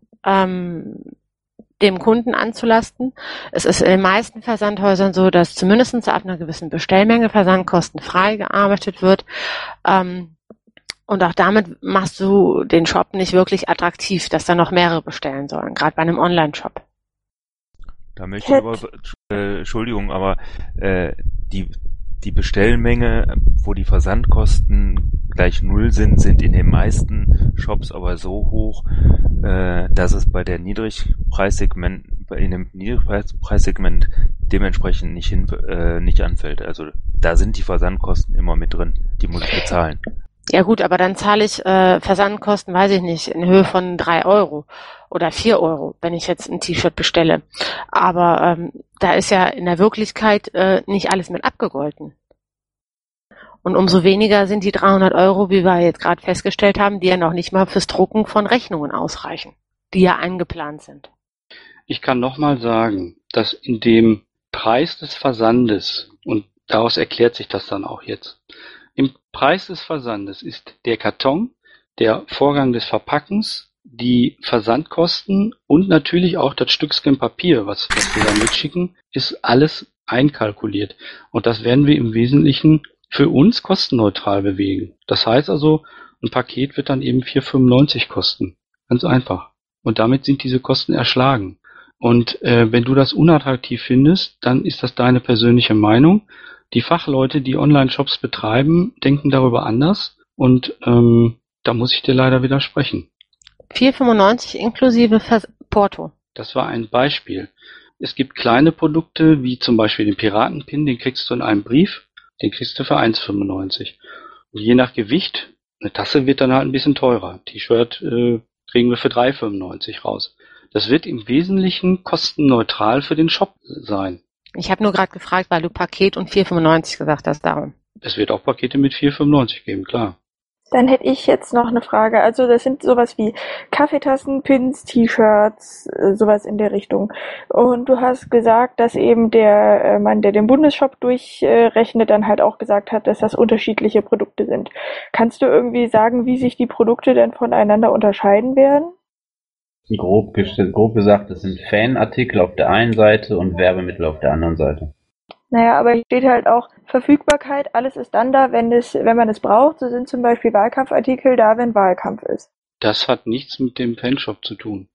dem Kunden anzulasten. Es ist in den meisten Versandhäusern so, dass zumindest ab einer gewissen Bestellmenge Versandkosten frei gearbeitet wird. Und auch damit machst du den Shop nicht wirklich attraktiv, dass da noch mehrere bestellen sollen, gerade bei einem Online-Shop. Da möchte ich aber, Entschuldigung, aber die Bestellmenge, wo die Versandkosten gleich 0 sind in den meisten Shops aber so hoch, dass es bei der in dem Niedrigpreissegment dementsprechend nicht anfällt. Also da sind die Versandkosten immer mit drin, die muss ich bezahlen. Ja gut, aber dann zahle ich Versandkosten, weiß ich nicht, in Höhe von 3 Euro oder 4 Euro, wenn ich jetzt ein T-Shirt bestelle. Aber da ist ja in der Wirklichkeit nicht alles mit abgegolten. Und umso weniger sind die 300 Euro, wie wir jetzt gerade festgestellt haben, die ja noch nicht mal fürs Drucken von Rechnungen ausreichen, die ja eingeplant sind. Ich kann nochmal sagen, dass in dem Preis des Versandes, und daraus erklärt sich das dann auch jetzt, im Preis des Versandes ist der Karton, der Vorgang des Verpackens, die Versandkosten und natürlich auch das Stückchen Papier, was wir da mitschicken, ist alles einkalkuliert. Und das werden wir im Wesentlichen für uns kostenneutral bewegen. Das heißt also, ein Paket wird dann eben 4,95 kosten. Ganz einfach. Und damit sind diese Kosten erschlagen. Und wenn du das unattraktiv findest, dann ist das deine persönliche Meinung. Die Fachleute, die Online-Shops betreiben, denken darüber anders. Und da muss ich dir leider widersprechen. 4,95 inklusive Porto. Das war ein Beispiel. Es gibt kleine Produkte, wie zum Beispiel den Piratenpin, den kriegst du in einem Brief, den kriegst du für 1,95. Und je nach Gewicht, eine Tasse wird dann halt ein bisschen teurer. T-Shirt kriegen wir für 3,95 raus. Das wird im Wesentlichen kostenneutral für den Shop sein. Ich habe nur gerade gefragt, weil du Paket und 4,95 gesagt hast, darum. Es wird auch Pakete mit 4,95 geben, klar. Dann hätte ich jetzt noch eine Frage. Also das sind sowas wie Kaffeetassen, Pins, T-Shirts, sowas in der Richtung. Und du hast gesagt, dass eben der Mann, der den Bundesshop durchrechnet, dann halt auch gesagt hat, dass das unterschiedliche Produkte sind. Kannst du irgendwie sagen, wie sich die Produkte denn voneinander unterscheiden werden? Grob gesagt, das sind Fanartikel auf der einen Seite und Werbemittel auf der anderen Seite. Naja, aber hier steht halt auch Verfügbarkeit, alles ist dann da, wenn man es braucht. So sind zum Beispiel Wahlkampfartikel da, wenn Wahlkampf ist. Das hat nichts mit dem Fanshop zu tun.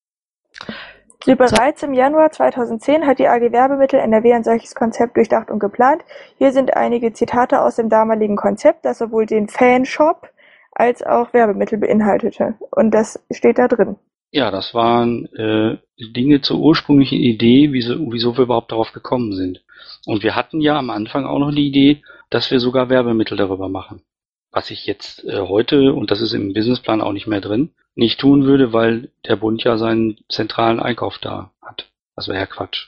Bereits im Januar 2010 hat die AG Werbemittel NRW ein solches Konzept durchdacht und geplant. Hier sind einige Zitate aus dem damaligen Konzept, das sowohl den Fanshop als auch Werbemittel beinhaltete. Und das steht da drin. Ja, das waren Dinge zur ursprünglichen Idee, wieso wir überhaupt darauf gekommen sind. Und wir hatten ja am Anfang auch noch die Idee, dass wir sogar Werbemittel darüber machen. Was ich jetzt heute, und das ist im Businessplan auch nicht mehr drin, nicht tun würde, weil der Bund ja seinen zentralen Einkauf da hat. Das wäre ja Quatsch.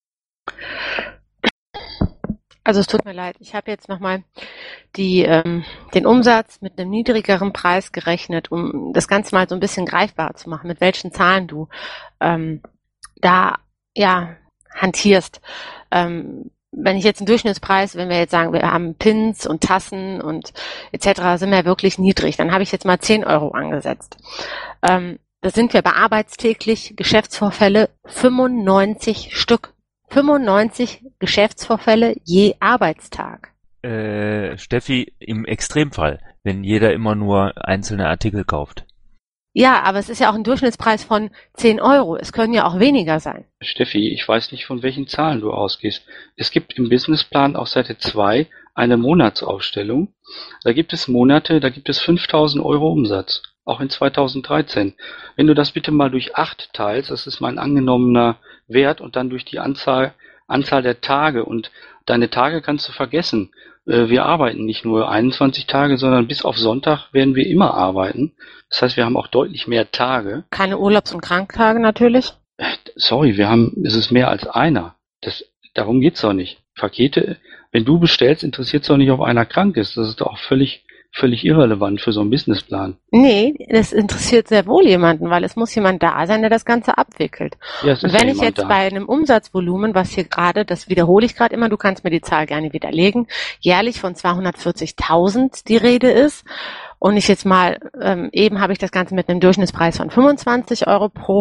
Also es tut mir leid, ich habe jetzt nochmal den Umsatz mit einem niedrigeren Preis gerechnet, um das Ganze mal so ein bisschen greifbar zu machen, mit welchen Zahlen du da ja hantierst. Wenn ich jetzt einen Durchschnittspreis, wenn wir jetzt sagen, wir haben Pins und Tassen und etc., sind wir wirklich niedrig, dann habe ich jetzt mal 10 Euro angesetzt. Da sind wir bei arbeitstäglich Geschäftsvorfälle 95 Stück. 95 Geschäftsvorfälle je Arbeitstag. Steffi, im Extremfall, wenn jeder immer nur einzelne Artikel kauft. Ja, aber es ist ja auch ein Durchschnittspreis von 10 Euro. Es können ja auch weniger sein. Steffi, ich weiß nicht, von welchen Zahlen du ausgehst. Es gibt im Businessplan auf Seite 2 eine Monatsaufstellung. Da gibt es Monate, da gibt es 5.000 Euro Umsatz. Auch in 2013. Wenn du das bitte mal durch 8 teilst, das ist mein angenommener Wert, und dann durch die Anzahl der Tage, und deine Tage kannst du vergessen. Wir arbeiten nicht nur 21 Tage, sondern bis auf Sonntag werden wir immer arbeiten. Das heißt, wir haben auch deutlich mehr Tage. Keine Urlaubs- und Kranktage natürlich? Sorry, es ist mehr als einer. Darum geht's doch nicht. Pakete, wenn du bestellst, interessiert es doch nicht, ob einer krank ist. Das ist doch auch völlig irrelevant für so einen Businessplan. Nee, das interessiert sehr wohl jemanden, weil es muss jemand da sein, der das Ganze abwickelt. Ja, und wenn ich jetzt bei einem Umsatzvolumen, was hier gerade, das wiederhole ich gerade immer, du kannst mir die Zahl gerne widerlegen, jährlich von 240.000 die Rede ist, und ich jetzt mal, eben habe ich das Ganze mit einem Durchschnittspreis von 25 Euro pro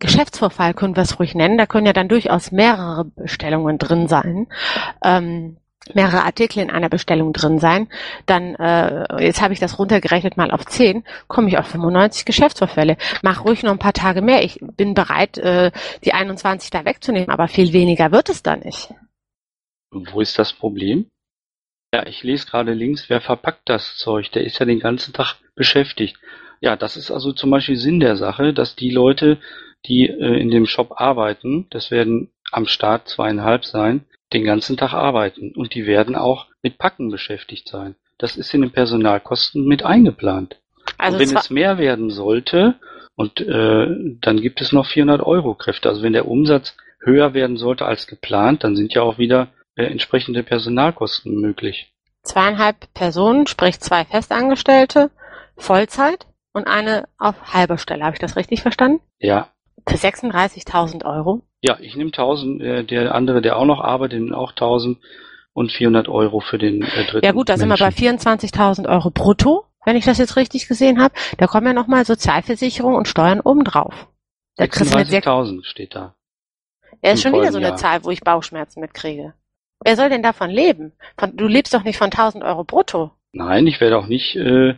Geschäftsvorfall, können wir es ruhig nennen, da können ja dann durchaus mehrere Bestellungen drin sein, mehrere Artikel in einer Bestellung drin sein, dann, jetzt habe ich das runtergerechnet mal auf 10, komme ich auf 95 Geschäftsvorfälle. Mach ruhig noch ein paar Tage mehr. Ich bin bereit, die 21 da wegzunehmen, aber viel weniger wird es da nicht. Wo ist das Problem? Ja, ich lese gerade links, wer verpackt das Zeug? Der ist ja den ganzen Tag beschäftigt. Ja, das ist also zum Beispiel Sinn der Sache, dass die Leute, die in dem Shop arbeiten, das werden am Start 2,5 sein, den ganzen Tag arbeiten. Und die werden auch mit Packen beschäftigt sein. Das ist in den Personalkosten mit eingeplant. Also und wenn es mehr werden sollte, und dann gibt es noch 400 € Kräfte. Also wenn der Umsatz höher werden sollte als geplant, dann sind ja auch wieder entsprechende Personalkosten möglich. 2,5 Personen, sprich 2 Festangestellte, Vollzeit und eine auf halber Stelle. Habe ich das richtig verstanden? Ja. Für 36.000 €? Ja, ich nehme 1.000, der andere, der auch noch arbeitet, nimmt auch 1.000 und 400 € für den dritten. Ja gut, da sind wir bei 24.000 € brutto, wenn ich das jetzt richtig gesehen habe. Da kommen ja nochmal Sozialversicherung und Steuern obendrauf. 36.000 steht da. Ja, ist schon wieder so eine Zahl, wo ich Bauchschmerzen mitkriege. Wer soll denn davon leben? Du lebst doch nicht von 1.000 € brutto. Nein, ich werde auch nicht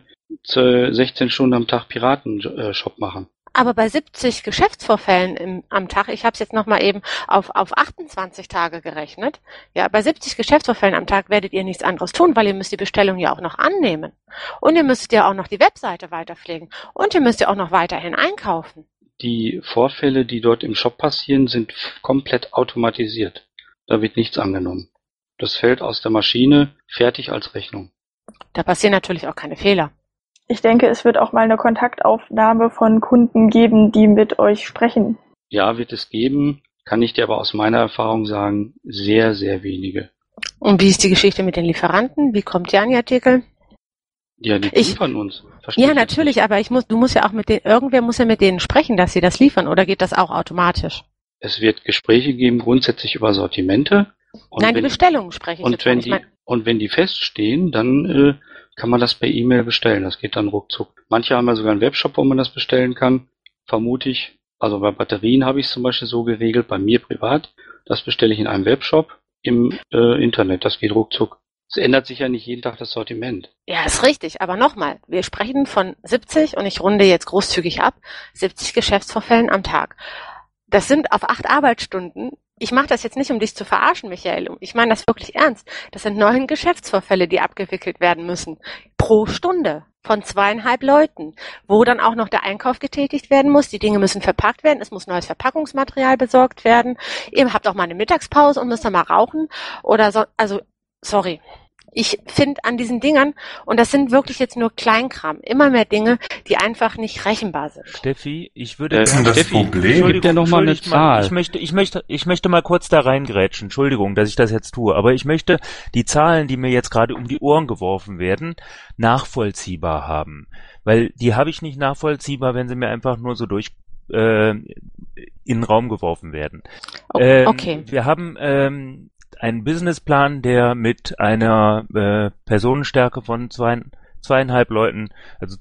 16 Stunden am Tag Piratenshop machen. Aber bei 70 Geschäftsvorfällen am Tag, ich habe es jetzt nochmal eben auf 28 Tage gerechnet, ja, bei 70 Geschäftsvorfällen am Tag werdet ihr nichts anderes tun, weil ihr müsst die Bestellung ja auch noch annehmen. Und ihr müsst ja auch noch die Webseite weiterpflegen. Und ihr müsst ja auch noch weiterhin einkaufen. Die Vorfälle, die dort im Shop passieren, sind komplett automatisiert. Da wird nichts angenommen. Das fällt aus der Maschine fertig als Rechnung. Da passieren natürlich auch keine Fehler. Ich denke, es wird auch mal eine Kontaktaufnahme von Kunden geben, die mit euch sprechen. Ja, wird es geben, kann ich dir aber aus meiner Erfahrung sagen, sehr, sehr wenige. Und wie ist die Geschichte mit den Lieferanten? Wie kommt ihr an die Artikel? Ja, die liefern uns. Ja, natürlich, aber du musst ja auch irgendwer muss ja mit denen sprechen, dass sie das liefern, oder geht das auch automatisch? Es wird Gespräche geben, grundsätzlich über Sortimente. Nein, die Bestellungen spreche ich und jetzt Und wenn die feststehen, dann kann man das per E-Mail bestellen. Das geht dann ruckzuck. Manche haben ja sogar einen Webshop, wo man das bestellen kann. Vermute ich. Also bei Batterien habe ich es zum Beispiel so geregelt, bei mir privat. Das bestelle ich in einem Webshop im Internet. Das geht ruckzuck. Es ändert sich ja nicht jeden Tag das Sortiment. Ja, ist richtig. Aber nochmal, wir sprechen von 70, und ich runde jetzt großzügig ab, 70 Geschäftsvorfällen am Tag. Das sind auf 8 Arbeitsstunden. Ich mache das jetzt nicht, um dich zu verarschen, Michael. Ich meine das wirklich ernst. Das sind 9 Geschäftsvorfälle, die abgewickelt werden müssen. Pro Stunde von 2,5 Leuten, wo dann auch noch der Einkauf getätigt werden muss. Die Dinge müssen verpackt werden. Es muss neues Verpackungsmaterial besorgt werden. Ihr habt auch mal eine Mittagspause und müsst dann mal rauchen oder so. Also, sorry. Ich finde an diesen Dingern, und das sind wirklich jetzt nur Kleinkram, immer mehr Dinge, die einfach nicht rechenbar sind. Steffi, ich würde das Problem. Gibt ja noch mal eine Zahl. Ich möchte mal kurz da reingrätschen. Entschuldigung, dass ich das jetzt tue, aber ich möchte die Zahlen, die mir jetzt gerade um die Ohren geworfen werden, nachvollziehbar haben, weil die habe ich nicht nachvollziehbar, wenn sie mir einfach nur so durch in den Raum geworfen werden. Okay. Wir haben einen Businessplan, der mit einer Personenstärke von 2,5 Leuten, also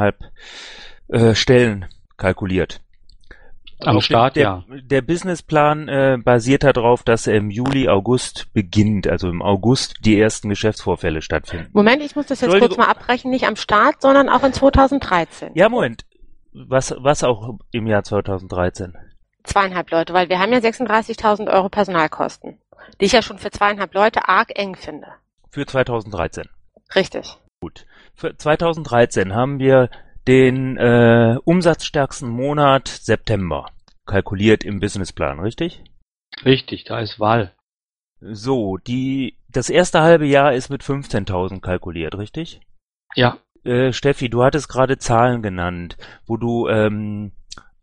2,5 Stellen kalkuliert. Am Start, ja. Der Businessplan basiert darauf, dass er im Juli, August beginnt, also im August die ersten Geschäftsvorfälle stattfinden. Moment, ich muss das jetzt kurz mal abbrechen, nicht am Start, sondern auch in 2013. Ja, Moment. Was auch im Jahr 2013? 2,5 Leute, weil wir haben ja 36.000 € Personalkosten, die ich ja schon für 2,5 Leute arg eng finde. Für 2013. Richtig. Gut. Für 2013 haben wir den umsatzstärksten Monat September kalkuliert im Businessplan, richtig? Richtig, da ist Wahl. So, das erste halbe Jahr ist mit 15.000 kalkuliert, richtig? Ja. Steffi, du hattest gerade Zahlen genannt, wo du einen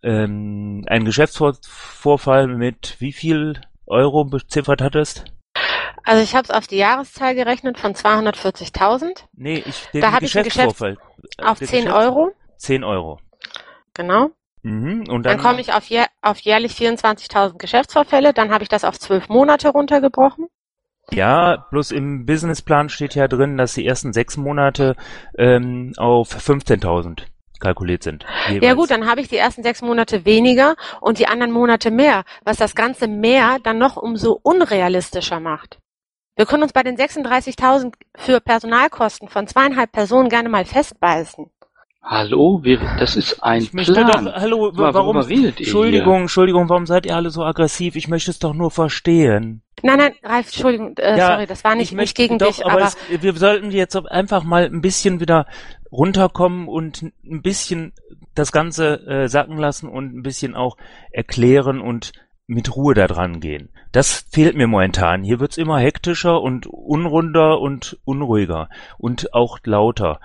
Geschäftsvorfall mit wie viel Euro beziffert hattest? Also ich habe es auf die Jahreszahl gerechnet von 240.000. Nee, da habe ich einen Geschäftsvorfall auf 10 Euro. 10 Euro. Genau. Mhm, und dann komme ich auf jährlich 24.000 Geschäftsvorfälle. Dann habe ich das auf 12 Monate runtergebrochen. Ja, bloß im Businessplan steht ja drin, dass die ersten 6 Monate auf 15.000 kalkuliert sind. Jeweils. Ja gut, dann habe ich die ersten 6 Monate weniger und die anderen Monate mehr, was das Ganze mehr dann noch umso unrealistischer macht. Wir können uns bei den 36.000 für Personalkosten von 2,5 Personen gerne mal festbeißen. Hallo, das ist ein Ich möchte Plan. doch, hallo, Warum redet ihr Entschuldigung, warum seid ihr alle so aggressiv? Ich möchte es doch nur verstehen. Nein, Ralf, Entschuldigung, sorry, das war nicht gegen dich, aber wir sollten jetzt einfach mal ein bisschen wieder runterkommen und ein bisschen das Ganze sacken lassen und ein bisschen auch erklären und mit Ruhe da dran gehen. Das fehlt mir momentan. Hier wird's immer hektischer und unrunder und unruhiger und auch lauter.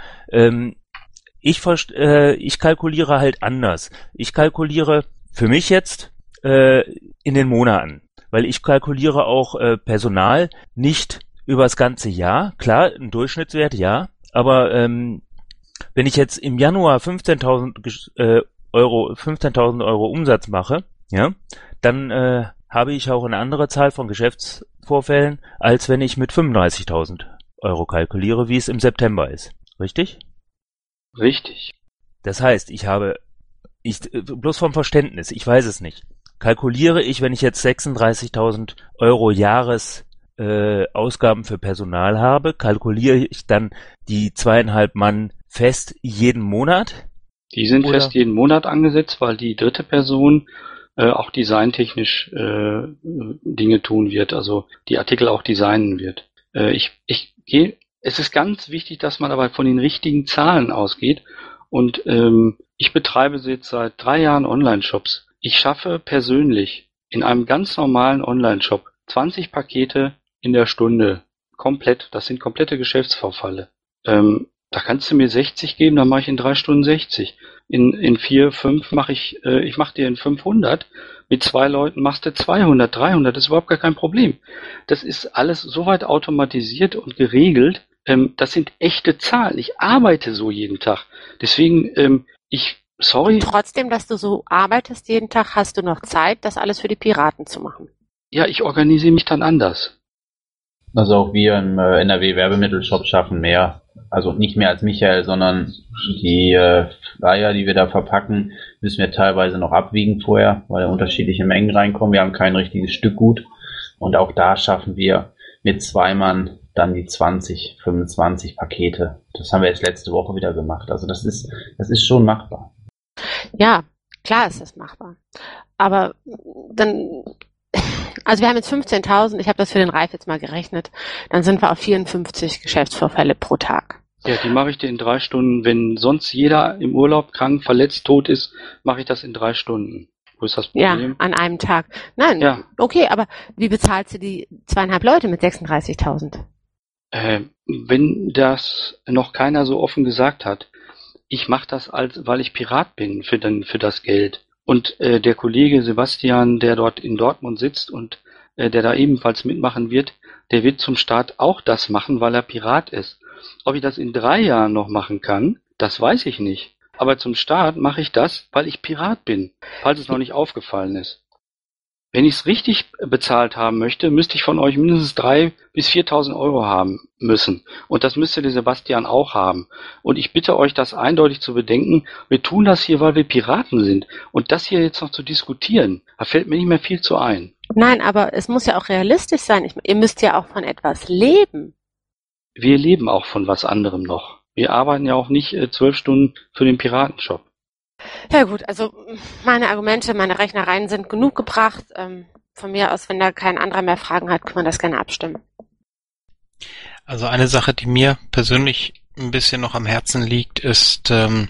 Ich kalkuliere halt anders. Ich kalkuliere für mich jetzt in den Monaten, weil ich kalkuliere auch Personal nicht über das ganze Jahr. Klar, ein Durchschnittswert, ja, aber wenn ich jetzt im Januar 15.000 Euro Umsatz mache, ja, dann habe ich auch eine andere Zahl von Geschäftsvorfällen, als wenn ich mit 35.000 Euro kalkuliere, wie es im September ist. Richtig? Richtig. Das heißt, bloß vom Verständnis, ich weiß es nicht, kalkuliere ich, wenn ich jetzt 36.000 Euro Ausgaben für Personal habe, kalkuliere ich dann die 2,5 Mann fest jeden Monat? Die sind fest jeden Monat angesetzt, weil die dritte Person auch designtechnisch Dinge tun wird, also die Artikel auch designen wird. Es ist ganz wichtig, dass man aber von den richtigen Zahlen ausgeht und ich betreibe jetzt seit 3 Jahren Online-Shops. Ich schaffe persönlich in einem ganz normalen Online-Shop 20 Pakete in der Stunde. Komplett. Das sind komplette Geschäftsvorfälle. Da kannst du mir 60 geben, dann mache ich in 3 Stunden 60. In 4, 5 mache ich dir in 500. Mit 2 Leuten machst du 200, 300. Das ist überhaupt gar kein Problem. Das ist alles soweit automatisiert und geregelt. Das sind echte Zahlen. Ich arbeite so jeden Tag. Deswegen, sorry. Trotzdem, dass du so arbeitest jeden Tag, hast du noch Zeit, das alles für die Piraten zu machen. Ja, ich organisiere mich dann anders. Also auch wir im NRW-Werbemittelshop schaffen mehr. Also nicht mehr als Michael, sondern die Flyer, die wir da verpacken, müssen wir teilweise noch abwiegen vorher, weil da unterschiedliche Mengen reinkommen. Wir haben kein richtiges Stückgut. Und auch da schaffen wir mit 2 Mann dann die 20, 25 Pakete. Das haben wir jetzt letzte Woche wieder gemacht. Also das ist schon machbar. Ja, klar ist das machbar. Aber dann, also wir haben jetzt 15.000, ich habe das für den Ralf jetzt mal gerechnet, dann sind wir auf 54 Geschäftsvorfälle pro Tag. Ja, die mache ich dir in 3 Stunden. Wenn sonst jeder im Urlaub, krank, verletzt, tot ist, mache ich das in 3 Stunden. Wo ist das Problem? Ja, an einem Tag. Nein, ja. Okay, aber wie bezahlst du die 2,5 Leute mit 36.000? Wenn das noch keiner so offen gesagt hat, ich mache das weil ich Pirat bin für das Geld. Und der Kollege Sebastian, der dort in Dortmund sitzt und der da ebenfalls mitmachen wird, der wird zum Start auch das machen, weil er Pirat ist. Ob ich das in 3 Jahren noch machen kann, das weiß ich nicht. Aber zum Start mache ich das, weil ich Pirat bin, falls es noch nicht aufgefallen ist. Wenn ich es richtig bezahlt haben möchte, müsste ich von euch mindestens 3.000 bis 4.000 Euro haben müssen. Und das müsste der Sebastian auch haben. Und ich bitte euch, das eindeutig zu bedenken. Wir tun das hier, weil wir Piraten sind. Und das hier jetzt noch zu diskutieren, da fällt mir nicht mehr viel zu ein. Nein, aber es muss ja auch realistisch sein. Ihr müsst ja auch von etwas leben. Wir leben auch von was anderem noch. Wir arbeiten ja auch nicht 12 Stunden für den Piratenshop. Ja gut, also meine Argumente, meine Rechnereien sind genug gebracht. Von mir aus, wenn da kein anderer mehr Fragen hat, kann man das gerne abstimmen. Also eine Sache, die mir persönlich ein bisschen noch am Herzen liegt, ist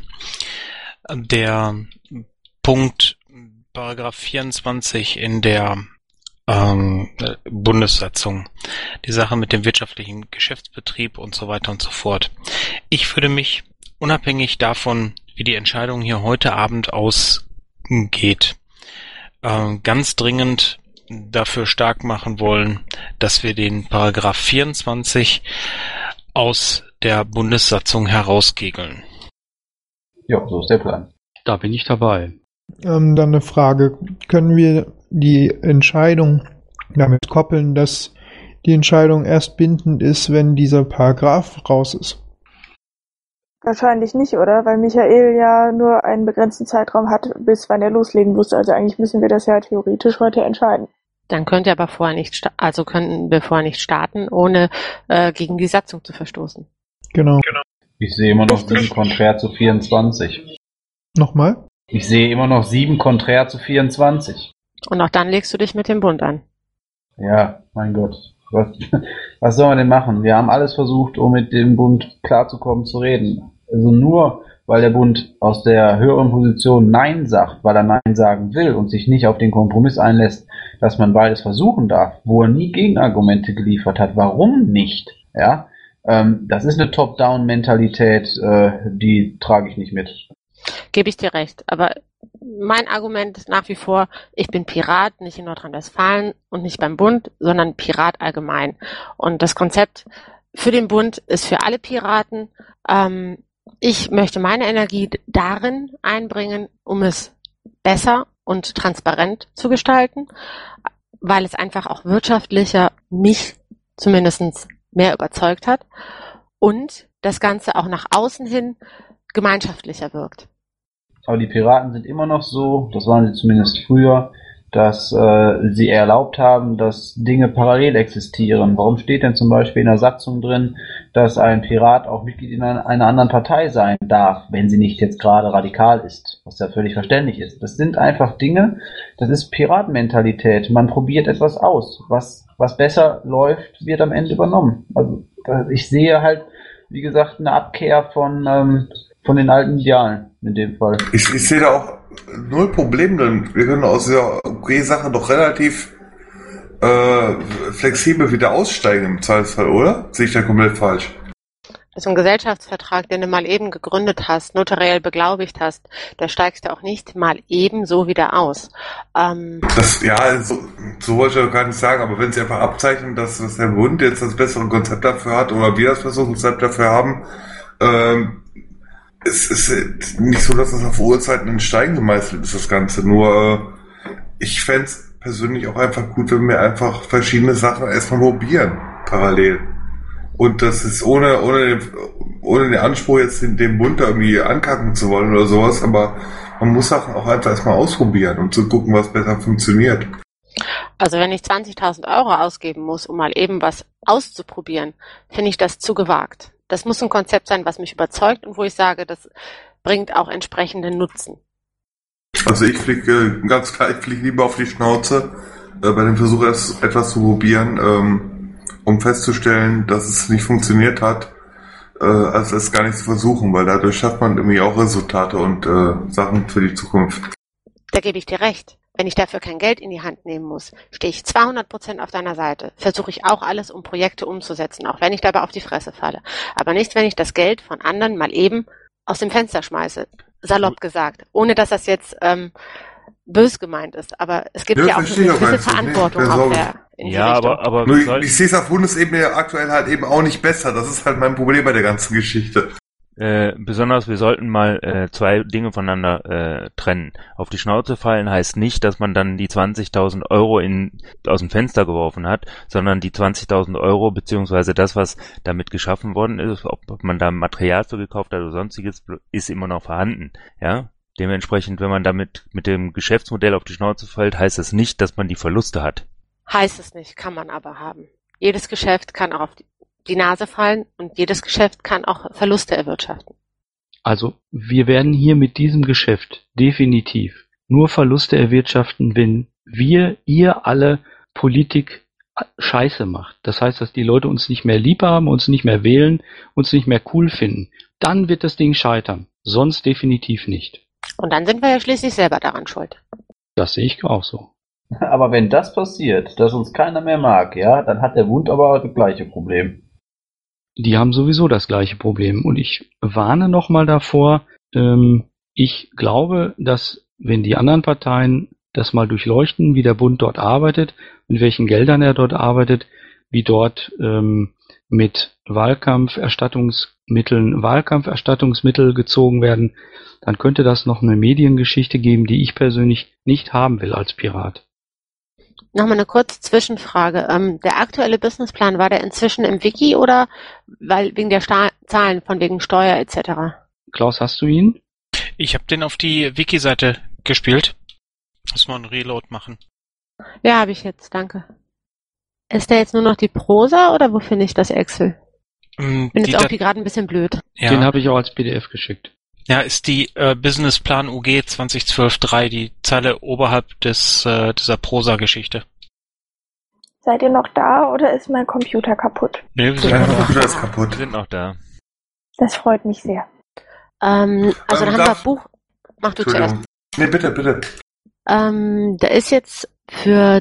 der Punkt Paragraph 24 in der Bundessatzung. Die Sache mit dem wirtschaftlichen Geschäftsbetrieb und so weiter und so fort. Ich würde mich unabhängig davon, wie die Entscheidung hier heute Abend ausgeht, ganz dringend dafür stark machen wollen, dass wir den Paragraph 24 aus der Bundessatzung herauskegeln. Ja, so ist der Plan. Da bin ich dabei. Dann eine Frage. Können wir die Entscheidung damit koppeln, dass die Entscheidung erst bindend ist, wenn dieser Paragraph raus ist? Wahrscheinlich nicht, oder? Weil Michael ja nur einen begrenzten Zeitraum hat, bis wann er loslegen muss. Also eigentlich müssen wir das ja theoretisch heute entscheiden. Dann könnt ihr aber könnten wir vorher nicht starten, ohne gegen die Satzung zu verstoßen. Genau. Ich sehe immer noch 7 konträr zu 24. Nochmal? Ich sehe immer noch 7 konträr zu 24. Und auch dann legst du dich mit dem Bund an. Ja, mein Gott. Was soll man denn machen? Wir haben alles versucht, um mit dem Bund klarzukommen, zu reden. Also nur, weil der Bund aus der höheren Position Nein sagt, weil er Nein sagen will und sich nicht auf den Kompromiss einlässt, dass man beides versuchen darf, wo er nie Gegenargumente geliefert hat. Warum nicht? Ja, das ist eine Top-Down-Mentalität, die trage ich nicht mit. Gebe ich dir recht. Aber mein Argument ist nach wie vor, ich bin Pirat, nicht in Nordrhein-Westfalen und nicht beim Bund, sondern Pirat allgemein. Und das Konzept für den Bund ist für alle Piraten. Ich möchte meine Energie darin einbringen, um es besser und transparent zu gestalten, weil es einfach auch wirtschaftlicher mich zumindest mehr überzeugt hat und das Ganze auch nach außen hin gemeinschaftlicher wirkt. Aber die Piraten sind immer noch so, das waren sie zumindest früher, dass sie erlaubt haben, dass Dinge parallel existieren. Warum steht denn zum Beispiel in der Satzung drin, dass ein Pirat auch Mitglied in einer anderen Partei sein darf, wenn sie nicht jetzt gerade radikal ist, was ja völlig verständlich ist. Das sind einfach Dinge, das ist Piratenmentalität. Man probiert etwas aus. Was besser läuft, wird am Ende übernommen. Also ich sehe halt, wie gesagt, eine Abkehr von den alten Idealen in dem Fall. Ich sehe da auch null Problem drin. Wir können aus dieser Sache doch relativ flexibel wieder aussteigen im Zweifelsfall, oder? Sehe ich da komplett falsch? Das ist ein Gesellschaftsvertrag, den du mal eben gegründet hast, notariell beglaubigt hast, da steigst du auch nicht mal eben so wieder aus. So wollte ich doch gar nicht sagen, aber wenn sie einfach abzeichnen, dass der Bund jetzt das bessere Konzept dafür hat oder wir das bessere Konzept dafür haben, es ist nicht so, dass das auf Urzeiten in Stein gemeißelt ist, das Ganze. Nur ich fände es persönlich auch einfach gut, wenn wir einfach verschiedene Sachen erstmal probieren, parallel. Und das ist ohne den Anspruch, jetzt den Bund da irgendwie ankacken zu wollen oder sowas, aber man muss Sachen auch einfach erstmal ausprobieren, um zu gucken, was besser funktioniert. Also wenn ich 20.000 Euro ausgeben muss, um mal eben was auszuprobieren, finde ich das zu gewagt. Das muss ein Konzept sein, was mich überzeugt und wo ich sage, das bringt auch entsprechenden Nutzen. Also ich fliege ganz klar, lieber auf die Schnauze bei dem Versuch, etwas zu probieren, um festzustellen, dass es nicht funktioniert hat, als es gar nicht zu versuchen, weil dadurch schafft man irgendwie auch Resultate und Sachen für die Zukunft. Da gebe ich dir recht. Wenn ich dafür kein Geld in die Hand nehmen muss, stehe ich 200% auf deiner Seite. Versuche ich auch alles, um Projekte umzusetzen, auch wenn ich dabei auf die Fresse falle. Aber nicht, wenn ich das Geld von anderen mal eben aus dem Fenster schmeiße. Salopp gesagt. Ohne, dass das jetzt bös gemeint ist. Aber es gibt ja auch eine gewisse Verantwortung auf der in die Richtung. Aber nur, ich sehe es auf Bundesebene aktuell halt eben auch nicht besser. Das ist halt mein Problem bei der ganzen Geschichte. Besonders, wir sollten mal 2 Dinge voneinander trennen. Auf die Schnauze fallen heißt nicht, dass man dann die 20.000 Euro aus dem Fenster geworfen hat, sondern die 20.000 Euro beziehungsweise das, was damit geschaffen worden ist, ob man da Material für gekauft hat oder sonstiges, ist immer noch vorhanden. Ja, dementsprechend, wenn man damit mit dem Geschäftsmodell auf die Schnauze fällt, heißt das nicht, dass man die Verluste hat. Heißt es nicht, kann man aber haben. Jedes Geschäft kann auch auf die Nase fallen und jedes Geschäft kann auch Verluste erwirtschaften. Also wir werden hier mit diesem Geschäft definitiv nur Verluste erwirtschaften, wenn ihr alle Politik Scheiße macht. Das heißt, dass die Leute uns nicht mehr lieb haben, uns nicht mehr wählen, uns nicht mehr cool finden. Dann wird das Ding scheitern. Sonst definitiv nicht. Und dann sind wir ja schließlich selber daran schuld. Das sehe ich auch so. Aber wenn das passiert, dass uns keiner mehr mag, ja, dann hat der Bund aber das gleiche Problem. Die haben sowieso das gleiche Problem. Und ich warne nochmal davor, ich glaube, dass wenn die anderen Parteien das mal durchleuchten, wie der Bund dort arbeitet, mit welchen Geldern er dort arbeitet, wie dort mit Wahlkampferstattungsmittel gezogen werden, dann könnte das noch eine Mediengeschichte geben, die ich persönlich nicht haben will als Pirat. Nochmal eine kurze Zwischenfrage. Der aktuelle Businessplan, war der inzwischen im Wiki oder wegen der Zahlen von wegen Steuer etc.? Klaus, hast du ihn? Ich habe den auf die Wiki-Seite gespielt. Muss mal einen Reload machen. Ja, habe ich jetzt, danke. Ist da jetzt nur noch die Prosa oder wo finde ich das Excel? Bin jetzt irgendwie gerade ein bisschen blöd. Ja. Den habe ich auch als PDF geschickt. Ja, ist die Businessplan UG 2012-3, die Zeile oberhalb dieser Prosa-Geschichte. Seid ihr noch da oder ist mein Computer kaputt? Nee, wir sind Mein noch da. Computer ist kaputt. Wir sind noch da. Das freut mich sehr. Also dann haben wir Buch... Mach du zuerst. Nee, bitte. Da ist jetzt für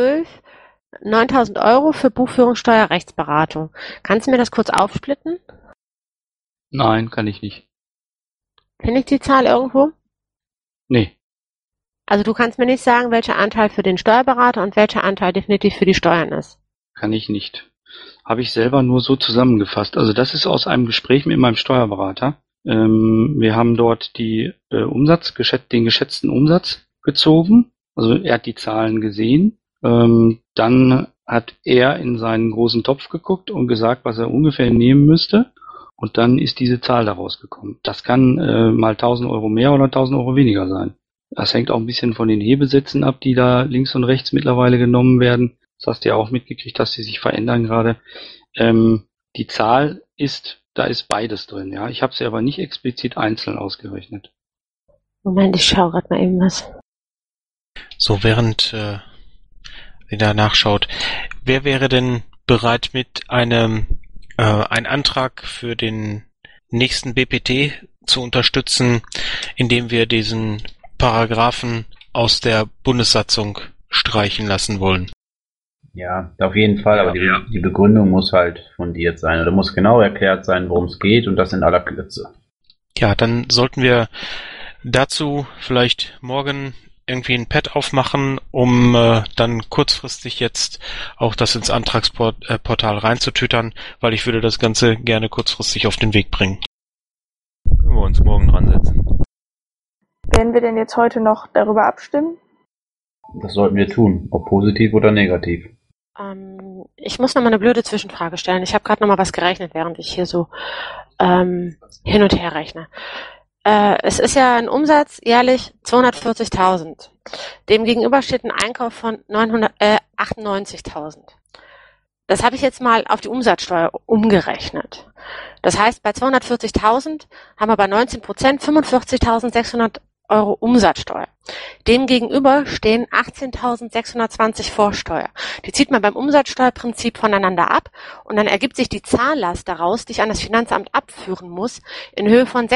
9.000 Euro für Buchführung, Steuer, Rechtsberatung. Kannst du mir das kurz aufsplitten? Nein, kann ich nicht. Finde ich die Zahl irgendwo? Nee. Also du kannst mir nicht sagen, welcher Anteil für den Steuerberater und welcher Anteil definitiv für die Steuern ist. Kann ich nicht. Habe ich selber nur so zusammengefasst. Also das ist aus einem Gespräch mit meinem Steuerberater. Wir haben dort den geschätzten Umsatz gezogen. Also er hat die Zahlen gesehen. Dann hat er in seinen großen Topf geguckt und gesagt, was er ungefähr nehmen müsste. Und dann ist diese Zahl daraus gekommen. Das kann mal 1.000 Euro mehr oder 1.000 Euro weniger sein. Das hängt auch ein bisschen von den Hebesätzen ab, die da links und rechts mittlerweile genommen werden. Das hast du ja auch mitgekriegt, dass die sich verändern gerade. Die Zahl da ist beides drin. Ja, ich habe sie aber nicht explizit einzeln ausgerechnet. Moment, ich schaue gerade mal eben was. So, während ihr da nachschaut, wer wäre denn bereit mit einem Antrag für den nächsten BPT zu unterstützen, indem wir diesen Paragraphen aus der Bundessatzung streichen lassen wollen? Ja, auf jeden Fall, aber die Begründung muss halt fundiert sein oder muss genau erklärt sein, worum es geht und das in aller Kürze. Ja, dann sollten wir dazu vielleicht morgen irgendwie ein Pad aufmachen, um dann kurzfristig jetzt auch das ins Antragsportal reinzutütern, weil ich würde das Ganze gerne kurzfristig auf den Weg bringen. Können wir uns morgen dran setzen. Werden wir denn jetzt heute noch darüber abstimmen? Das sollten wir tun, ob positiv oder negativ. Ich muss noch mal eine blöde Zwischenfrage stellen. Ich habe gerade noch mal was gerechnet, während ich hier so hin und her rechne. Es ist ja ein Umsatz jährlich 240.000. Dem gegenüber steht ein Einkauf von 98.000. Das habe ich jetzt mal auf die Umsatzsteuer umgerechnet. Das heißt, bei 240.000 haben wir bei 19% 45.600 Euro Umsatzsteuer. Dem gegenüber stehen 18.620 Vorsteuer. Die zieht man beim Umsatzsteuerprinzip voneinander ab und dann ergibt sich die Zahllast daraus, die ich an das Finanzamt abführen muss, in Höhe von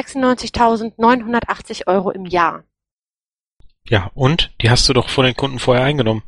96.980 Euro im Jahr. Ja, und? Die hast du doch von den Kunden vorher eingenommen.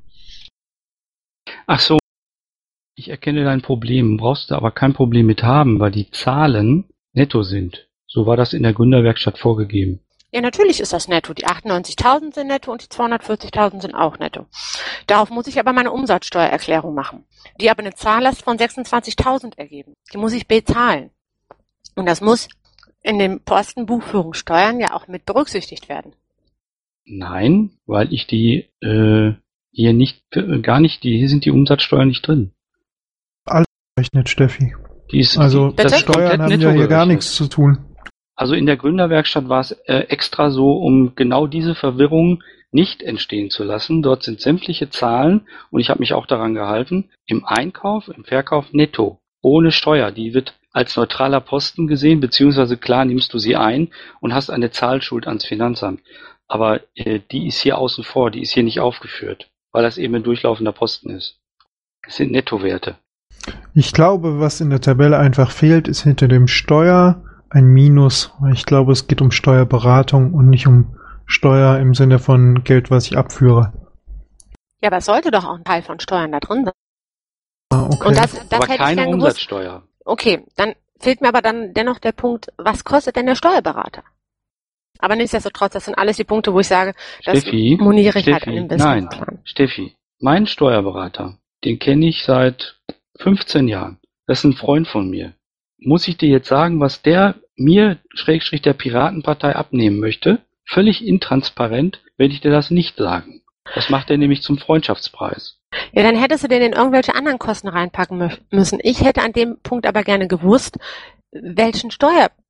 Ach so. Ich erkenne dein Problem, brauchst du aber kein Problem mit haben, weil die Zahlen netto sind. So war das in der Gründerwerkstatt vorgegeben. Ja, natürlich ist das netto. Die 98.000 sind netto und die 240.000 sind auch netto. Darauf muss ich aber meine Umsatzsteuererklärung machen, die aber eine Zahllast von 26.000 ergeben. Die muss ich bezahlen. Und das muss in dem Posten Buchführungssteuern ja auch mit berücksichtigt werden. Nein, weil ich die hier nicht, hier sind die Umsatzsteuern nicht drin. Alles gerechnet, Steffi. Das Steuern haben ja hier gar nichts zu tun. Also in der Gründerwerkstatt war es extra so, um genau diese Verwirrung nicht entstehen zu lassen. Dort sind sämtliche Zahlen, und ich habe mich auch daran gehalten, im Einkauf, im Verkauf netto, ohne Steuer. Die wird als neutraler Posten gesehen, beziehungsweise klar nimmst du sie ein und hast eine Zahlschuld ans Finanzamt. Aber die ist hier außen vor, die ist hier nicht aufgeführt, weil das eben ein durchlaufender Posten ist. Das sind Nettowerte. Ich glaube, was in der Tabelle einfach fehlt, ist hinter dem Steuer ein Minus. Ich glaube, es geht um Steuerberatung und nicht um Steuer im Sinne von Geld, was ich abführe. Ja, aber es sollte doch auch ein Teil von Steuern da drin sein. Okay. Und das aber hätte keine ich gern Umsatzsteuer. gewusst. Okay, dann fehlt mir aber dann dennoch der Punkt, was kostet denn der Steuerberater? Aber nichtsdestotrotz, das sind alles die Punkte, wo ich sage, das moniere ich halt an dem Businessplan. Nein, Steffi, mein Steuerberater, den kenne ich seit 15 Jahren. Das ist ein Freund von mir. Muss ich dir jetzt sagen, was der mir, / der Piratenpartei abnehmen möchte? Völlig intransparent werde ich dir das nicht sagen. Das macht er nämlich zum Freundschaftspreis. Ja, dann hättest du den in irgendwelche anderen Kosten reinpacken müssen. Ich hätte an dem Punkt aber gerne gewusst, welche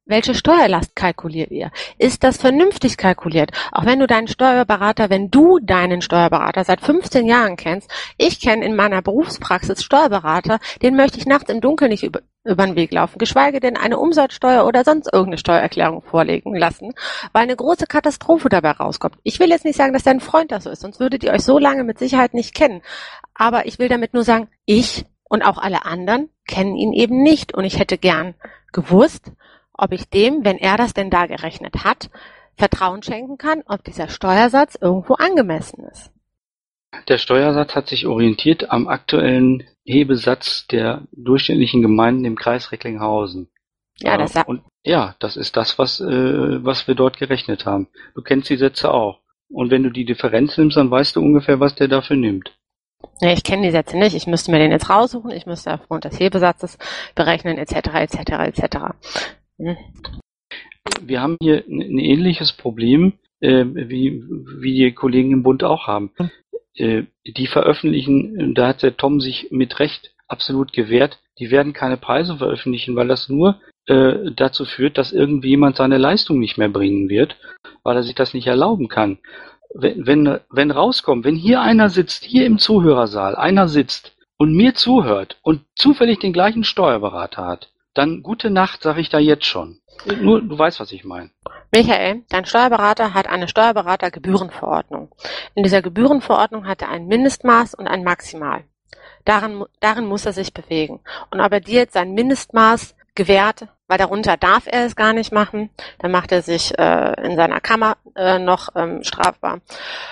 welche Steuerlast kalkuliert ihr? Ist das vernünftig kalkuliert? Auch wenn du deinen Steuerberater seit 15 Jahren kennst, ich kenne in meiner Berufspraxis Steuerberater, den möchte ich nachts im Dunkeln nicht über den Weg laufen, geschweige denn eine Umsatzsteuer oder sonst irgendeine Steuererklärung vorlegen lassen, weil eine große Katastrophe dabei rauskommt. Ich will jetzt nicht sagen, dass dein Freund das so ist, sonst würdet ihr euch so lange mit Sicherheit nicht kennen. Aber ich will damit nur sagen, ich und auch alle anderen kennen ihn eben nicht. Und ich hätte gern gewusst, ob ich dem, wenn er das denn da gerechnet hat, Vertrauen schenken kann, ob dieser Steuersatz irgendwo angemessen ist. Der Steuersatz hat sich orientiert am aktuellen Hebesatz der durchschnittlichen Gemeinden im Kreis Recklinghausen. Ja, das ist das, was wir dort gerechnet haben. Du kennst die Sätze auch. Und wenn du die Differenz nimmst, dann weißt du ungefähr, was der dafür nimmt. Nee, ich kenne die Sätze nicht. Ich müsste mir den jetzt raussuchen. Ich müsste aufgrund des Hebesatzes berechnen, etc. Wir haben hier ein ähnliches Problem, wie die Kollegen im Bund auch haben. Die veröffentlichen, da hat der Tom sich mit Recht absolut gewehrt, die werden keine Preise veröffentlichen, weil das nur dazu führt, dass irgendjemand seine Leistung nicht mehr bringen wird, weil er sich das nicht erlauben kann. Wenn rauskommt, wenn hier einer sitzt, hier im Zuhörersaal, einer sitzt und mir zuhört und zufällig den gleichen Steuerberater hat, dann gute Nacht, sage ich da jetzt schon. Nur, du weißt, was ich meine. Michael, dein Steuerberater hat eine Steuerberatergebührenverordnung. In dieser Gebührenverordnung hat er ein Mindestmaß und ein Maximal. Darin muss er sich bewegen. Und ob er dir jetzt sein Mindestmaß gewährt, weil darunter darf er es gar nicht machen, dann macht er sich in seiner Kammer noch strafbar.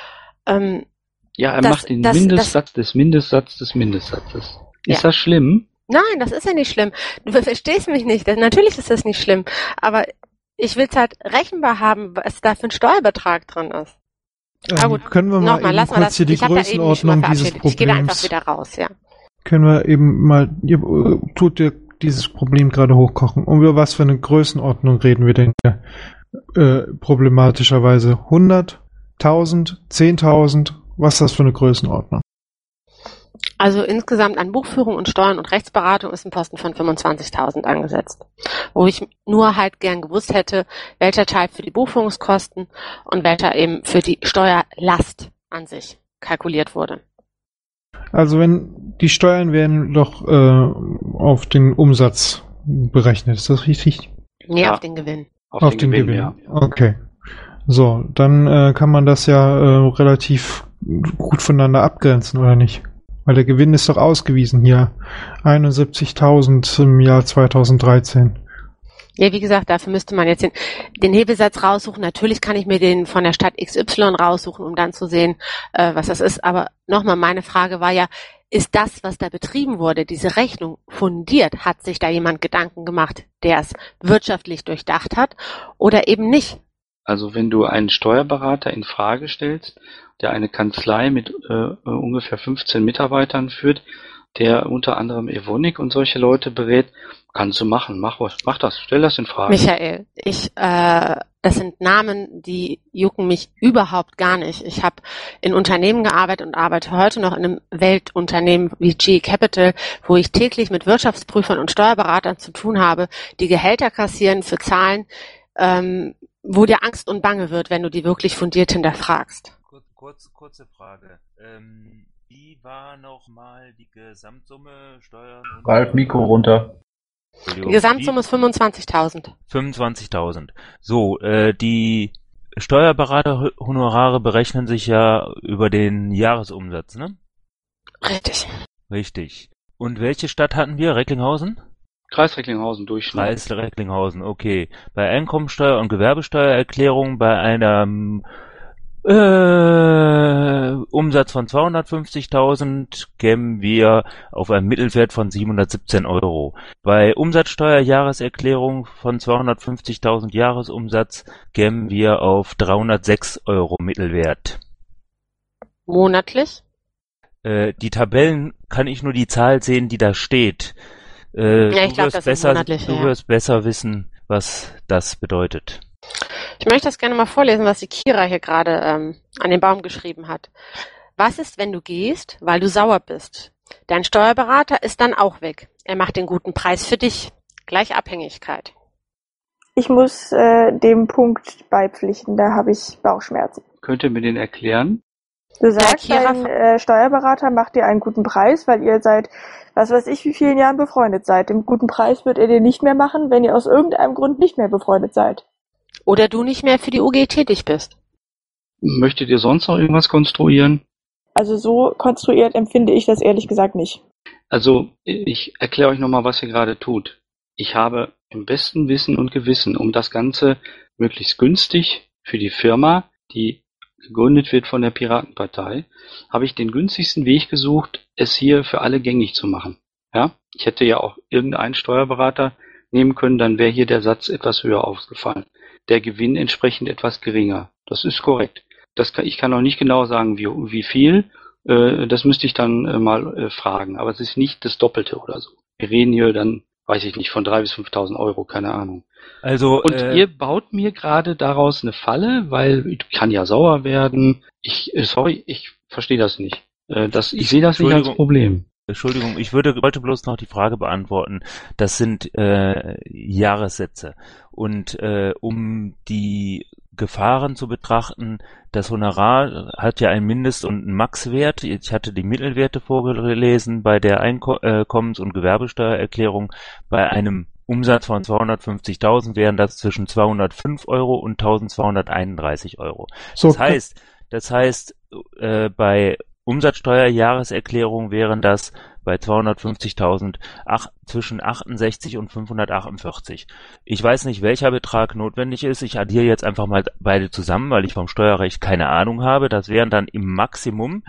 Er macht den Mindestsatz des Mindestsatzes des Mindestsatzes. Ist das schlimm? Nein, das ist ja nicht schlimm. Du verstehst mich nicht. Natürlich ist das nicht schlimm. Aber ich will es halt rechenbar haben, was da für ein Steuerbetrag drin ist. Gut, können wir mal eben kurz hier die Größenordnung dieses Problems... Ich gehe da einfach wieder raus, ja. Können wir eben mal... Tut dir dieses Problem gerade hochkochen. Und über was für eine Größenordnung reden wir denn hier? Problematischerweise 100, 1000, 10.000? Was ist das für eine Größenordnung? Also insgesamt an Buchführung und Steuern und Rechtsberatung ist ein Posten von 25.000 angesetzt. Wo ich nur halt gern gewusst hätte, welcher Teil für die Buchführungskosten und welcher eben für die Steuerlast an sich kalkuliert wurde. Also wenn die Steuern werden doch auf den Umsatz berechnet, ist das richtig? Nee, ja. Auf den Gewinn. Auf den Gewinn, ja. Okay. So, dann kann man das ja relativ gut voneinander abgrenzen, oder nicht? Weil der Gewinn ist doch ausgewiesen hier. 71.000 im Jahr 2013. Ja, wie gesagt, dafür müsste man jetzt den Hebesatz raussuchen. Natürlich kann ich mir den von der Stadt XY raussuchen, um dann zu sehen, was das ist. Aber nochmal, meine Frage war ja, ist das, was da betrieben wurde, diese Rechnung fundiert? Hat sich da jemand Gedanken gemacht, der es wirtschaftlich durchdacht hat oder eben nicht? Also wenn du einen Steuerberater in Frage stellst, der eine Kanzlei mit ungefähr 15 Mitarbeitern führt, der unter anderem Evonik und solche Leute berät, kannst du machen, mach das, stell das in Frage. Michael, das sind Namen, die jucken mich überhaupt gar nicht. Ich habe in Unternehmen gearbeitet und arbeite heute noch in einem Weltunternehmen wie GE Capital, wo ich täglich mit Wirtschaftsprüfern und Steuerberatern zu tun habe, die Gehälter kassieren für Zahlen, wo dir Angst und Bange wird, wenn du die wirklich fundiert hinterfragst. Kurze Frage. Wie war nochmal die Gesamtsumme Steuern? Ralf, Mikro runter. Die Gesamtsumme ist 25.000. 25.000. So, die Steuerberaterhonorare berechnen sich ja über den Jahresumsatz, ne? Richtig. Und welche Stadt hatten wir? Recklinghausen? Kreis Recklinghausen Durchschnitt. Kreis Recklinghausen, okay. Bei Einkommensteuer- und Gewerbesteuererklärung bei einem Umsatz von 250.000 kämen wir auf einen Mittelwert von 717 Euro. Bei Umsatzsteuerjahreserklärung von 250.000 Jahresumsatz kämen wir auf 306 Euro Mittelwert. Monatlich? Die Tabellen kann ich nur die Zahl sehen, die da steht. Ja, ich glaube, das ist monatlich. Du wirst besser wissen, was das bedeutet. Ich möchte das gerne mal vorlesen, was die Kira hier gerade an den Baum geschrieben hat. Was ist, wenn du gehst, weil du sauer bist? Dein Steuerberater ist dann auch weg. Er macht den guten Preis für dich. Gleich Abhängigkeit. Ich muss dem Punkt beipflichten, da habe ich Bauchschmerzen. Könnt ihr mir den erklären? Du sagst, Kira, dein Steuerberater macht dir einen guten Preis, weil ihr seit, was weiß ich, wie vielen Jahren befreundet seid. Den guten Preis wird er dir nicht mehr machen, wenn ihr aus irgendeinem Grund nicht mehr befreundet seid. Oder du nicht mehr für die UG tätig bist. Möchtet ihr sonst noch irgendwas konstruieren? Also so konstruiert empfinde ich das ehrlich gesagt nicht. Also, ich erkläre euch nochmal, was ihr gerade tut. Ich habe im besten Wissen und Gewissen, um das Ganze möglichst günstig für die Firma, die gegründet wird von der Piratenpartei, habe ich den günstigsten Weg gesucht, es hier für alle gängig zu machen. Ja, ich hätte ja auch irgendeinen Steuerberater nehmen können, dann wäre hier der Satz etwas höher ausgefallen. Der Gewinn entsprechend etwas geringer. Das ist korrekt. Ich kann auch nicht genau sagen, wie viel. Das müsste ich dann mal fragen. Aber es ist nicht das Doppelte oder so. Wir reden hier dann, weiß ich nicht, von 3.000 bis 5.000 Euro, keine Ahnung. Also, und ihr baut mir gerade daraus eine Falle, weil ich kann ja sauer werden. Ich verstehe das nicht. Ich sehe das nicht als Problem. Entschuldigung, ich wollte bloß noch die Frage beantworten. Das sind Jahressätze. Und um die Gefahren zu betrachten, das Honorar hat ja einen Mindest- und einen Max-Wert. Ich hatte die Mittelwerte vorgelesen bei der Einkommens- und Gewerbesteuererklärung. Bei einem Umsatz von 250.000 wären das zwischen 205 Euro und 1.231 Euro. Das heißt, bei Umsatzsteuerjahreserklärung wären das bei 250.000 zwischen 68 und 548. Ich weiß nicht, welcher Betrag notwendig ist. Ich addiere jetzt einfach mal beide zusammen, weil ich vom Steuerrecht keine Ahnung habe. Das wären dann im Maximum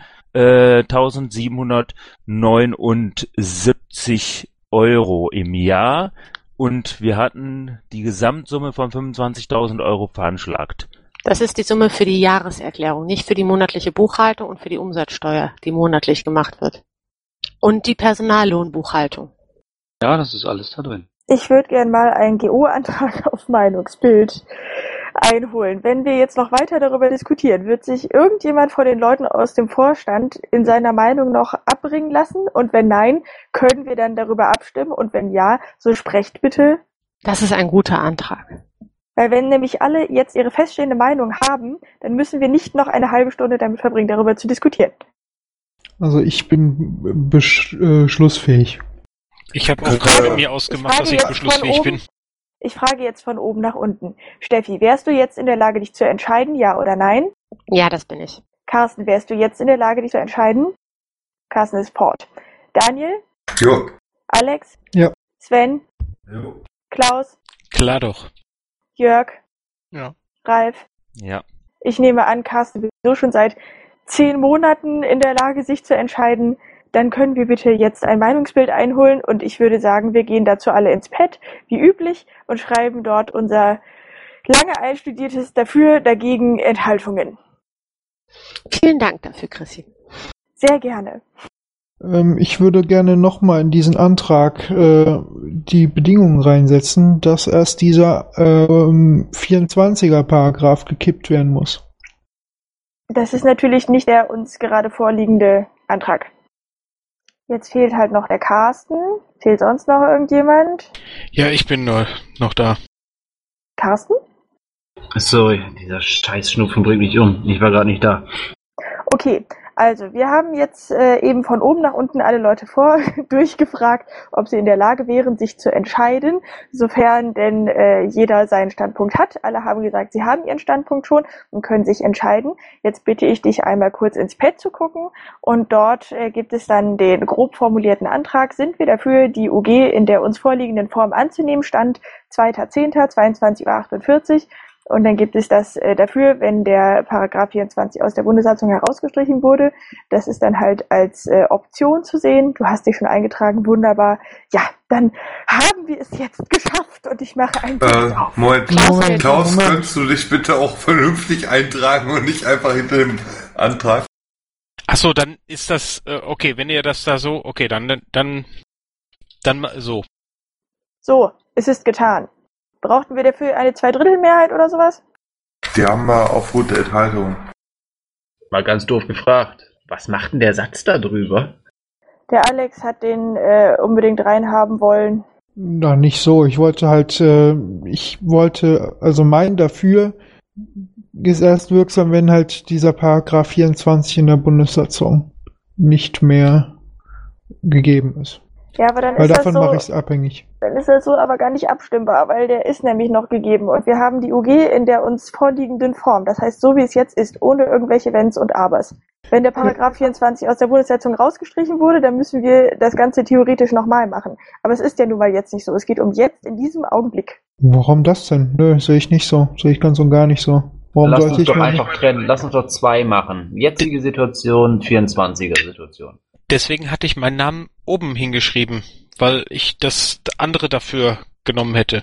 1.779 Euro im Jahr. Und wir hatten die Gesamtsumme von 25.000 Euro veranschlagt. Das ist die Summe für die Jahreserklärung, nicht für die monatliche Buchhaltung und für die Umsatzsteuer, die monatlich gemacht wird. Und die Personallohnbuchhaltung. Ja, das ist alles da drin. Ich würde gern mal einen GO-Antrag auf Meinungsbild einholen. Wenn wir jetzt noch weiter darüber diskutieren, wird sich irgendjemand von den Leuten aus dem Vorstand in seiner Meinung noch abbringen lassen? Und wenn nein, können wir dann darüber abstimmen? Und wenn ja, so sprecht bitte. Das ist ein guter Antrag. Weil wenn nämlich alle jetzt ihre feststehende Meinung haben, dann müssen wir nicht noch eine halbe Stunde damit verbringen, darüber zu diskutieren. Also ich bin beschlussfähig. Ich habe auch gerade mit mir ausgemacht, dass ich beschlussfähig bin. Ich frage jetzt von oben nach unten. Steffi, wärst du jetzt in der Lage, dich zu entscheiden, ja oder nein? Ja, das bin ich. Carsten, wärst du jetzt in der Lage, dich zu entscheiden? Carsten ist fort. Daniel? Jo. Alex? Ja. Sven? Jo. Klaus? Klar doch. Jörg? Ja. Ralf? Ja. Ich nehme an, Carsten ist sowieso schon seit 10 Monaten in der Lage, sich zu entscheiden. Dann können wir bitte jetzt ein Meinungsbild einholen und ich würde sagen, wir gehen dazu alle ins Pad, wie üblich, und schreiben dort unser lange einstudiertes Dafür, Dagegen, Enthaltungen. Vielen Dank dafür, Chrissy. Sehr gerne. Ich würde gerne nochmal in diesen Antrag die Bedingungen reinsetzen, dass erst dieser 24er Paragraph gekippt werden muss. Das ist natürlich nicht der uns gerade vorliegende Antrag. Jetzt fehlt halt noch der Carsten. Fehlt sonst noch irgendjemand? Ja, ich bin noch da. Carsten? Sorry, dieser Scheißschnupfen bringt mich um. Ich war gerade nicht da. Okay, also wir haben jetzt eben von oben nach unten alle Leute durchgefragt, ob sie in der Lage wären, sich zu entscheiden, sofern denn jeder seinen Standpunkt hat. Alle haben gesagt, sie haben ihren Standpunkt schon und können sich entscheiden. Jetzt bitte ich dich einmal kurz ins Pad zu gucken und dort gibt es dann den grob formulierten Antrag. Sind wir dafür, die UG in der uns vorliegenden Form anzunehmen? Stand 2.10., 22.48 Uhr. Und dann gibt es das dafür, wenn der Paragraph 24 aus der Bundessatzung herausgestrichen wurde. Das ist dann halt als Option zu sehen. Du hast dich schon eingetragen, wunderbar. Ja, dann haben wir es jetzt geschafft und ich mache ein auf. Moment, Klaus, könntest du dich bitte auch vernünftig eintragen und nicht einfach hinter dem Antrag? Achso, dann ist das, okay, wenn ihr das da so, okay, dann so. So, es ist getan. Brauchten wir dafür eine Zweidrittelmehrheit oder sowas? Die haben wir aufgrund der Enthaltung. Mal ganz doof gefragt. Was macht denn der Satz da drüber? Der Alex hat den unbedingt reinhaben wollen. Na, nicht so. Ich wollte also mein dafür ist erst wirksam, wenn halt dieser Paragraph 24 in der Bundessatzung nicht mehr gegeben ist. Ja, aber dann Weil ist davon das so, mache ich es abhängig. dann ist das so aber gar nicht abstimmbar, weil der ist nämlich noch gegeben und wir haben die UG in der uns vorliegenden Form. Das heißt, so wie es jetzt ist, ohne irgendwelche Wenns und Abers. Wenn der Paragraph 24 aus der Bundessatzung rausgestrichen wurde, dann müssen wir das Ganze theoretisch nochmal machen. Aber es ist ja nun mal jetzt nicht so. Es geht um jetzt in diesem Augenblick. Warum das denn? Nö, sehe ich nicht so. Sehe ich ganz und gar nicht so. Warum Lass sollte uns ich doch mal einfach trennen. Lass uns doch 2 machen. Jetzige Situation, 24er Situation. Deswegen hatte ich meinen Namen oben hingeschrieben, weil ich das andere dafür genommen hätte.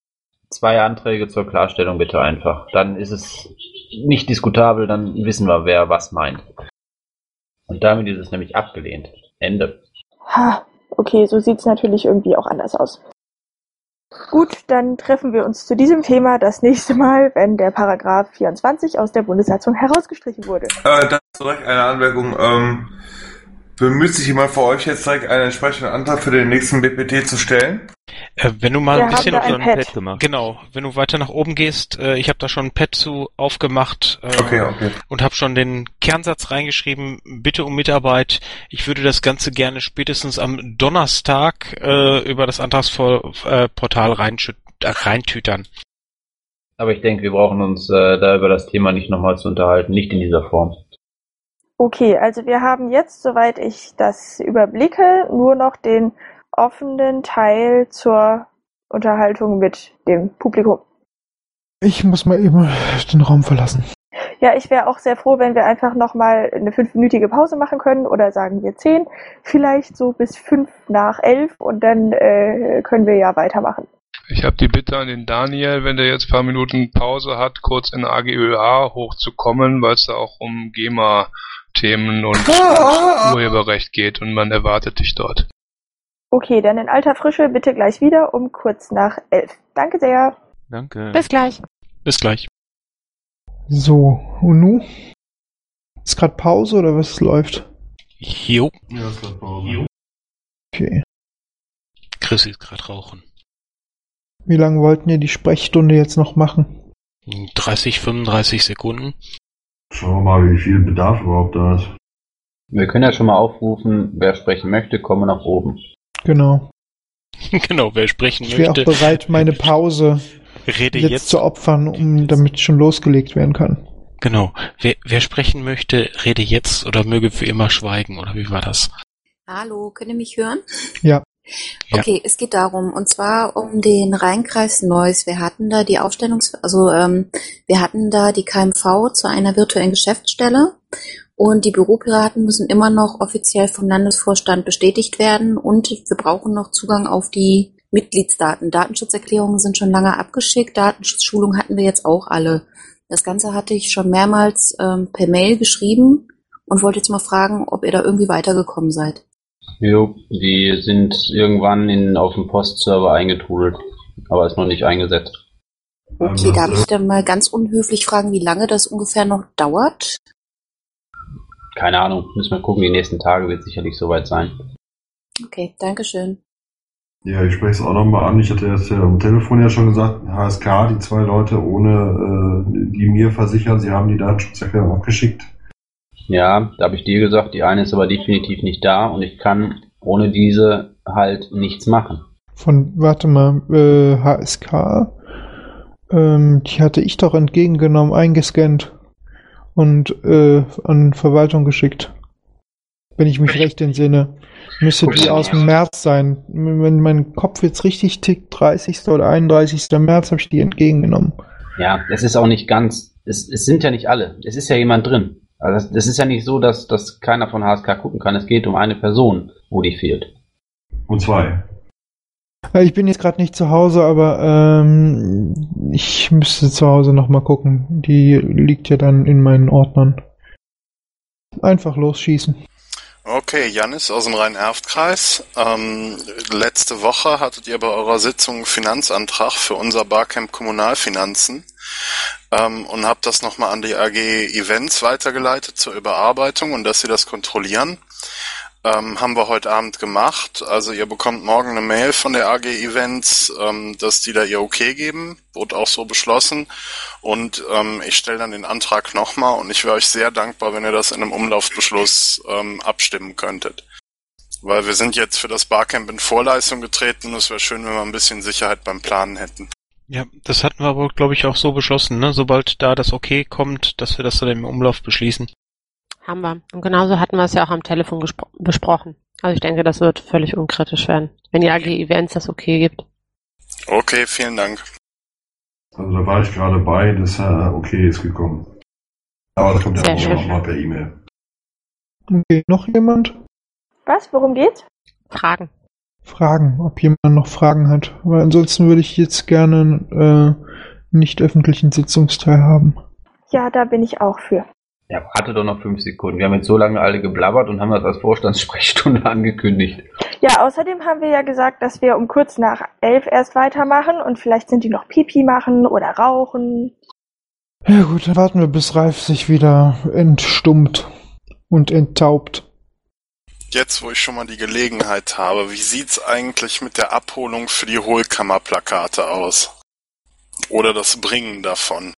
2 Anträge zur Klarstellung bitte einfach. Dann ist es nicht diskutabel, dann wissen wir, wer was meint. Und damit ist es nämlich abgelehnt. Ende. Ha, okay, so sieht's natürlich irgendwie auch anders aus. Gut, dann treffen wir uns zu diesem Thema das nächste Mal, wenn der Paragraph 24 aus der Bundessatzung herausgestrichen wurde. Da ist direkt eine Anmerkung. Bemüht sich jemand von euch jetzt direkt einen entsprechenden Antrag für den nächsten BPT zu stellen? Wenn du mal Wir ein bisschen haben da ein Pad. gemacht. Genau, wenn du weiter nach oben gehst, ich habe da schon ein Pad zu aufgemacht Okay. und habe schon den Kernsatz reingeschrieben, bitte um Mitarbeit. Ich würde das Ganze gerne spätestens am Donnerstag über das Antragsportal reintütern. Aber ich denke, wir brauchen uns da über das Thema nicht nochmal zu unterhalten, nicht in dieser Form. Okay, also wir haben jetzt, soweit ich das überblicke, nur noch den offenen Teil zur Unterhaltung mit dem Publikum. Ich muss mal eben den Raum verlassen. Ja, ich wäre auch sehr froh, wenn wir einfach nochmal eine 5-minütige Pause machen können oder sagen wir 10, vielleicht so bis 5 nach 11 und dann können wir ja weitermachen. Ich habe die Bitte an den Daniel, wenn der jetzt ein paar Minuten Pause hat, kurz in AGÖA hochzukommen, weil es da auch um GEMA-Themen und Urheberrecht geht und man erwartet dich dort. Okay, dann in alter Frische bitte gleich wieder um kurz nach 11. Danke sehr. Danke. Bis gleich. Bis gleich. So, und nu? Ist gerade Pause oder was läuft? Jo. Ja, ist gerade Pause. Okay. Chris ist gerade rauchen. Wie lange wollten ihr die Sprechstunde jetzt noch machen? 30, 35 Sekunden. Schauen wir mal, wie viel Bedarf überhaupt da ist. Wir können ja schon mal aufrufen, wer sprechen möchte, komme nach oben. Genau. Genau, wer sprechen Ich wäre auch möchte. bereit, meine Pause Rede jetzt jetzt. zu opfern, damit schon losgelegt werden kann. Genau. Wer sprechen möchte, rede jetzt oder möge für immer schweigen, oder wie war das? Hallo, könnt ihr mich hören? Ja. Okay, es geht darum, und zwar um den Rheinkreis Neuss. Wir hatten da die wir hatten da die KMV zu einer virtuellen Geschäftsstelle und die Büropiraten müssen immer noch offiziell vom Landesvorstand bestätigt werden und wir brauchen noch Zugang auf die Mitgliedsdaten. Datenschutzerklärungen sind schon lange abgeschickt, Datenschutzschulungen hatten wir jetzt auch alle. Das Ganze hatte ich schon mehrmals per Mail geschrieben und wollte jetzt mal fragen, ob ihr da irgendwie weitergekommen seid. Jo, die sind irgendwann auf dem Postserver eingetrudelt, aber ist noch nicht eingesetzt. Okay, darf ich dann mal ganz unhöflich fragen, wie lange das ungefähr noch dauert? Keine Ahnung, müssen wir gucken, die nächsten Tage wird sicherlich soweit sein. Okay, Dankeschön. Ja, ich spreche es auch nochmal an. Ich hatte jetzt ja am Telefon ja schon gesagt, HSK, die 2 Leute die mir versichern, sie haben die Datenschutzerklärung abgeschickt. Ja, da habe ich dir gesagt, die eine ist aber definitiv nicht da und ich kann ohne diese halt nichts machen. Warte mal, HSK, die hatte ich doch entgegengenommen, eingescannt und an Verwaltung geschickt. Wenn ich mich recht entsinne. Müsste die aus dem März sein. Wenn mein Kopf jetzt richtig tickt, 30. oder 31. März habe ich die entgegengenommen. Ja, es ist auch nicht ganz, es sind ja nicht alle, es ist ja jemand drin. Also es ist ja nicht so, dass keiner von HSK gucken kann, es geht um eine Person, wo die fehlt. Und 2. Ich bin jetzt gerade nicht zu Hause, aber ich müsste zu Hause nochmal gucken. Die liegt ja dann in meinen Ordnern. Einfach losschießen. Okay, Jannis aus dem Rhein-Erft-Kreis. Letzte Woche hattet ihr bei eurer Sitzung einen Finanzantrag für unser Barcamp Kommunalfinanzen und habt das nochmal an die AG Events weitergeleitet zur Überarbeitung und dass sie das kontrollieren. haben wir heute Abend gemacht. Also ihr bekommt morgen eine Mail von der AG Events, dass die da ihr Okay geben. Wurde auch so beschlossen. Und ich stelle dann den Antrag nochmal und ich wäre euch sehr dankbar, wenn ihr das in einem Umlaufbeschluss abstimmen könntet. Weil wir sind jetzt für das Barcamp in Vorleistung getreten und es wäre schön, wenn wir ein bisschen Sicherheit beim Planen hätten. Ja, das hatten wir aber, glaube ich, auch so beschlossen, ne? Sobald da das Okay kommt, dass wir das dann im Umlauf beschließen. Haben wir. Und genauso hatten wir es ja auch am Telefon besprochen. Also ich denke, das wird völlig unkritisch werden, wenn die AG Events das Okay gibt. Okay, vielen Dank. Also da war ich gerade bei, das Okay ist gekommen. Aber das kommt ja morgen nochmal per E-Mail. Okay, noch jemand? Was? Worum geht's? Fragen, ob jemand noch Fragen hat. Weil ansonsten würde ich jetzt gerne nicht öffentlichen Sitzungsteil haben. Ja, da bin ich auch für. Ja, warte doch noch 5 Sekunden. Wir haben jetzt so lange alle geblabbert und haben das als Vorstandssprechstunde angekündigt. Ja, außerdem haben wir ja gesagt, dass wir um kurz nach 11 erst weitermachen und vielleicht sind die noch Pipi machen oder rauchen. Ja gut, dann warten wir, bis Ralf sich wieder entstummt und enttaubt. Jetzt, wo ich schon mal die Gelegenheit habe, wie sieht's eigentlich mit der Abholung für die Hohlkammerplakate aus? Oder das Bringen davon?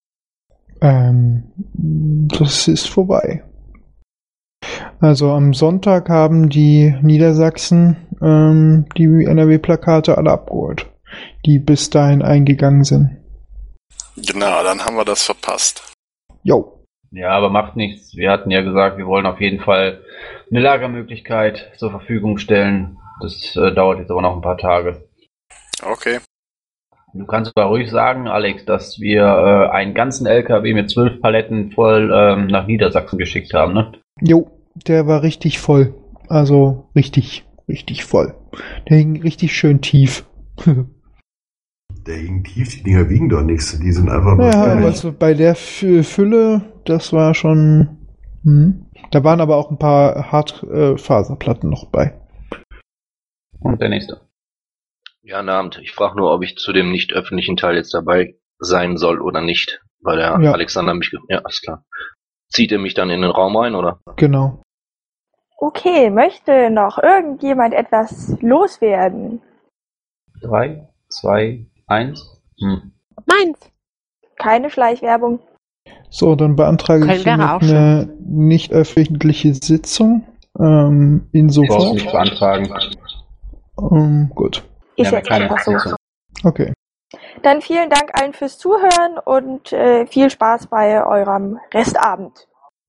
Das ist vorbei. Also am Sonntag haben die Niedersachsen die NRW-Plakate alle abgeholt, die bis dahin eingegangen sind. Genau, dann haben wir das verpasst. Jo. Ja, aber macht nichts. Wir hatten ja gesagt, wir wollen auf jeden Fall eine Lagermöglichkeit zur Verfügung stellen. Das dauert jetzt aber noch ein paar Tage. Okay. Du kannst aber ruhig sagen, Alex, dass wir einen ganzen LKW mit 12 Paletten voll nach Niedersachsen geschickt haben, ne? Jo, der war richtig voll. Also richtig voll. Der hing richtig schön tief. Der hing tief, die Dinger wiegen doch nichts. Die sind einfach nur... Ja, also bei der Fülle, das war schon... Da waren aber auch ein paar Hartfaserplatten noch bei. Und der nächste. Ja, guten Abend. Ich frage nur, ob ich zu dem nicht öffentlichen Teil jetzt dabei sein soll oder nicht. Weil der Alexander mich... Ja, alles klar. Zieht er mich dann in den Raum rein, oder? Genau. Okay, möchte noch irgendjemand etwas loswerden? 3, 2, 1. Meins. Keine Schleichwerbung. So, dann beantrage ich eine nicht öffentliche Sitzung. Insofern. Brauchst du nicht beantragen. Gut. Ist jetzt einfach so. Okay. Dann vielen Dank allen fürs Zuhören und viel Spaß bei eurem Restabend.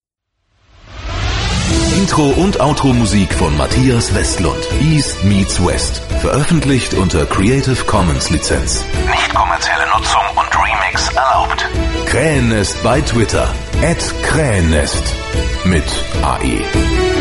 Intro und Outro-Musik von Matthias Westlund. East meets West. Veröffentlicht unter Creative Commons Lizenz. Nicht kommerzielle Nutzung und Remix erlaubt. Krähennest bei Twitter. @Krähennest mit AE.